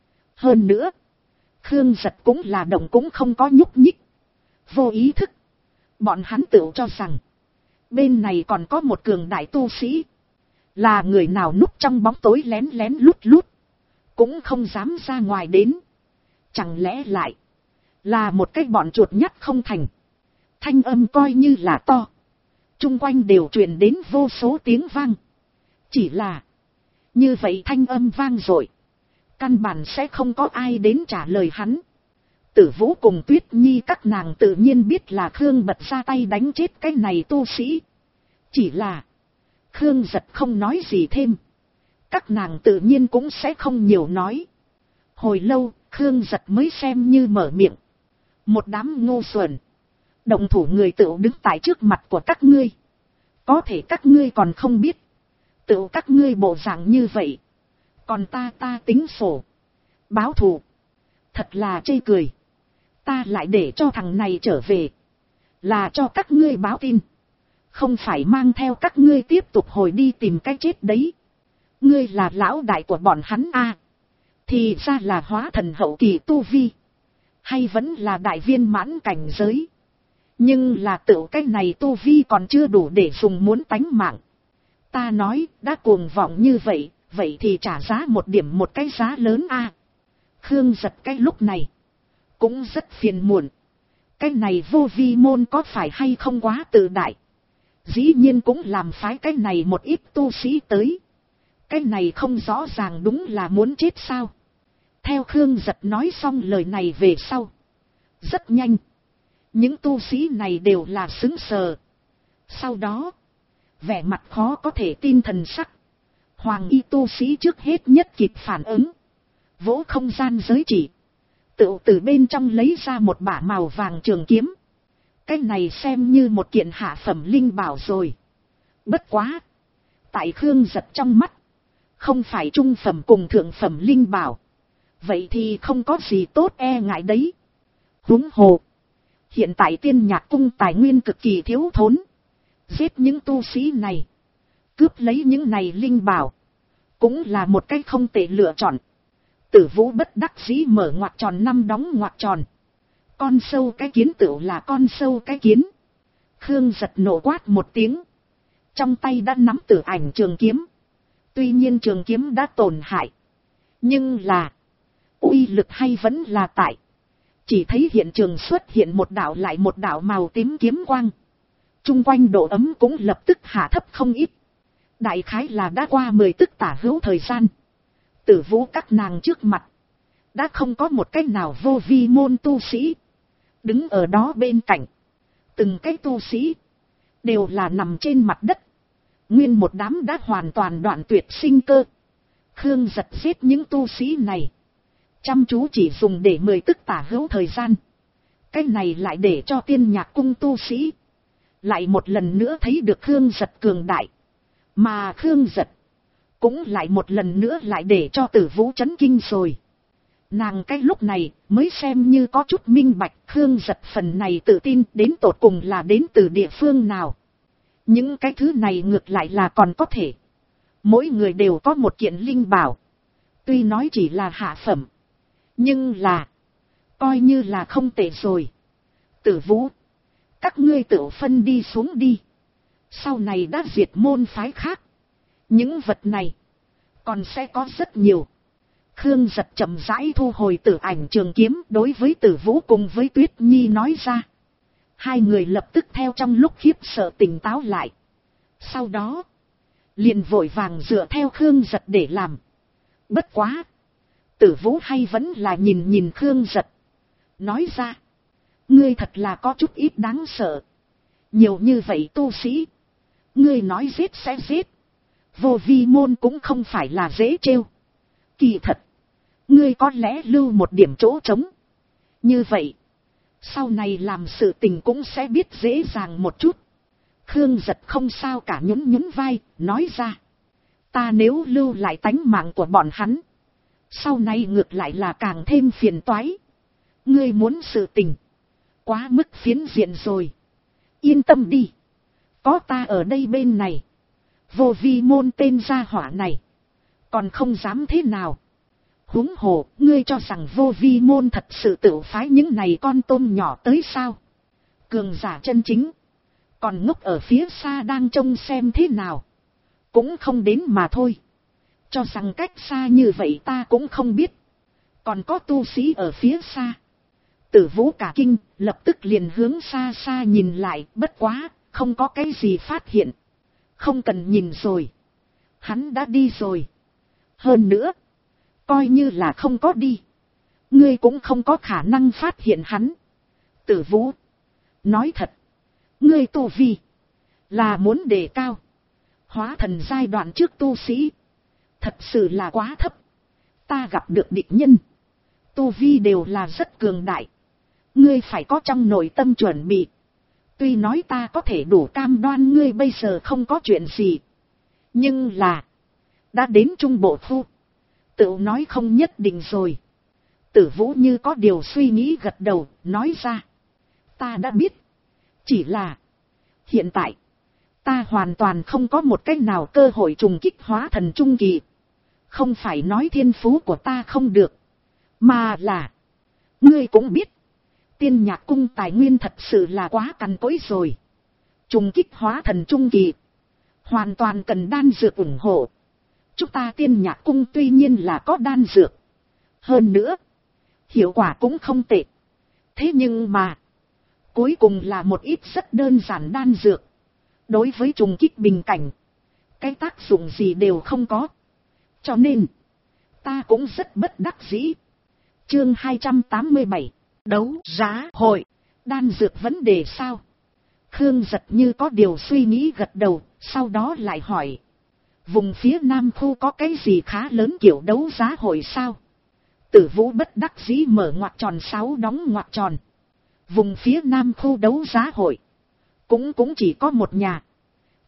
[SPEAKER 1] Hơn nữa, Khương Giật cũng là động cũng không có nhúc nhích. Vô ý thức, bọn hắn tự cho rằng bên này còn có một cường đại tu sĩ. Là người nào núp trong bóng tối lén lén lút lút, cũng không dám ra ngoài đến. Chẳng lẽ lại là một cái bọn chuột nhắt không thành? Thanh âm coi như là to, chung quanh đều truyền đến vô số tiếng vang. Chỉ là như vậy thanh âm vang rồi, căn bản sẽ không có ai đến trả lời hắn. Tử Vũ cùng Tuyết Nhi các nàng tự nhiên biết là Khương Bật ra tay đánh chết cái này tu sĩ. Chỉ là Khương Giật không nói gì thêm, các nàng tự nhiên cũng sẽ không nhiều nói. Hồi lâu, Khương Giật mới xem như mở miệng. Một đám ngu xuẩn, động thủ người tự đứng tại trước mặt của các ngươi. Có thể các ngươi còn không biết, tự các ngươi bộ dạng như vậy, còn ta tính sổ báo thù. Thật là chê cười. Ta lại để cho thằng này trở về, là cho các ngươi báo tin, không phải mang theo các ngươi tiếp tục hồi đi tìm cái chết đấy. Ngươi là lão đại của bọn hắn a, thì ra là hóa thần hậu kỳ tu vi, hay vẫn là đại viên mãn cảnh giới. Nhưng là tự cái này tu vi còn chưa đủ để dùng muốn tánh mạng. Ta nói đã cuồng vọng như vậy, vậy thì trả giá một điểm một cái giá lớn a. Khương Giật cái lúc này cũng rất phiền muộn. Cái này Vô Vi môn có phải hay không quá tự đại? Dĩ nhiên cũng làm phái cái này một ít tu sĩ tới. Cái này không rõ ràng đúng là muốn chết sao? Theo Khương Giật nói xong lời này về sau, rất nhanh, những tu sĩ này đều là sững sờ. Sau đó, vẻ mặt khó có thể tin thần sắc. Hoàng y tu sĩ trước hết nhất kịp phản ứng, vỗ không gian giới chỉ, tự từ bên trong lấy ra một bả màu vàng trường kiếm. Cái này xem như một kiện hạ phẩm linh bảo rồi. Bất quá, tại Khương Giật trong mắt, không phải trung phẩm cùng thượng phẩm linh bảo, vậy thì không có gì tốt e ngại đấy. Huống hồ, hiện tại Tiên Nhạc Cung tài nguyên cực kỳ thiếu thốn, giết những tu sĩ này, cướp lấy những này linh bảo, cũng là một cách không tệ lựa chọn. Tử Vũ bất đắc dĩ mở ngoặc tròn năm đóng ngoặc tròn. Con sâu cái kiến tựu là con sâu cái kiến. Khương Giật nổ quát một tiếng, trong tay đã nắm Tử Ảnh trường kiếm. Tuy nhiên trường kiếm đã tổn hại, nhưng là uy lực hay vẫn là tại. Chỉ thấy hiện trường xuất hiện một đạo lại một đạo màu tím kiếm quang, chung quanh độ ấm cũng lập tức hạ thấp không ít. Đại khái là đã qua 10 tức tả hữu thời gian, Tử Vũ các nàng trước mặt đã không có một cách nào vô vi môn tu sĩ đứng ở đó bên cạnh. Từng cái tu sĩ đều là nằm trên mặt đất, nguyên một đám đã hoàn toàn đoạn tuyệt sinh cơ. Khương Giật giết những tu sĩ này, chăm chú chỉ dùng để 10 tức tả hữu thời gian. Cái này lại để cho Tiên Nhạc Cung tu sĩ lại một lần nữa thấy được Khương Giật cường đại. Mà Khương Giật cũng lại một lần nữa lại để cho Tử Vũ chấn kinh rồi. Nàng cái lúc này mới xem như có chút minh bạch Khương Giật phần này tự tin đến tột cùng là đến từ địa phương nào. Những cái thứ này ngược lại là còn có thể. Mỗi người đều có một kiện linh bảo. Tuy nói chỉ là hạ phẩm, nhưng là coi như là không tệ rồi. Tử Vũ, các ngươi tự phân đi xuống đi. Sau này đã diệt môn phái khác, những vật này còn sẽ có rất nhiều. Khương Giật chậm rãi thu hồi Tử Ảnh trường kiếm, đối với Tử Vũ cùng với Tuyết Nhi nói ra. Hai người lập tức theo trong lúc khiếp sợ tỉnh táo lại. Sau đó liền vội vàng dựa theo Khương Giật để làm. Bất quá, Tử Vũ hay vẫn là nhìn nhìn Khương Giật, nói ra: ngươi thật là có chút ít đáng sợ. Nhiều như vậy tu sĩ, ngươi nói giết sẽ giết, vô vi môn cũng không phải là dễ trêu. Kỳ thật, ngươi có lẽ lưu một điểm chỗ trống. Như vậy, sau này làm sự tình cũng sẽ biết dễ dàng một chút. Khương Giật không sao cả, nhún nhún vai, nói ra: ta nếu lưu lại tánh mạng của bọn hắn, sau này ngược lại là càng thêm phiền toái. Ngươi muốn sự tình quá mức phiến diện rồi. Yên tâm đi, có ta ở đây bên này, vô vi môn tên gia hỏa này còn không dám thế nào. Huống hồ, ngươi cho rằng vô vi môn thật sự tự phái những này con tôm nhỏ tới sao? Cường giả chân chính còn ngốc ở phía xa đang trông xem thế nào, cũng không đến mà thôi. Cho rằng cách xa như vậy ta cũng không biết, còn có tu sĩ ở phía xa. Tử Vũ cả kinh, lập tức liền hướng xa xa nhìn lại, bất quá không có cái gì phát hiện. Không cần nhìn rồi, hắn đã đi rồi. Hơn nữa, coi như là không có đi, ngươi cũng không có khả năng phát hiện hắn. Tử Vũ, nói thật, ngươi tu vi là muốn đề cao. Hóa thần giai đoạn trước tu sĩ thật sự là quá thấp. Ta gặp được địch nhân, tu vi đều là rất cường đại. Ngươi phải có trong nội tâm chuẩn bị. Tuy nói ta có thể đủ cam đoan ngươi bây giờ không có chuyện gì, nhưng là đã đến trung bộ khu, tự nói không nhất định rồi. Tử Vũ như có điều suy nghĩ gật đầu, nói ra: ta đã biết. Chỉ là hiện tại ta hoàn toàn không có một cách nào cơ hội trùng kích hóa thần trung kỳ. Không phải nói thiên phú của ta không được, mà là ngươi cũng biết, Tiên Nhạc Cung tài nguyên thật sự là quá cằn cỗi rồi. Trùng kích hóa thần trung kỳ hoàn toàn cần đan dược ủng hộ. Chúng ta Tiên Nhạc Cung tuy nhiên là có đan dược, hơn nữa hiệu quả cũng không tệ. Thế nhưng mà cuối cùng là một ít rất đơn giản đan dược, đối với trùng kích bình cảnh cái tác dụng gì đều không có. Cho nên ta cũng rất bất đắc dĩ. Chương 287, đấu giá hội. Đan dược vấn đề sao? Khương Giật như có điều suy nghĩ gật đầu, sau đó lại hỏi: vùng phía Nam khu có cái gì khá lớn kiểu đấu giá hội sao? Tử Vũ bất đắc dĩ mở ngoặc tròn 6 đóng ngoặc tròn. Vùng phía Nam khu đấu giá hội cũng chỉ có một nhà.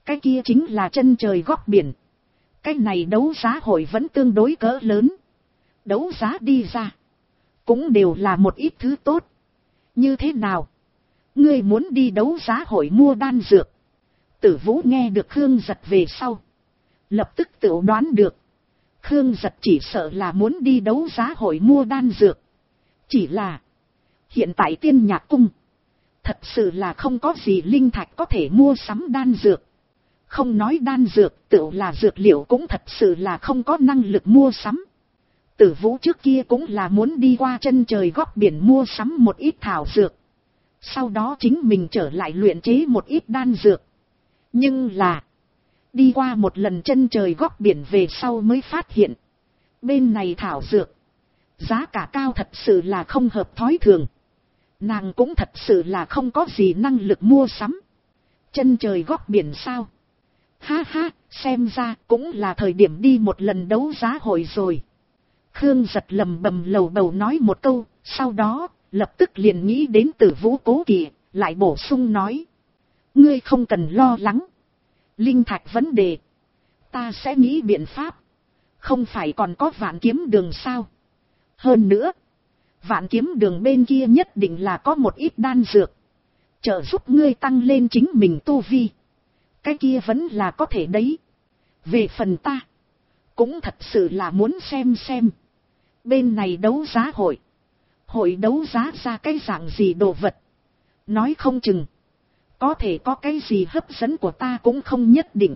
[SPEAKER 1] Cái kia chính là chân trời góc biển. Cái này đấu giá hội vẫn tương đối cỡ lớn. Đấu giá đi ra cũng đều là một ít thứ tốt. Như thế nào? Ngươi muốn đi đấu giá hội mua đan dược? Tử Vũ nghe được Khương Giật về sau, lập tức tự đoán được. Khương Giật chỉ sợ là muốn đi đấu giá hội mua đan dược. Chỉ là hiện tại Tiên Nhạc Cung thật sự là không có gì linh thạch có thể mua sắm đan dược. Không nói đan dược, tự là dược liệu cũng thật sự là không có năng lực mua sắm. Tử Vũ trước kia cũng là muốn đi qua chân trời góc biển mua sắm một ít thảo dược. Sau đó chính mình trở lại luyện chế một ít đan dược. Nhưng là đi qua một lần chân trời góc biển về sau mới phát hiện. Bên này thảo dược giá cả cao thật sự là không hợp thói thường. Nàng cũng thật sự là không có gì năng lực mua sắm. Chân trời góc biển sao? Ha ha, xem ra cũng là thời điểm đi một lần đấu giá hội rồi. Khương Giật lầm bầm lầu bầu nói một câu, sau đó lập tức liền nghĩ đến Tử Vũ cố kỵ, lại bổ sung nói. Ngươi không cần lo lắng. Linh thạch vấn đề, ta sẽ nghĩ biện pháp. Không phải còn có Vạn Kiếm Đường sao? Hơn nữa, Vạn Kiếm Đường bên kia nhất định là có một ít đan dược, trợ giúp ngươi tăng lên chính mình tu vi. Cái kia vẫn là có thể đấy. Về phần ta, cũng thật sự là muốn xem. Bên này đấu giá hội, hội đấu giá ra cái dạng gì đồ vật. Nói không chừng, có thể có cái gì hấp dẫn của ta cũng không nhất định.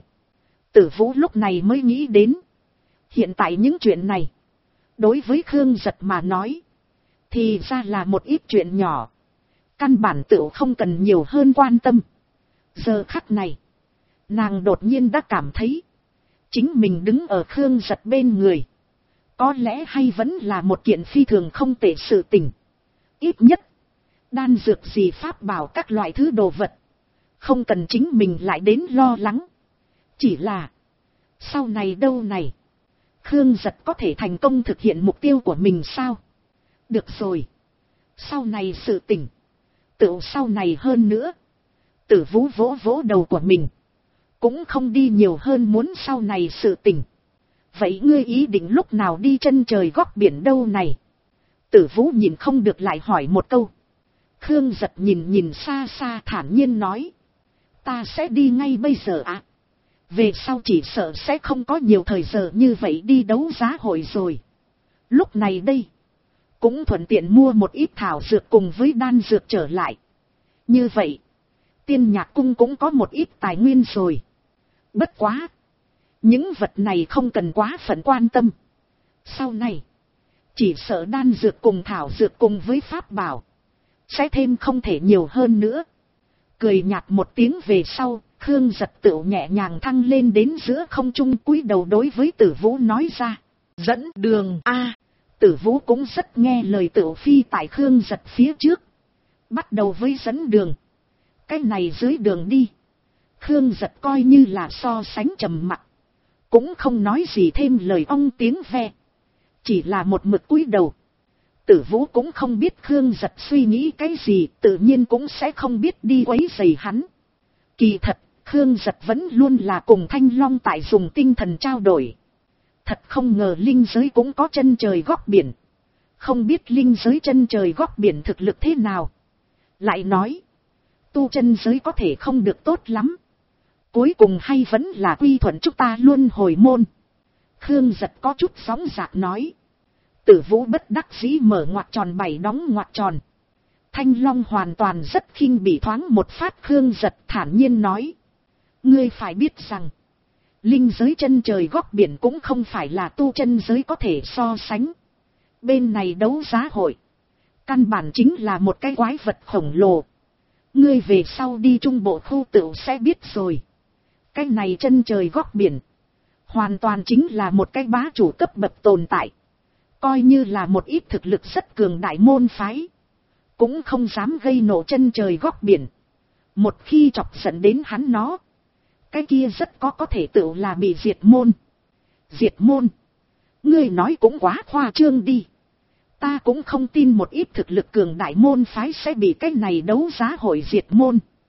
[SPEAKER 1] Tử Vũ lúc này mới nghĩ đến. Hiện tại những chuyện này, đối với Khương Giật mà nói, thì ra là một ít chuyện nhỏ. Căn bản tựu không cần nhiều hơn quan tâm. Giờ khắc này, nàng đột nhiên đã cảm thấy, chính mình đứng ở Khương Giật bên người, có lẽ hay vẫn là một kiện phi thường không tệ sự tình. Ít nhất, đan dược gì pháp bảo các loại thứ đồ vật, không cần chính mình lại đến lo lắng. Chỉ là, sau này đâu này, Khương Giật có thể thành công thực hiện mục tiêu của mình sao? Được rồi. Sau này sự tình, tựu sau này hơn nữa. Tử Vũ vỗ vỗ đầu của mình, cũng không đi nhiều hơn muốn sau này sự tình. Vậy ngươi ý định lúc nào đi chân trời góc biển đâu này? Tử Vũ nhìn không được lại hỏi một câu. Khương Giật nhìn xa xa thản nhiên nói. Ta sẽ đi ngay bây giờ ạ. Về sau chỉ sợ sẽ không có nhiều thời giờ như vậy đi đấu giá hội rồi. Lúc này đây, cũng thuận tiện mua một ít thảo dược cùng với đan dược trở lại. Như vậy, Tiên Nhạc Cung cũng có một ít tài nguyên rồi. Bất quá, những vật này không cần quá phận quan tâm. Sau này, chỉ sợ đan dược cùng thảo dược cùng với pháp bảo sẽ thêm không thể nhiều hơn nữa. Cười nhạt một tiếng về sau, Khương Giật tựu nhẹ nhàng thăng lên đến giữa không trung, cúi đầu đối với Tử Vũ nói ra. Dẫn đường a. Tử Vũ cũng rất nghe lời tựu phi tại Khương Giật phía trước. Bắt đầu với dẫn đường. Cái này dưới đường đi, Khương Giật coi như là so sánh trầm mặc, cũng không nói gì thêm lời ong tiếng ve, chỉ là một mực cúi đầu. Tử Vũ cũng không biết Khương Giật suy nghĩ cái gì, tự nhiên cũng sẽ không biết đi quấy rầy hắn. Kỳ thật, Khương Giật vẫn luôn là cùng Thanh Long tại dùng tinh thần trao đổi. Thật không ngờ linh giới cũng có chân trời góc biển. Không biết linh giới chân trời góc biển thực lực thế nào. Lại nói, tu chân giới có thể không được tốt lắm. Cuối cùng hay vẫn là quy thuận chúng ta luôn hồi môn. Khương Giật có chút sóng dạc nói. Tử Vũ bất đắc dĩ mở ngoặc tròn bảy đóng ngoặc tròn. Thanh Long hoàn toàn rất khinh bỉ thoáng một phát. Khương Giật thản nhiên nói. Ngươi phải biết rằng, linh giới chân trời góc biển cũng không phải là tu chân giới có thể so sánh. Bên này đấu giá hội, căn bản chính là một cái quái vật khổng lồ. Ngươi về sau đi trung bộ khu tựu sẽ biết rồi. Cái này chân trời góc biển, hoàn toàn chính là một cái bá chủ cấp bậc tồn tại. Coi như là một ít thực lực rất cường đại môn phái, cũng không dám gây nổ chân trời góc biển. Một khi chọc giận đến hắn nó, cái kia rất có thể tựu là bị diệt môn. Diệt môn? Ngươi nói cũng quá khoa trương đi. Ta cũng không tin một ít thực lực cường đại môn phái sẽ bị cái này đấu giá hội diệt môn.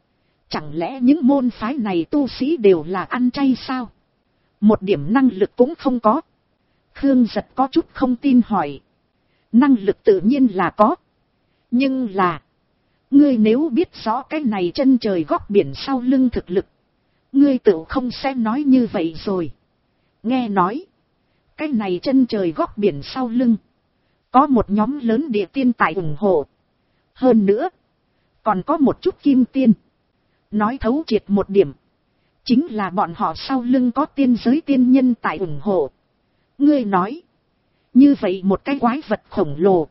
[SPEAKER 1] Chẳng lẽ những môn phái này tu sĩ đều là ăn chay sao? Một điểm năng lực cũng không có. Khương Giật có chút không tin hỏi. Năng lực tự nhiên là có. Nhưng là, ngươi nếu biết rõ cái này chân trời góc biển sau lưng thực lực, ngươi tự không sẽ nói như vậy rồi. Nghe nói, cái này chân trời góc biển sau lưng, có một nhóm lớn địa tiên tại ủng hộ. Hơn nữa, còn có một chút kim tiên. Nói thấu triệt một điểm, chính là bọn họ sau lưng có tiên giới tiên nhân tại ủng hộ. Ngươi nói, như vậy một cái quái vật khổng lồ,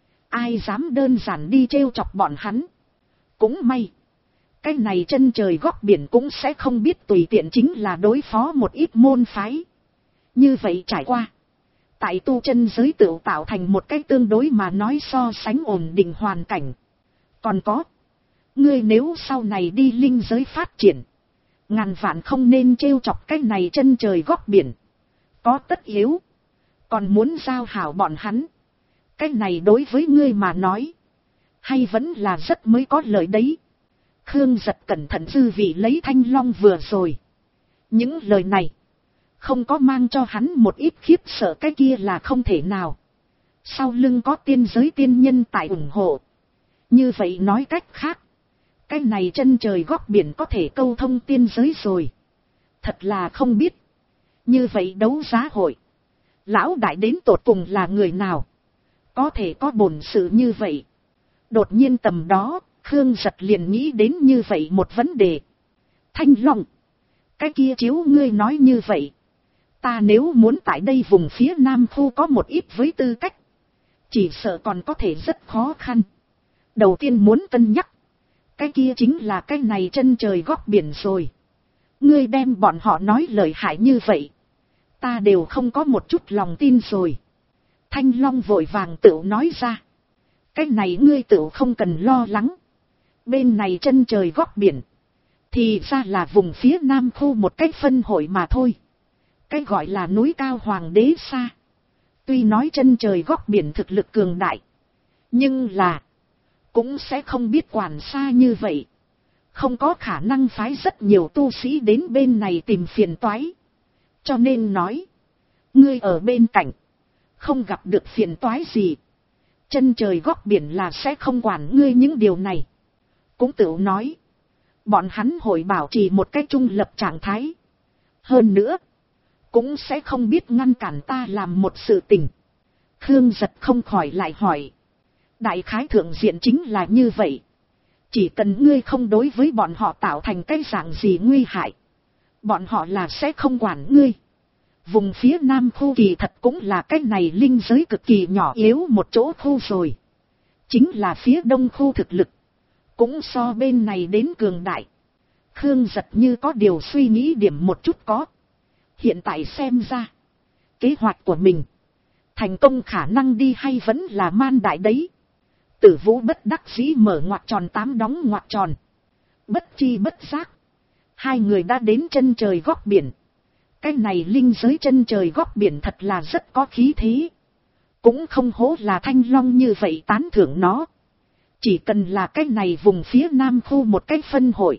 [SPEAKER 1] ai dám đơn giản đi trêu chọc bọn hắn. Cũng may, cái này chân trời góc biển cũng sẽ không biết tùy tiện chính là đối phó một ít môn phái. Như vậy trải qua, tại tu chân giới tự tạo thành một cái tương đối mà nói so sánh ổn định hoàn cảnh. Còn có, ngươi nếu sau này đi linh giới phát triển, ngàn vạn không nên trêu chọc cái này chân trời góc biển. Có tất yếu, còn muốn giao hảo bọn hắn. Cái này đối với ngươi mà nói, hay vẫn là rất mới có lợi đấy. Khương Giật cẩn thận dư vị lấy Thanh Long vừa rồi. Những lời này, không có mang cho hắn một ít khiếp sợ cái kia là không thể nào. Sau lưng có tiên giới tiên nhân tại ủng hộ. Như vậy nói cách khác, cái này chân trời góc biển có thể câu thông tiên giới rồi. Thật là không biết. Như vậy đấu giá hội, lão đại đến tột cùng là người nào? Có thể có bổn sự như vậy. Đột nhiên tầm đó, Khương Giật liền nghĩ đến như vậy một vấn đề. Thanh Long, cái kia chiếu ngươi nói như vậy, ta nếu muốn tại đây vùng phía Nam khu có một ít với tư cách, chỉ sợ còn có thể rất khó khăn. Đầu tiên muốn cân nhắc, cái kia chính là cái này chân trời góc biển rồi. Ngươi đem bọn họ nói lời hại như vậy, ta đều không có một chút lòng tin rồi. Thanh Long vội vàng tựu nói ra. Cái này ngươi tựu không cần lo lắng. Bên này chân trời góc biển, thì ra là vùng phía Nam khu một cái phân hội mà thôi. Cái gọi là núi cao Hoàng Đế Sa. Tuy nói chân trời góc biển thực lực cường đại, nhưng là, cũng sẽ không biết quản xa như vậy. Không có khả năng phái rất nhiều tu sĩ đến bên này tìm phiền toái. Cho nên nói, ngươi ở bên cạnh, không gặp được phiền toái gì. Chân trời góc biển là sẽ không quản ngươi những điều này. Cũng tự nói, bọn hắn hội bảo trì một cách trung lập trạng thái. Hơn nữa, cũng sẽ không biết ngăn cản ta làm một sự tình. Khương Giật không khỏi lại hỏi. Đại khái thượng diện chính là như vậy. Chỉ cần ngươi không đối với bọn họ tạo thành cái dạng gì nguy hại, bọn họ là sẽ không quản ngươi. Vùng phía Nam khu kỳ thật cũng là cái này linh giới cực kỳ nhỏ yếu một chỗ khu rồi. Chính là phía Đông khu thực lực, cũng so bên này đến cường đại. Khương Giật như có điều suy nghĩ điểm một chút có. Hiện tại xem ra, kế hoạch của mình, thành công khả năng đi hay vẫn là man đại đấy. Tử Vũ bất đắc dĩ mở ngoặc tròn 8 đóng ngoặc tròn. Bất chi bất giác, hai người đã đến chân trời góc biển. Cái này linh giới chân trời góc biển thật là rất có khí thế. Cũng không hố là Thanh Long như vậy tán thưởng nó. Chỉ cần là cái này vùng phía Nam khu một cái phân hội,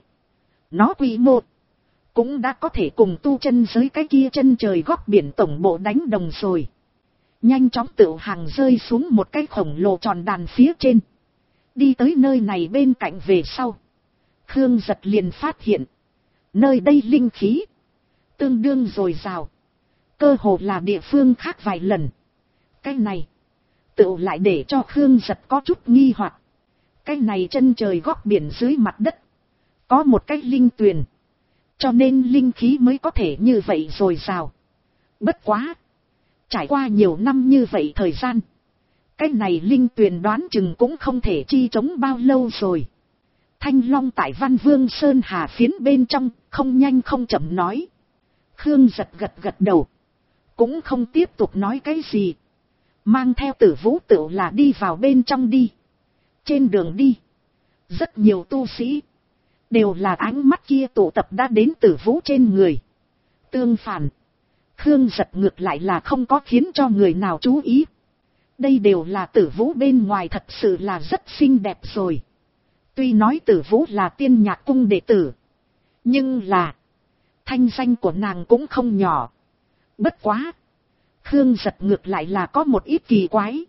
[SPEAKER 1] nó quy mô cũng đã có thể cùng tu chân giới cái kia chân trời góc biển tổng bộ đánh đồng rồi. Nhanh chóng tự hàng rơi xuống một cái khổng lồ tròn đàn phía trên. Đi tới nơi này bên cạnh về sau, Khương Giật liền phát hiện, nơi đây linh khí tương đương dồi dào, cơ hồ là địa phương khác vài lần. Cái này tự lại để cho Khương Giật có chút nghi hoặc. Cái này chân trời góc biển dưới mặt đất có một cái linh tuyền, cho nên linh khí mới có thể như vậy dồi dào. Bất quá, trải qua nhiều năm như vậy thời gian, cái này linh tuyền đoán chừng cũng không thể chi chống bao lâu rồi. Thanh Long tại Văn Vương Sơn Hà phiến bên trong, không nhanh không chậm nói. Khương Giật gật gật đầu, cũng không tiếp tục nói cái gì, mang theo Tử Vũ tự là đi vào bên trong đi. Trên đường đi, rất nhiều tu sĩ đều là ánh mắt kia tụ tập đã đến Tử Vũ trên người. Tương phản, Khương Giật ngược lại là không có khiến cho người nào chú ý. Đây đều là Tử Vũ bên ngoài thật sự là rất xinh đẹp rồi. Tuy nói Tử Vũ là Tiên Nhạc Cung đệ tử, nhưng là thanh danh của nàng cũng không nhỏ. Bất quá, Khương Giật ngược lại là có một ít kỳ quái.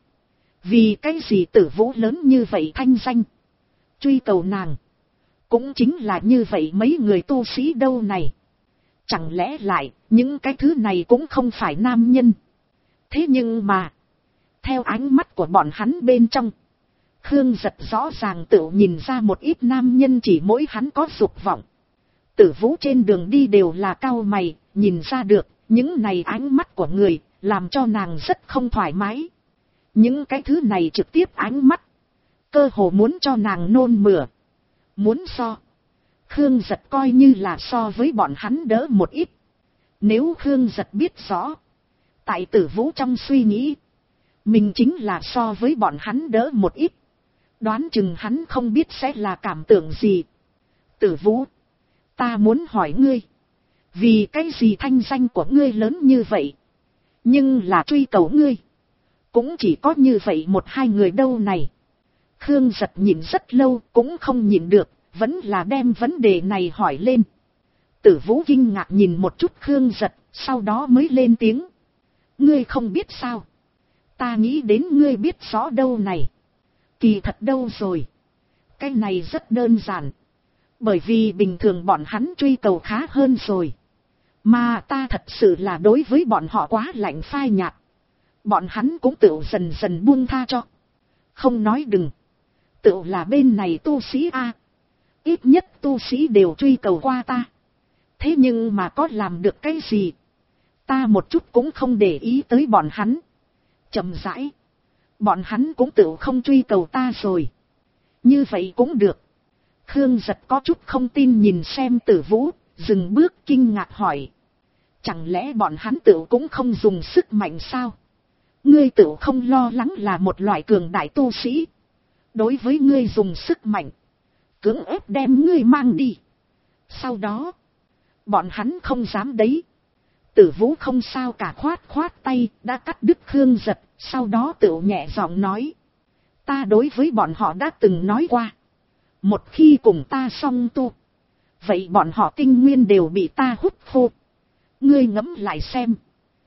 [SPEAKER 1] Vì cái gì Tử Vũ lớn như vậy thanh danh, truy cầu nàng cũng chính là như vậy mấy người tu sĩ đâu này. Chẳng lẽ lại những cái thứ này cũng không phải nam nhân? Thế nhưng mà theo ánh mắt của bọn hắn bên trong, Khương Giật rõ ràng tự nhìn ra một ít nam nhân chỉ mỗi hắn có dục vọng. Tử Vũ trên đường đi đều là cau mày, nhìn ra được những này ánh mắt của người làm cho nàng rất không thoải mái. Những cái thứ này trực tiếp ánh mắt, cơ hồ muốn cho nàng nôn mửa. Muốn so, Khương Giật coi như là so với bọn hắn đỡ một ít. Nếu Khương Giật biết rõ, tại Tử Vũ trong suy nghĩ, mình chính là so với bọn hắn đỡ một ít, đoán chừng hắn không biết sẽ là cảm tưởng gì. Tử Vũ, ta muốn hỏi ngươi, vì cái gì thanh danh của ngươi lớn như vậy, nhưng là truy cầu ngươi cũng chỉ có như vậy một hai người đâu này. Khương Giật nhìn rất lâu cũng không nhìn được, vẫn là đem vấn đề này hỏi lên. Tử Vũ kinh ngạc nhìn một chút Khương Giật, sau đó mới lên tiếng. Ngươi không biết sao? Ta nghĩ đến ngươi biết rõ đâu này. Kỳ thật đâu rồi? Cái này rất đơn giản. Bởi vì bình thường bọn hắn truy cầu khá hơn rồi. Mà ta thật sự là đối với bọn họ quá lạnh phai nhạt. Bọn hắn cũng tự dần dần buông tha cho. Không nói đừng. Tự là bên này tu sĩ A. Ít nhất tu sĩ đều truy cầu qua ta. Thế nhưng mà có làm được cái gì? Ta một chút cũng không để ý tới bọn hắn. Chậm rãi, bọn hắn cũng tự không truy cầu ta rồi. Như vậy cũng được. Khương Giật có chút không tin nhìn xem Tử Vũ, dừng bước kinh ngạc hỏi. Chẳng lẽ bọn hắn tự cũng không dùng sức mạnh sao? Ngươi tự không lo lắng là một loại cường đại tu sĩ. Đối với ngươi dùng sức mạnh, cưỡng ép đem ngươi mang đi. Sau đó, bọn hắn không dám đấy. Tử Vũ không sao cả, khoát tay, đã cắt đứt Khương Giật, sau đó tự nhẹ giọng nói. Ta đối với bọn họ đã từng nói qua. Một khi cùng ta song tu, vậy bọn họ tinh nguyên đều bị ta hút khô. Ngươi ngẫm lại xem,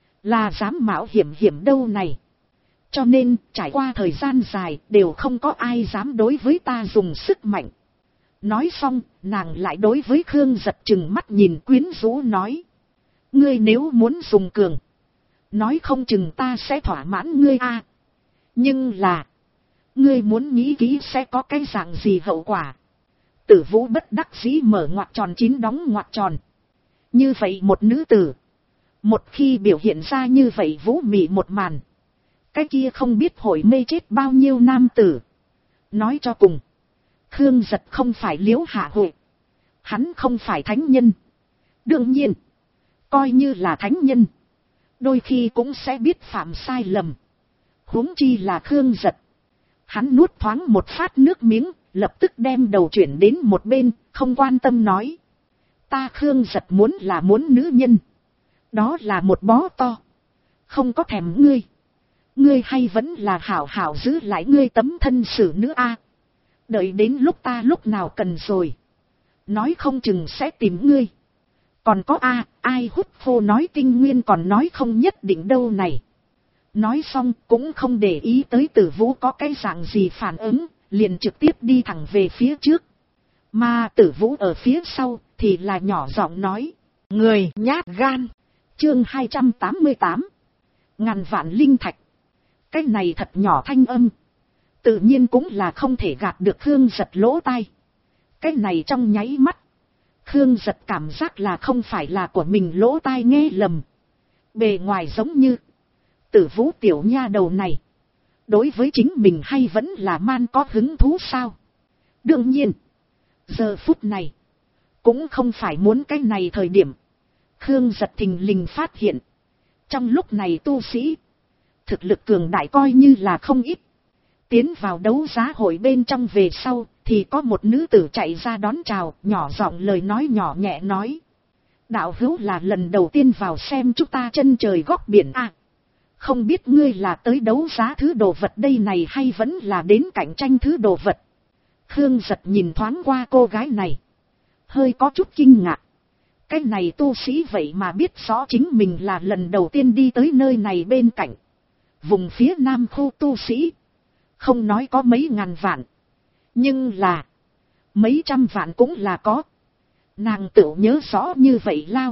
[SPEAKER 1] là dám mạo hiểm đâu này. Cho nên, trải qua thời gian dài, đều không có ai dám đối với ta dùng sức mạnh. Nói xong, nàng lại đối với Khương Giật trừng mắt nhìn quyến rũ nói. Ngươi nếu muốn dùng cường, nói không chừng ta sẽ thỏa mãn ngươi a. Nhưng là, ngươi muốn nghĩ kỹ sẽ có cái dạng gì hậu quả. Tử Vũ bất đắc dĩ mở ngoặc tròn chín đóng ngoặc tròn. Như vậy một nữ tử, một khi biểu hiện ra như vậy vũ mị một màn, cái kia không biết hội mê chết bao nhiêu nam tử. Nói cho cùng, Khương Giật không phải Liễu Hạ Huệ, hắn không phải thánh nhân. Đương nhiên, coi như là thánh nhân, đôi khi cũng sẽ biết phạm sai lầm. Huống chi là Khương Giật. Hắn nuốt thoáng một phát nước miếng, lập tức đem đầu chuyển đến một bên, không quan tâm nói. Ta Khương Giật muốn là muốn nữ nhân, đó là một bó to. Không có thèm ngươi. Ngươi hay vẫn là hảo hảo giữ lại ngươi tấm thân xử nữ a. Đợi đến lúc ta lúc nào cần rồi, nói không chừng sẽ tìm ngươi. Còn có ai hút khô nói tinh nguyên còn nói không nhất định đâu này. Nói xong cũng không để ý tới Tử Vũ có cái dạng gì phản ứng, liền trực tiếp đi thẳng về phía trước. Mà Tử Vũ ở phía sau thì là nhỏ giọng nói. Người nhát gan. Chương 288. Ngàn vạn linh thạch. Cái này thật nhỏ thanh âm, tự nhiên cũng là không thể gạt được Khương Giật lỗ tai. Cái này trong nháy mắt, Khương Giật cảm giác là không phải là của mình lỗ tai nghe lầm. Bề ngoài giống như Tử Vũ tiểu nha đầu này, đối với chính mình hay vẫn là man có hứng thú sao? Đương nhiên, giờ phút này, cũng không phải muốn cái này thời điểm. Khương Giật thình lình phát hiện, trong lúc này tu sĩ, thực lực cường đại coi như là không ít. Tiến vào đấu giá hội bên trong về sau, thì có một nữ tử chạy ra đón chào, nhỏ giọng lời nói nhỏ nhẹ nói. Đạo hữu là lần đầu tiên vào xem chúng ta chân trời góc biển à. Không biết ngươi là tới đấu giá thứ đồ vật đây này hay vẫn là đến cạnh tranh thứ đồ vật. Khương Giật nhìn thoáng qua cô gái này, hơi có chút kinh ngạc. Cái này tu sĩ vậy mà biết rõ chính mình là lần đầu tiên đi tới nơi này bên cạnh. Vùng phía nam khu tu sĩ, không nói có mấy ngàn vạn, nhưng là mấy trăm vạn cũng là có. Nàng tự nhớ rõ như vậy lao.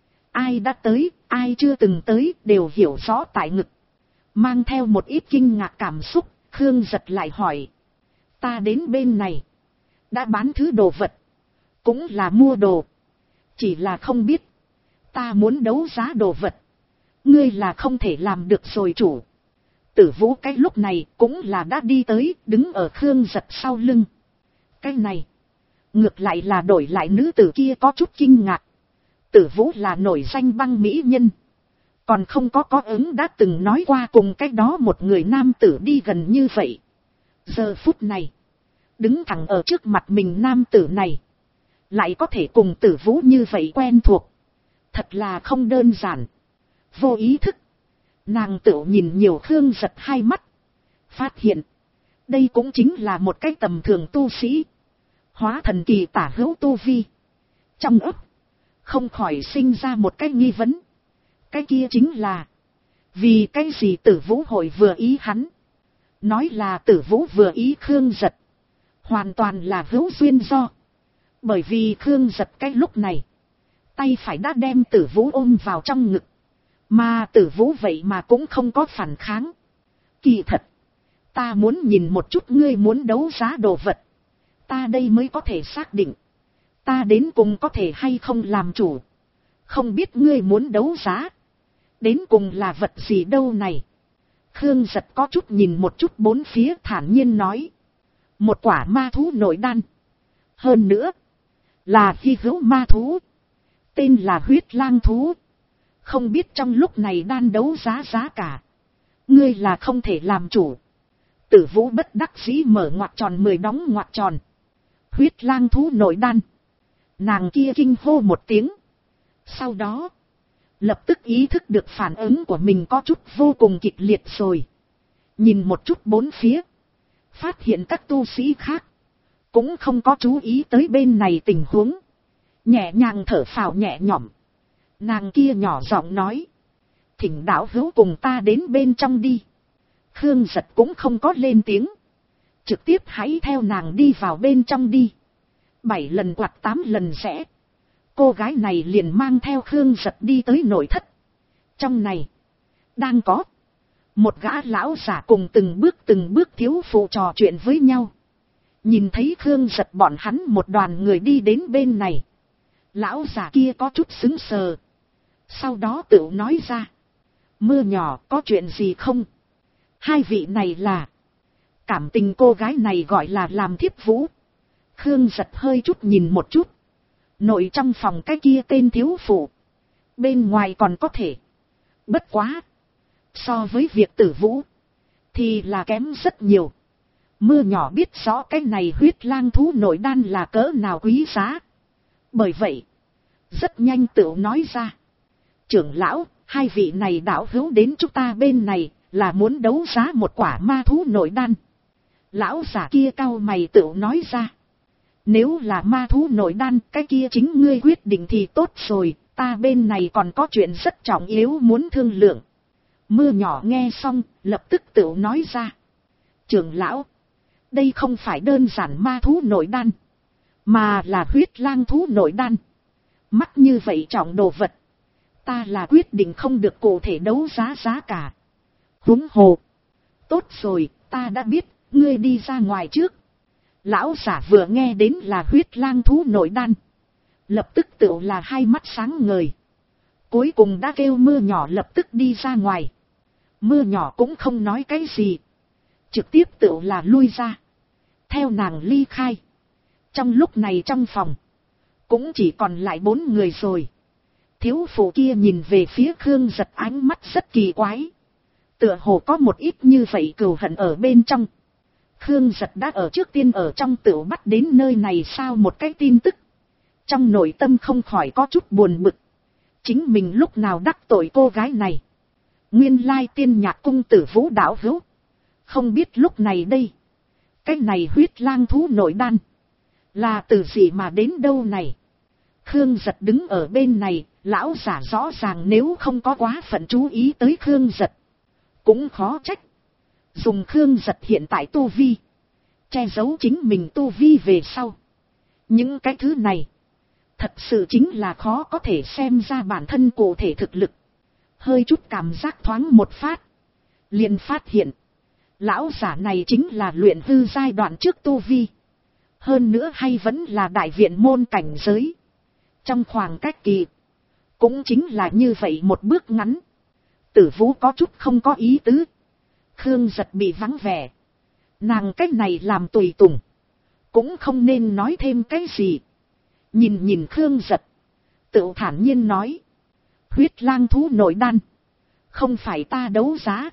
[SPEAKER 1] Ai đã tới, ai chưa từng tới đều hiểu rõ tại ngực. Mang theo một ít kinh ngạc cảm xúc, Khương Giật lại hỏi. Ta đến bên này, đã bán thứ đồ vật, cũng là mua đồ. Chỉ là không biết, ta muốn đấu giá đồ vật, ngươi là không thể làm được rồi chủ. Tử Vũ cái lúc này cũng là đã đi tới, đứng ở Khương Giật sau lưng. Cái này, ngược lại là đổi lại nữ tử kia có chút kinh ngạc. Tử Vũ là nổi danh băng mỹ nhân, còn không có ứng đã từng nói qua cùng cái đó một người nam tử đi gần như vậy. Giờ phút này, đứng thẳng ở trước mặt mình nam tử này, lại có thể cùng Tử Vũ như vậy quen thuộc, thật là không đơn giản. Vô ý thức, nàng tự nhìn nhiều Khương Giật hai mắt, phát hiện đây cũng chính là một cái tầm thường tu sĩ, hóa thần kỳ tả hữu tu vi. Trong ấp không khỏi sinh ra một cái nghi vấn, cái kia chính là vì cái gì Tử Vũ hội vừa ý hắn. Nói là Tử Vũ vừa ý Khương Giật, hoàn toàn là hữu duyên do. Bởi vì Khương Giật cái lúc này, tay phải đã đem Tử Vũ ôm vào trong ngực, mà Tử Vũ vậy mà cũng không có phản kháng. Kỳ thật, ta muốn nhìn một chút ngươi muốn đấu giá đồ vật, ta đây mới có thể xác định, ta đến cùng có thể hay không làm chủ. Không biết ngươi muốn đấu giá, đến cùng là vật gì đâu này. Khương Giật có chút nhìn một chút bốn phía, thản nhiên nói. Một quả ma thú nội đan. Hơn nữa, là hy hữu ma thú, tên là huyết lang thú. Không biết trong lúc này đan đấu giá giá cả, ngươi là không thể làm chủ. Tử Vũ bất đắc dĩ mở ngoặc tròn 10 đóng ngoặc tròn. Huyết lang thú nội đan. Nàng kia kinh hô một tiếng. Sau đó, lập tức ý thức được phản ứng của mình có chút vô cùng kịch liệt rồi. Nhìn một chút bốn phía, phát hiện các tu sĩ khác cũng không có chú ý tới bên này tình huống. Nhẹ nhàng thở phào nhẹ nhõm. Nàng kia nhỏ giọng nói. Thỉnh đạo hữu cùng ta đến bên trong đi. Khương Giật cũng không có lên tiếng, trực tiếp hãy theo nàng đi vào bên trong đi. 7 lần quạt 8 lần rẽ, cô gái này liền mang theo Khương Giật đi tới nội thất. Trong này, đang có một gã lão giả cùng từng bước thiếu phụ trò chuyện với nhau. Nhìn thấy Khương Giật bọn hắn một đoàn người đi đến bên này, lão giả kia có chút sững sờ. Sau đó tự nói ra. Mưa nhỏ, có chuyện gì không? Hai vị này là... Cảm tình cô gái này gọi là làm thiếp Vũ. Khương Giật hơi chút nhìn một chút. Nội trong phòng cái kia tên thiếu phụ, bên ngoài còn có thể. Bất quá, so với việc Tử Vũ thì là kém rất nhiều. Mưa nhỏ biết rõ cái này huyết lang thú nội đan là cỡ nào quý giá. Bởi vậy, rất nhanh tự nói ra. Trưởng lão, hai vị này đạo hữu đến chúng ta bên này là muốn đấu giá một quả ma thú nội đan. Lão giả kia cau mày tự nói ra. Nếu là ma thú nội đan, cái kia chính ngươi quyết định thì tốt rồi, ta bên này còn có chuyện rất trọng yếu muốn thương lượng. Mưa nhỏ nghe xong, lập tức tự nói ra. Trưởng lão, đây không phải đơn giản ma thú nội đan, mà là huyết lang thú nội đan. Mắc như vậy trọng đồ vật, ta là quyết định không được cụ thể đấu giá giá cả. Huống hồ. Tốt rồi, ta đã biết, ngươi đi ra ngoài trước. Lão giả vừa nghe đến là huyết lang thú nội đan, lập tức tự là hai mắt sáng ngời. Cuối cùng đã kêu mưa nhỏ lập tức đi ra ngoài. Mưa nhỏ cũng không nói cái gì, trực tiếp tự là lui ra, theo nàng ly khai. Trong lúc này trong phòng, cũng chỉ còn lại 4 người rồi. Thiếu phụ kia nhìn về phía Khương Giật ánh mắt rất kỳ quái. Tựa hồ có một ít như vậy cừu hận ở bên trong. Khương Giật đã ở trước tiên ở trong tửu bắt đến nơi này sao một cái tin tức. Trong nội tâm không khỏi có chút buồn bực. Chính mình lúc nào đắc tội cô gái này. Nguyên lai tiên nhạc cung Tử Vũ đạo hữu. Không biết lúc này đây, cái này huyết lang thú nội đan, là từ gì mà đến đâu này? Khương Giật đứng ở bên này, lão giả rõ ràng nếu không có quá phận chú ý tới Khương Giật, cũng khó trách. Dùng Khương Giật hiện tại tu vi, che giấu chính mình tu vi về sau. Những cái thứ này, thật sự chính là khó có thể xem ra bản thân cụ thể thực lực. Hơi chút cảm giác thoáng một phát, liền phát hiện, lão giả này chính là luyện hư giai đoạn trước tu vi. Hơn nữa hay vẫn là đại viện môn cảnh giới. Trong khoảng cách kỳ, cũng chính là như vậy một bước ngắn. Tử Vũ có chút không có ý tứ. Khương Giật bị vắng vẻ. Nàng cái này làm tùy tùng, cũng không nên nói thêm cái gì. Nhìn Khương Giật, tự thản nhiên nói. Huyết lang thú nội đan, không phải ta đấu giá,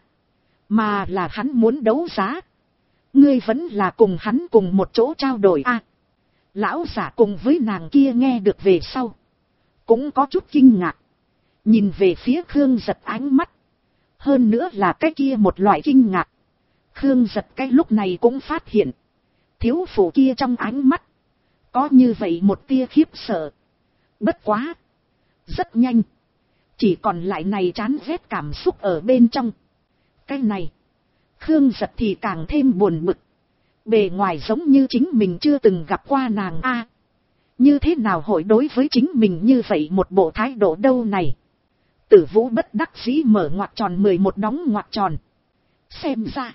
[SPEAKER 1] mà là hắn muốn đấu giá. Ngươi vẫn là cùng hắn cùng một chỗ trao đổi à? Lão giả cùng với nàng kia nghe được về sau, cũng có chút kinh ngạc. Nhìn về phía Khương Giật ánh mắt, hơn nữa là cái kia một loại kinh ngạc. Khương Giật cái lúc này cũng phát hiện, thiếu phụ kia trong ánh mắt, có như vậy một tia khiếp sợ. Bất quá, rất nhanh, chỉ còn lại này chán ghét cảm xúc ở bên trong. Cái này, Khương Giật thì càng thêm buồn bực. Bề ngoài giống như chính mình chưa từng gặp qua nàng a. Như thế nào hội đối với chính mình như vậy một bộ thái độ đâu này? Tử Vũ bất đắc dĩ mở ngoặc tròn 11 đóng ngoặc tròn. Xem ra,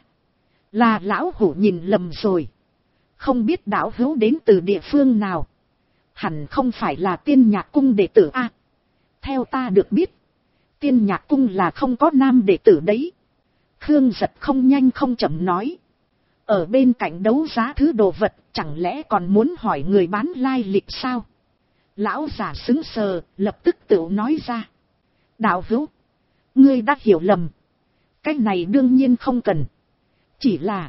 [SPEAKER 1] là lão hủ nhìn lầm rồi. Không biết đạo hữu đến từ địa phương nào. Hẳn không phải là Tiên Nhạc Cung đệ tử a. Theo ta được biết, Tiên Nhạc Cung là không có nam đệ tử đấy. Khương Giật không nhanh không chậm nói. Ở bên cạnh đấu giá thứ đồ vật, chẳng lẽ còn muốn hỏi người bán lai lịch sao? Lão giả sững sờ, lập tức tự nói ra. Đạo hữu, ngươi đã hiểu lầm. Cái này đương nhiên không cần. Chỉ là,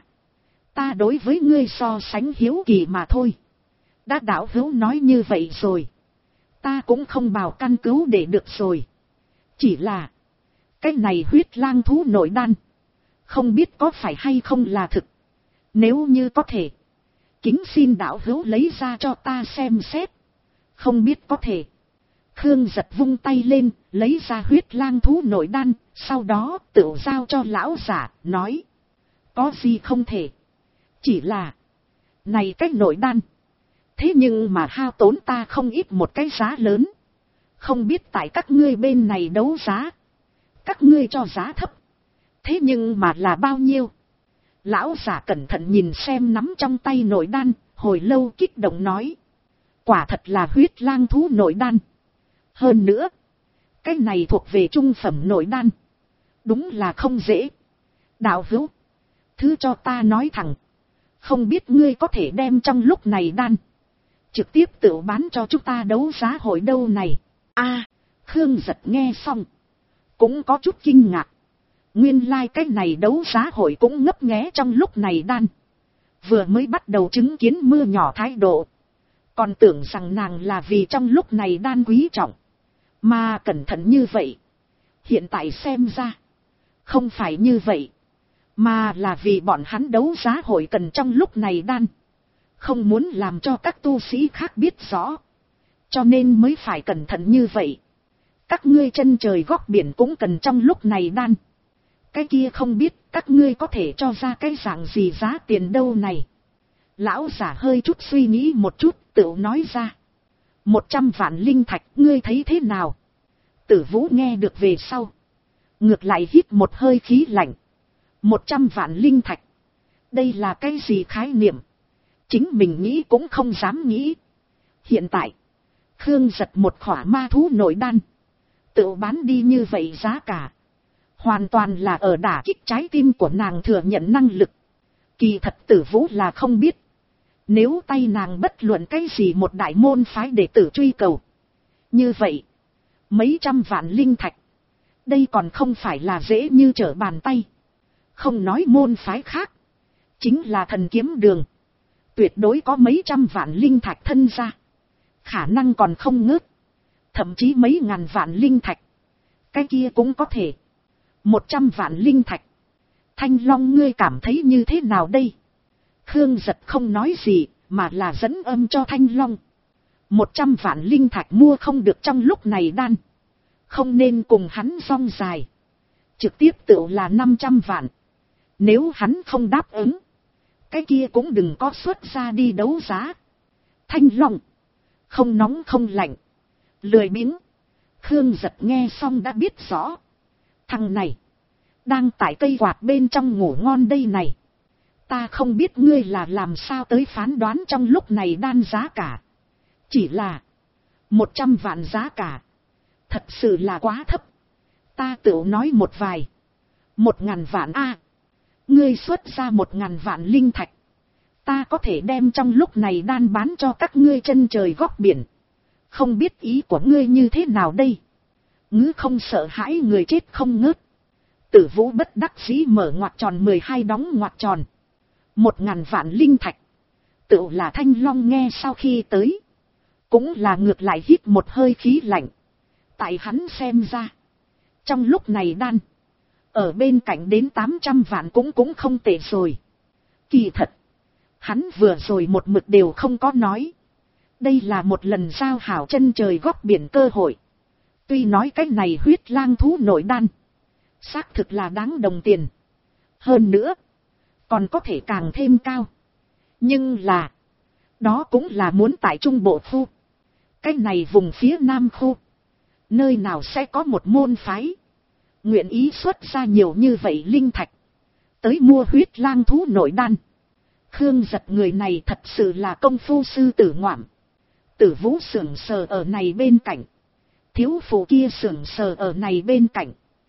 [SPEAKER 1] ta đối với ngươi so sánh hiếu kỳ mà thôi. Đã đạo hữu nói như vậy rồi, ta cũng không bào căn cứu để được rồi. Chỉ là, cái này huyết lang thú nội đan, không biết có phải hay không là thực. Nếu như có thể, kính xin đạo hữu lấy ra cho ta xem xét. Không biết có thể. Khương Giật vung tay lên, lấy ra huyết lang thú nội đan, sau đó tự giao cho lão giả, nói. Có gì không thể. Chỉ là, này cái nội đan, thế nhưng mà hao tốn ta không ít một cái giá lớn. Không biết tại các ngươi bên này đấu giá, các ngươi cho giá thấp, thế nhưng mà là bao nhiêu? Lão giả cẩn thận nhìn xem nắm trong tay nội đan, hồi lâu kích động nói. Quả thật là huyết lang thú nội đan. Hơn nữa, cái này thuộc về trung phẩm nội đan. Đúng là không dễ. Đạo hữu, thứ cho ta nói thẳng, không biết ngươi có thể đem trong lúc này đan trực tiếp tự bán cho chúng ta đấu giá hội đâu này. A, Khương Giật nghe xong, cũng có chút kinh ngạc. Nguyên lai cái này đấu giá hội cũng ngấp nghé trong lúc này đan. Vừa mới bắt đầu chứng kiến mưa nhỏ thái độ, còn tưởng rằng nàng là vì trong lúc này đan quý trọng, mà cẩn thận như vậy. Hiện tại xem ra, không phải như vậy, mà là vì bọn hắn đấu giá hội cần trong lúc này đan, không muốn làm cho các tu sĩ khác biết rõ, cho nên mới phải cẩn thận như vậy. Các ngươi chân trời góc biển cũng cần trong lúc này đan. Cái kia không biết các ngươi có thể cho ra cái dạng gì giá tiền đâu này. Lão giả hơi chút suy nghĩ một chút, tự nói ra. 100 vạn linh thạch, ngươi thấy thế nào? Tử Vũ nghe được về sau, ngược lại hít một hơi khí lạnh. 100 vạn linh thạch, đây là cái gì khái niệm? Chính mình nghĩ cũng không dám nghĩ. Hiện tại, Khương Giật một khỏa ma thú nội đan, tự bán đi như vậy giá cả, hoàn toàn là ở đả kích trái tim của nàng thừa nhận năng lực. Kỳ thật Tử Vũ là không biết, nếu tay nàng bất luận cái gì một đại môn phái đệ tử truy cầu, như vậy, mấy trăm vạn linh thạch, đây còn không phải là dễ như trở bàn tay. Không nói môn phái khác, chính là Thần Kiếm Đường, tuyệt đối có mấy trăm vạn linh thạch thân ra, khả năng còn không ngớt, thậm chí mấy ngàn vạn linh thạch, cái kia cũng có thể. 100 vạn linh thạch, Thanh Long ngươi cảm thấy như thế nào đây? Khương Giật không nói gì, mà là dẫn âm cho Thanh Long. 100 vạn linh thạch mua không được trong lúc này đan. Không nên cùng hắn rong dài. Trực tiếp tự là 500 vạn. Nếu hắn không đáp ứng, cái kia cũng đừng có xuất ra đi đấu giá. Thanh Long. Không nóng không lạnh. Lười biếng. Khương Giật nghe xong đã biết rõ. Thằng này. Đang tại cây quạt bên trong ngủ ngon đây này. Ta không biết ngươi là làm sao tới phán đoán trong lúc này đan giá cả. Chỉ là 100 vạn giá cả. Thật sự là quá thấp. Ta tự nói một vài. 1000 vạn a. Ngươi xuất ra 1000 vạn linh thạch. Ta có thể đem trong lúc này đan bán cho các ngươi chân trời góc biển. Không biết ý của ngươi như thế nào đây. Ngữ không sợ hãi người chết không ngớt. Tử Vũ bất đắc dĩ mở ngoặc tròn 12 đóng ngoặc tròn. 1000 vạn linh thạch. Tự là Thanh Long nghe sau khi tới. Cũng là ngược lại hít một hơi khí lạnh. Tại hắn xem ra. Trong lúc này đan. Ở bên cạnh đến 800 vạn cũng không tệ rồi. Kỳ thật. Hắn vừa rồi một mực đều không có nói. Đây là một lần giao hảo chân trời góc biển cơ hội. Tuy nói cái này huyết lang thú nội đan. Xác thực là đáng đồng tiền. Hơn nữa. Còn có thể càng thêm cao. Nhưng là. Đó cũng là muốn tại Trung Bộ khu. Cái này vùng phía Nam khu. Nơi nào sẽ có một môn phái. Nguyện ý xuất ra nhiều như vậy linh thạch. Tới mua huyết lang thú nội đan. Khương Giật người này thật sự là công phu sư tử ngoạm. Tử Vũ sưởng sờ ở này bên cạnh. Thiếu phụ kia sưởng sờ ở này bên cạnh.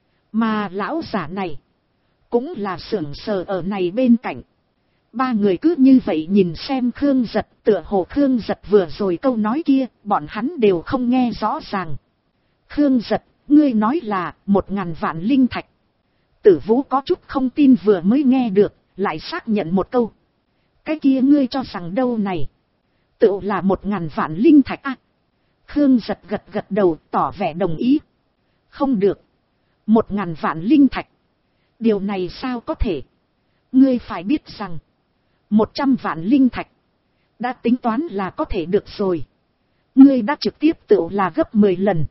[SPEAKER 1] Mà lão giả này. Cũng là sưởng sờ ở này bên cạnh. Ba người cứ như vậy nhìn xem Khương Giật. Tựa hồ Khương Giật vừa rồi câu nói kia. Bọn hắn đều không nghe rõ ràng. Khương Giật, ngươi nói là 1000 vạn linh thạch. Tử Vũ có chút không tin vừa mới nghe được. Lại xác nhận một câu. Cái kia ngươi cho rằng đâu này. Tự là 1000 vạn linh thạch à. Khương Giật gật gật đầu tỏ vẻ đồng ý. Không được. 1000 vạn linh thạch. Điều này sao có thể. Ngươi phải biết rằng. 100 vạn linh thạch. Đã tính toán là có thể được rồi. Ngươi đã trực tiếp tự là gấp 10 lần.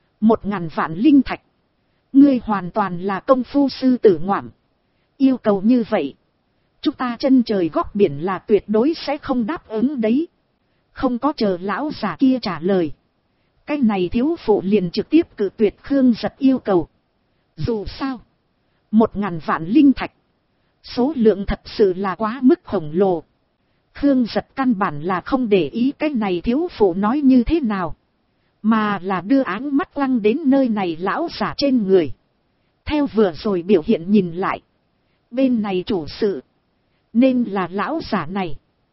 [SPEAKER 1] 1000 vạn linh thạch. Ngươi hoàn toàn là công phu sư tử ngoạm. Yêu cầu như vậy. Chúng ta chân trời góc biển là tuyệt đối sẽ không đáp ứng đấy. Không có chờ lão già kia trả lời. Cái này thiếu phụ liền trực tiếp cự tuyệt Khương Giật yêu cầu. Dù sao. 1000 vạn linh thạch. Số lượng thật sự là quá mức khổng lồ. Khương Giật căn bản là không để ý cái này thiếu phụ nói như thế nào. Mà là đưa áng mắt lăng đến nơi này lão giả trên người. Theo vừa rồi biểu hiện nhìn lại. Bên này chủ sự. Nên là lão giả này.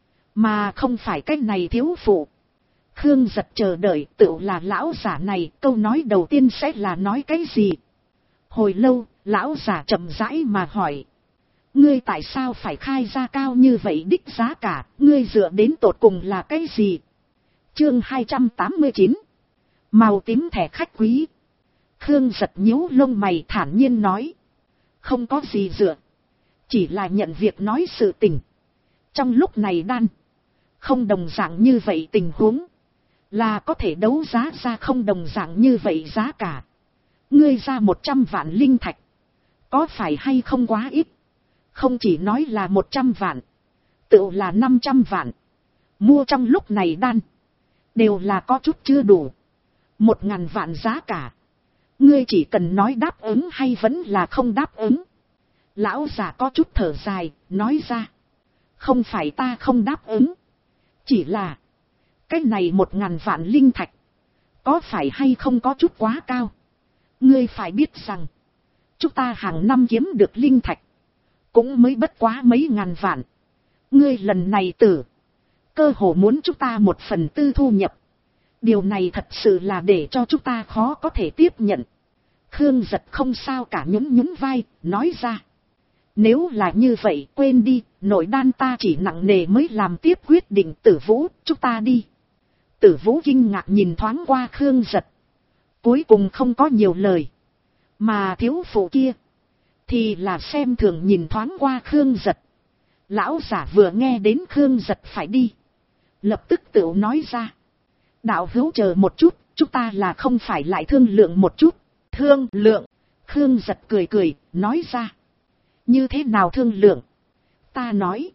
[SPEAKER 1] Mà không phải cái này thiếu phụ. Khương Giật chờ đợi tự là lão giả này. Câu nói đầu tiên sẽ là nói cái gì? Hồi lâu, lão giả chậm rãi mà hỏi. Ngươi tại sao phải khai ra cao như vậy đích giá cả? Ngươi dựa đến tột cùng là cái gì? Chương 289. Màu tím thẻ khách quý. Khương Giật nhíu lông mày thản nhiên nói. Không có gì dựa. Chỉ là nhận việc nói sự tình. Trong lúc này đan. Không đồng dạng như vậy tình huống. Là có thể đấu giá ra không đồng dạng như vậy giá cả. Ngươi ra 100 vạn linh thạch. Có phải hay không quá ít? Không chỉ nói là 100 vạn. Tự là 500 vạn. Mua trong lúc này đan. Đều là có chút chưa đủ. 1000 vạn giá cả. Ngươi chỉ cần nói đáp ứng hay vẫn là không đáp ứng. Lão già có chút thở dài, nói ra. Không phải ta không đáp ứng. Chỉ là. Cái này 1000 vạn linh thạch. Có phải hay không có chút quá cao. Ngươi phải biết rằng. Chúng ta hàng năm kiếm được linh thạch. Cũng mới bất quá mấy ngàn vạn. Ngươi lần này tử. Cơ hồ muốn chúng ta 1/4 thu nhập. Điều này thật sự là để cho chúng ta khó có thể tiếp nhận. Khương Giật không sao cả nhún vai, nói ra. Nếu là như vậy quên đi, nội đan ta chỉ nặng nề mới làm tiếp quyết định. Tử Vũ, chúng ta đi. Tử Vũ kinh ngạc nhìn thoáng qua Khương Giật. Cuối cùng không có nhiều lời. Mà thiếu phụ kia. Thì là xem thường nhìn thoáng qua Khương Giật. Lão giả vừa nghe đến Khương Giật phải đi, lập tức tự nói ra. Đạo hữu chờ một chút, chúng ta là không phải lại thương lượng một chút. Thương lượng? Khương Giật cười cười, nói ra. Như thế nào thương lượng? Ta nói.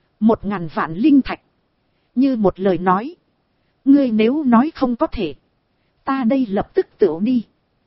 [SPEAKER 1] 1000 vạn linh thạch. Như một lời nói. Ngươi nếu nói không có thể. Ta đây lập tức tự đi.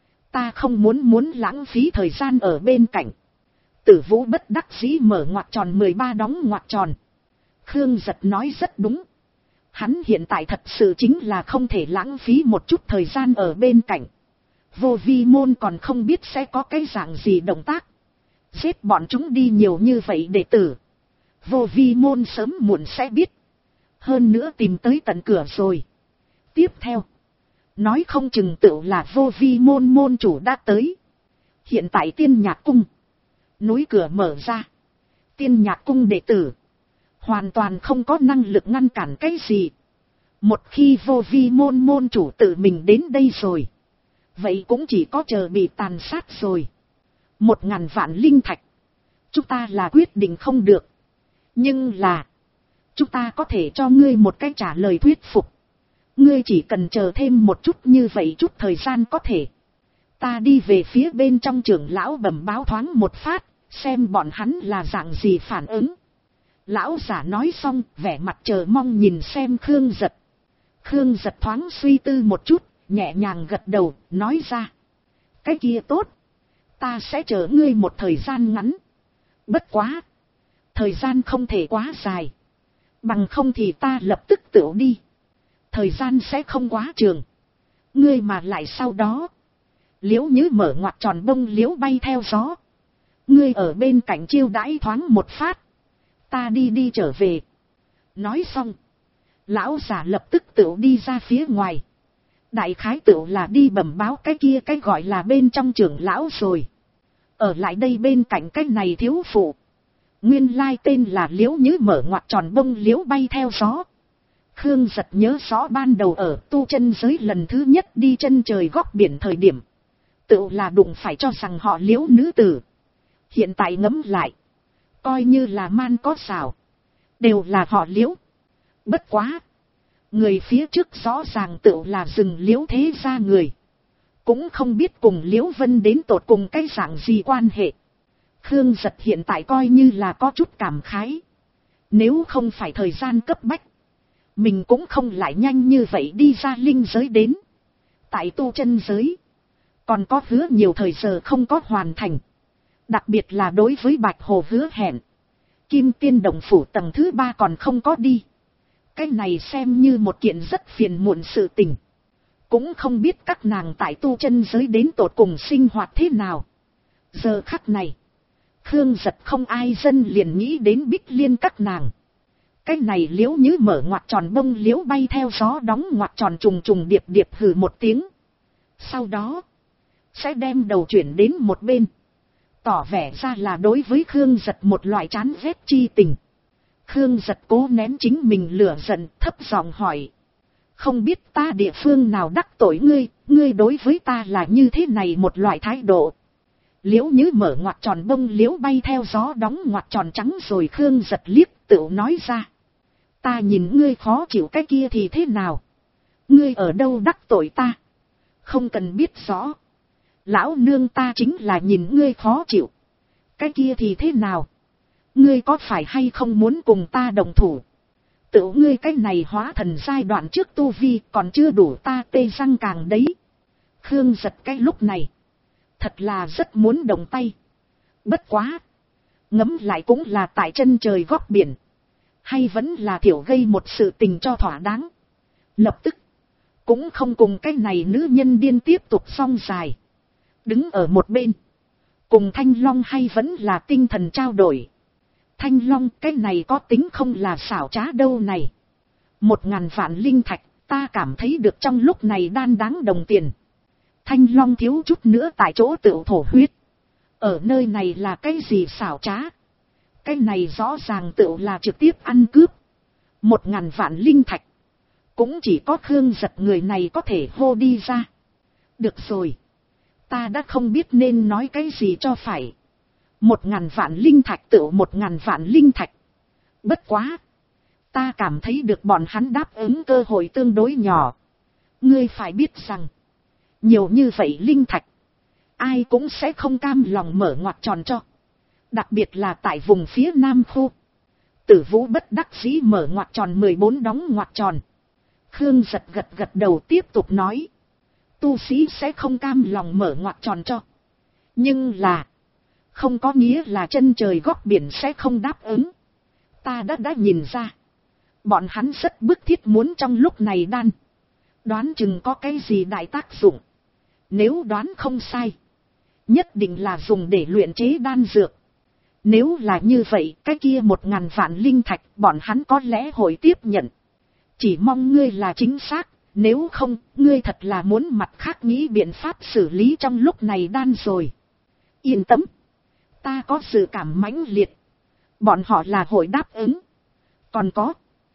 [SPEAKER 1] Ta không muốn lãng phí thời gian ở bên cạnh. Tử Vũ bất đắc dĩ mở ngoặc tròn 13 đóng ngoặc tròn. Khương Giật nói rất đúng. Hắn hiện tại thật sự chính là không thể lãng phí một chút thời gian ở bên cạnh. Vô Vi môn còn không biết sẽ có cái dạng gì động tác. Giết bọn chúng đi nhiều như vậy đệ tử. Vô Vi môn sớm muộn sẽ biết. Hơn nữa tìm tới tận cửa rồi. Tiếp theo. Nói không chừng tựu là Vô Vi môn môn chủ đã tới. Hiện tại Tiên Nhạc cung. Núi cửa mở ra. Tiên Nhạc cung đệ tử. Hoàn toàn không có năng lực ngăn cản cái gì. Một khi Vô Vi môn môn chủ tự mình đến đây rồi. Vậy cũng chỉ có chờ bị tàn sát rồi. 1000 vạn linh thạch. Chúng ta là quyết định không được. Nhưng là. Chúng ta có thể cho ngươi một cái trả lời thuyết phục. Ngươi chỉ cần chờ thêm một chút như vậy chút thời gian có thể. Ta đi về phía bên trong trưởng lão bẩm báo thoáng một phát. Xem bọn hắn là dạng gì phản ứng. Lão giả nói xong, vẻ mặt chờ mong nhìn xem Khương Giật. Khương Giật thoáng suy tư một chút, nhẹ nhàng gật đầu, nói ra. Cái kia tốt. Ta sẽ chờ ngươi một thời gian ngắn. Bất quá. Thời gian không thể quá dài. Bằng không thì ta lập tức tự đi. Thời gian sẽ không quá trường. Ngươi mà lại sau đó. Liễu Nhứ mở ngoặc tròn bông liễu bay theo gió. Ngươi ở bên cạnh chiêu đãi thoáng một phát. Ta đi trở về. Nói xong. Lão giả lập tức tự đi ra phía ngoài. Đại khái tự là đi bẩm báo cái kia cái gọi là bên trong trưởng lão rồi. Ở lại đây bên cạnh cái này thiếu phụ. Nguyên lai tên là Liễu Nhứ mở ngoặc tròn bông liễu bay theo gió. Khương Giật nhớ rõ ban đầu ở tu chân giới lần thứ nhất đi chân trời góc biển thời điểm. Tự là đụng phải cho rằng họ Liễu nữ tử. Hiện tại ngẫm lại. Coi như là man có xảo. Đều là họ Liễu. Bất quá. Người phía trước rõ ràng tự là rừng Liễu thế gia người. Cũng không biết cùng Liễu Vân đến tột cùng cái dạng gì quan hệ. Khương Giật hiện tại coi như là có chút cảm khái. Nếu không phải thời gian cấp bách. Mình cũng không lại nhanh như vậy đi ra linh giới đến. Tại tu chân giới. Còn có hứa nhiều thời giờ không có hoàn thành. Đặc biệt là đối với Bạch Hồ hứa hẹn. Kim Tiên Đồng Phủ tầng thứ 3 còn không có đi. Cái này xem như một kiện rất phiền muộn sự tình. Cũng không biết các nàng tại tu chân giới đến tột cùng sinh hoạt thế nào. Giờ khắc này. Khương Giật không ai dân liền nghĩ đến Bích Liên các nàng. Cái này Liễu Nhứ mở ngoặc tròn bông liễu bay theo gió đóng ngoặc tròn trùng trùng điệp điệp hừ một tiếng. Sau đó. Sẽ đem đầu chuyển đến một bên. Tỏ vẻ ra là đối với Khương Giật một loại chán ghét chi tình. Khương Giật cố nén chính mình lửa giận thấp giọng hỏi. Không biết ta địa phương nào đắc tội ngươi, ngươi đối với ta là như thế này một loại thái độ. Liễu Nhứ mở ngoặc tròn bông liễu bay theo gió đóng ngoặc tròn trắng rồi Khương Giật liếc tự nói ra. Ta nhìn ngươi khó chịu cái kia thì thế nào? Ngươi ở đâu đắc tội ta? Không cần biết rõ. Lão nương ta chính là nhìn ngươi khó chịu. Cái kia thì thế nào? Ngươi có phải hay không muốn cùng ta đồng thủ? Tự ngươi cái này hóa thần giai đoạn trước tu vi còn chưa đủ ta tê răng càng đấy. Khương Giật cái lúc này. Thật là rất muốn đồng tay. Bất quá. Ngấm lại cũng là tại chân trời góc biển. Hay vẫn là thiểu gây một sự tình cho thỏa đáng. Lập tức. Cũng không cùng cái này nữ nhân điên tiếp tục song dài. Đứng ở một bên. Cùng Thanh Long hay vẫn là tinh thần trao đổi. Thanh Long cái này có tính không là xảo trá đâu này. 1000 vạn linh thạch ta cảm thấy được trong lúc này đan đáng đồng tiền. Thanh Long thiếu chút nữa tại chỗ tự thổ huyết. Ở nơi này là cái gì xảo trá? Cái này rõ ràng tự là trực tiếp ăn cướp. 1000 vạn linh thạch. Cũng chỉ có Khương Giật người này có thể hô đi ra. Được rồi. Ta đã không biết nên nói cái gì cho phải. 1000 vạn linh thạch tự 1000 vạn linh thạch. Bất quá. Ta cảm thấy được bọn hắn đáp ứng cơ hội tương đối nhỏ. Ngươi phải biết rằng. Nhiều như vậy linh thạch. Ai cũng sẽ không cam lòng mở ngoặt tròn cho. Đặc biệt là tại vùng phía Nam khu. Tử Vũ bất đắc dĩ mở ngoặt tròn 14 đóng ngoặt tròn. Khương Giật gật đầu tiếp tục nói. Tu sĩ sẽ không cam lòng mở ngoặt tròn cho. Nhưng là. Không có nghĩa là chân trời góc biển sẽ không đáp ứng. Ta đã nhìn ra. Bọn hắn rất bức thiết muốn trong lúc này đan. Đoán chừng có cái gì đại tác dụng. Nếu đoán không sai. Nhất định là dùng để luyện chế đan dược. Nếu là như vậy, cái kia 1000 vạn linh thạch bọn hắn có lẽ hội tiếp nhận. Chỉ mong ngươi là chính xác. Nếu không, ngươi thật là muốn mặt khác nghĩ biện pháp xử lý trong lúc này đan rồi. Yên tâm. Ta có dự cảm mãnh liệt. Bọn họ là hội đáp ứng. Còn có.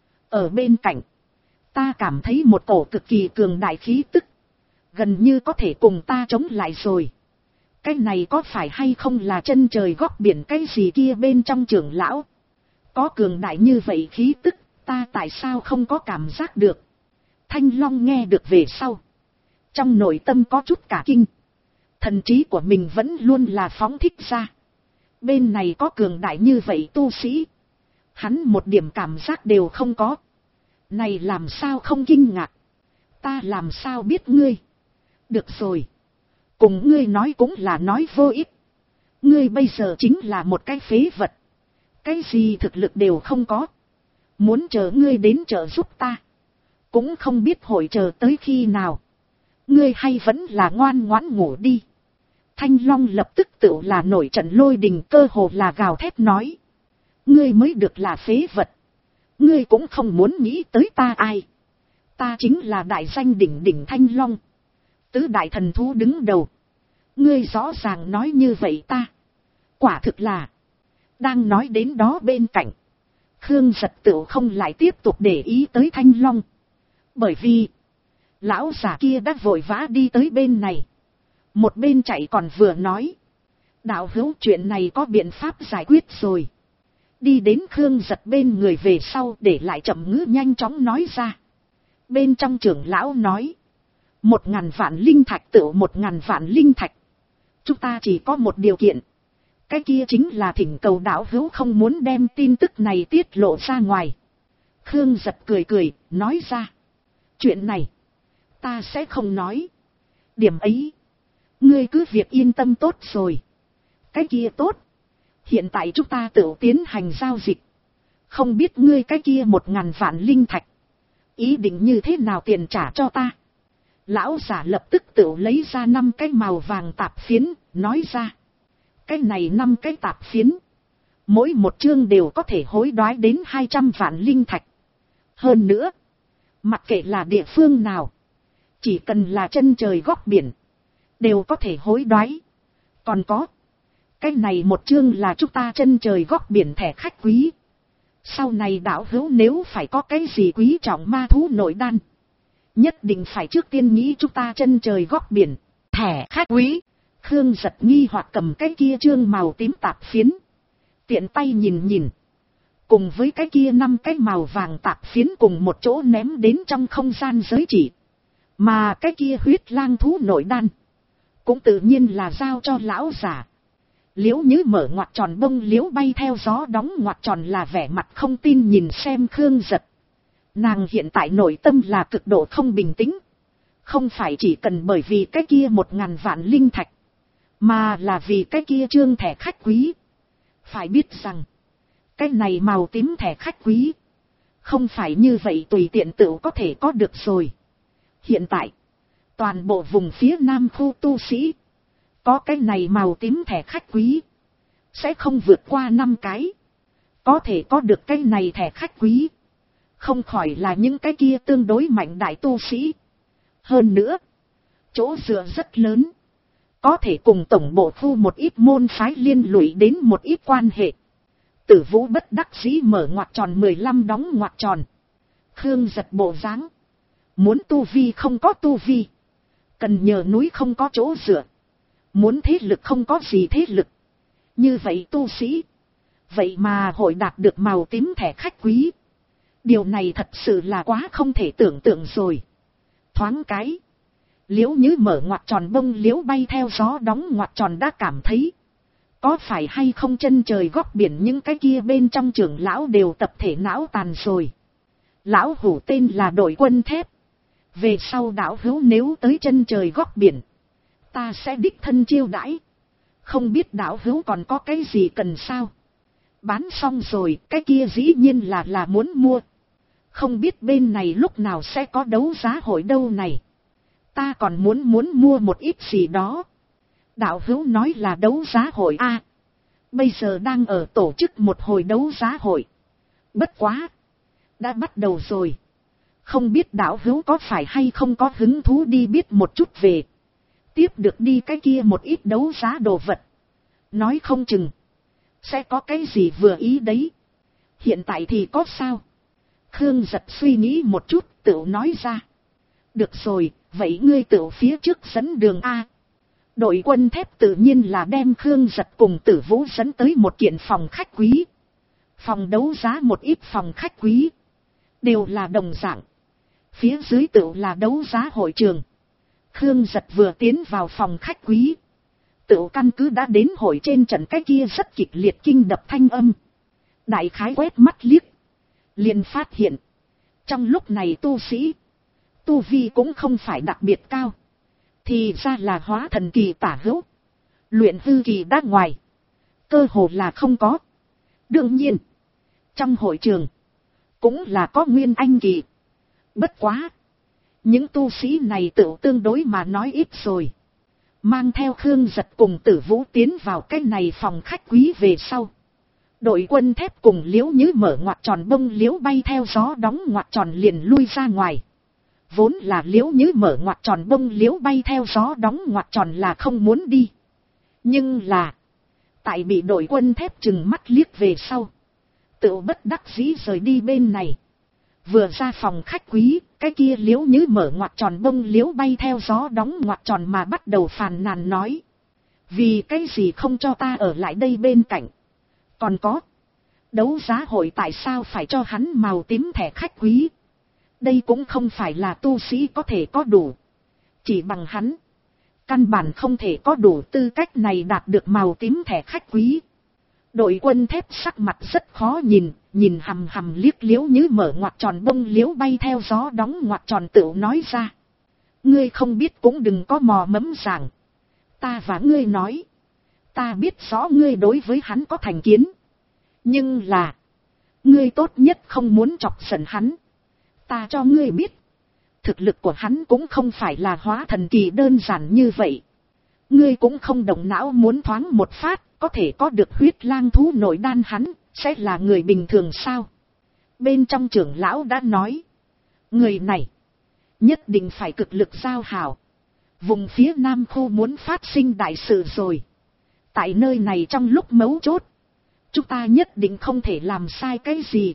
[SPEAKER 1] Ở bên cạnh. Ta cảm thấy một cổ cực kỳ cường đại khí tức. Gần như có thể cùng ta chống lại rồi. Cái này có phải hay không là chân trời góc biển cái gì kia bên trong trưởng lão. Có cường đại như vậy khí tức. Ta tại sao không có cảm giác được. Thanh Long nghe được về sau. Trong nội tâm có chút cả kinh. Thần trí của mình vẫn luôn là phóng thích ra. Bên này có cường đại như vậy tu sĩ. Hắn một điểm cảm giác đều không có. Này làm sao không kinh ngạc. Ta làm sao biết ngươi. Được rồi. Cùng ngươi nói cũng là nói vô ích. Ngươi bây giờ chính là một cái phế vật. Cái gì thực lực đều không có. Muốn chờ ngươi đến trợ giúp ta. Cũng không biết hội chờ tới khi nào. Ngươi hay vẫn là ngoan ngoãn ngủ đi. Thanh Long lập tức tự là nổi trận lôi đình, cơ hồ là gào thét nói. Ngươi mới được là phế vật. Ngươi cũng không muốn nghĩ tới ta ai. Ta chính là đại danh đỉnh đỉnh Thanh Long. Tứ đại thần thú đứng đầu. Ngươi rõ ràng nói như vậy ta. Quả thực là. Đang nói đến đó bên cạnh. Khương Giật tự không lại tiếp tục để ý tới Thanh Long. Bởi vì. Lão già kia đã vội vã đi tới bên này. Một bên chạy còn vừa nói. Đạo hữu, chuyện này có biện pháp giải quyết rồi. Đi đến Khương Giật bên người về sau để lại chậm ngữ nhanh chóng nói ra. Bên trong trưởng lão nói. 1000 vạn linh thạch tự 1000 vạn linh thạch. Chúng ta chỉ có một điều kiện. Cái kia chính là thỉnh cầu đạo hữu không muốn đem tin tức này tiết lộ ra ngoài. Khương Giật cười nói ra. Chuyện này. Ta sẽ không nói. Điểm ấy. Ngươi cứ việc yên tâm tốt rồi. Cái kia tốt. Hiện tại chúng ta tự tiến hành giao dịch. Không biết ngươi cái kia 1000 vạn linh thạch. Ý định như thế nào tiền trả cho ta. Lão giả lập tức tự lấy ra 5 cái màu vàng tạp phiến. Nói ra. Cái này 5 cái tạp phiến. Mỗi một chương đều có thể hối đoái đến 200 vạn linh thạch. Hơn nữa. Mặc kệ là địa phương nào. Chỉ cần là chân trời góc biển. Đều có thể hối đoái. Còn có. Cái này một chương là chúng ta chân trời góc biển thẻ khách quý. Sau này đạo hữu nếu phải có cái gì quý trọng ma thú nội đan. Nhất định phải trước tiên nghĩ chúng ta chân trời góc biển. Thẻ khách quý. Khương Giật nghi hoặc cầm cái kia chương màu tím tạp phiến. Tiện tay nhìn. Cùng với cái kia 5 cái màu vàng tạp phiến cùng một chỗ ném đến trong không gian giới chỉ. Mà cái kia huyết lang thú nội đan. Cũng tự nhiên là giao cho lão giả. Liễu Như mở ngoặt tròn bông liễu bay theo gió đóng ngoặt tròn là vẻ mặt không tin nhìn xem Khương Giật. Nàng hiện tại nội tâm là cực độ không bình tĩnh. Không phải chỉ cần bởi vì cái kia 1000 vạn linh thạch. Mà là vì cái kia chương thẻ khách quý. Phải biết rằng. Cái này màu tím thẻ khách quý. Không phải như vậy tùy tiện tự có thể có được rồi. Hiện tại. Toàn bộ vùng phía Nam khu tu sĩ. Có cái này màu tím thẻ khách quý. Sẽ không vượt qua 5 cái. Có thể có được cái này thẻ khách quý. Không khỏi là những cái kia tương đối mạnh đại tu sĩ. Hơn nữa. Chỗ dựa rất lớn. Có thể cùng tổng bộ khu một ít môn phái liên lụy đến một ít quan hệ. Tử Vũ bất đắc dĩ mở ngoặt tròn 15 đóng ngoặt tròn. Khương Giật bộ dáng. Muốn tu vi không có tu vi. Cần nhờ núi không có chỗ dựa. Muốn thế lực không có gì thế lực. Như vậy tu sĩ. Vậy mà hội đạt được màu tím thẻ khách quý. Điều này thật sự là quá không thể tưởng tượng rồi. Thoáng cái, Liễu Như mở ngoặt tròn bông liễu bay theo gió đóng ngoặt tròn đã cảm thấy. Có phải hay không chân trời góc biển những cái kia bên trong trưởng lão đều tập thể não tàn rồi. Lão hủ tên là Đội Quân Thép. Về sau đạo hữu nếu tới chân trời góc biển, ta sẽ đích thân chiêu đãi. Không biết đạo hữu còn có cái gì cần sao? Bán xong rồi, cái kia dĩ nhiên là muốn mua. Không biết bên này lúc nào sẽ có đấu giá hội đâu này. Ta còn muốn mua một ít gì đó. Đạo hữu nói là đấu giá hội a. Bây giờ đang ở tổ chức một hồi đấu giá hội. Bất quá, đã bắt đầu rồi. Không biết đạo hữu có phải hay không có hứng thú đi biết một chút về. Tiếp được đi cái kia một ít đấu giá đồ vật. Nói không chừng sẽ có cái gì vừa ý đấy. Hiện tại thì có sao? Khương Giật suy nghĩ một chút, tựu nói ra. Được rồi, vậy ngươi tựu phía trước dẫn đường A. Đội Quân Thép tự nhiên là đem Khương Giật cùng Tử Vũ dẫn tới một kiện phòng khách quý. Phòng đấu giá một ít phòng khách quý. Đều là đồng dạng. Phía dưới tựu là đấu giá hội trường. Khương Giật vừa tiến vào phòng khách quý. Tựu căn cứ đã đến hội trên trận cái kia rất kịch liệt kinh đập thanh âm. Đại khái quét mắt liếc. Liền phát hiện. Trong lúc này tu sĩ. Tu vi cũng không phải đặc biệt cao. Thì ra là hóa thần kỳ tả hữu. Luyện hư kỳ đã ngoài. Cơ hồ là không có. Đương nhiên. Trong hội trường. Cũng là có nguyên anh kỳ. Bất quá. Những tu sĩ này tự tương đối mà nói ít rồi. Mang theo Khương Giật cùng Tử Vũ tiến vào cái này phòng khách quý về sau. Đội Quân Thép cùng Liễu Như mở ngoặt tròn bông liễu bay theo gió đóng ngoặt tròn liền lui ra ngoài. Vốn là Liễu Như mở ngoặt tròn bông liễu bay theo gió đóng ngoặt tròn là không muốn đi. Nhưng là. Tại bị đội Quân Thép chừng mắt liếc về sau. Tự bất đắc dĩ rời đi bên này. Vừa ra phòng khách quý, cái kia Liễu Như mở ngoặt tròn bông liễu bay theo gió đóng ngoặt tròn mà bắt đầu phàn nàn nói. Vì cái gì không cho ta ở lại đây bên cạnh. Còn có. Đấu giá hội tại sao phải cho hắn màu tím thẻ khách quý. Đây cũng không phải là tu sĩ có thể có đủ. Chỉ bằng hắn. Căn bản không thể có đủ tư cách này đạt được màu tím thẻ khách quý. Đội Quân Thép sắc mặt rất khó nhìn. Nhìn hằm hằm liếc Liễu Như mở ngoặt tròn bông liễu bay theo gió đóng ngoặt tròn tựu nói ra. Ngươi không biết cũng đừng có mò mẫm rằng. Ta và ngươi nói. Ta biết rõ ngươi đối với hắn có thành kiến. Nhưng là. Ngươi tốt nhất không muốn chọc giận hắn. Ta cho ngươi biết. Thực lực của hắn cũng không phải là hóa thần kỳ đơn giản như vậy. Ngươi cũng không động não muốn thoáng một phát. Có thể có được huyết lang thú nội đan hắn. Sẽ là người bình thường sao? Bên trong trưởng lão đã nói. Người này. Nhất định phải cực lực giao hảo. Vùng phía Nam khu muốn phát sinh đại sự rồi. Tại nơi này trong lúc mấu chốt. Chúng ta nhất định không thể làm sai cái gì.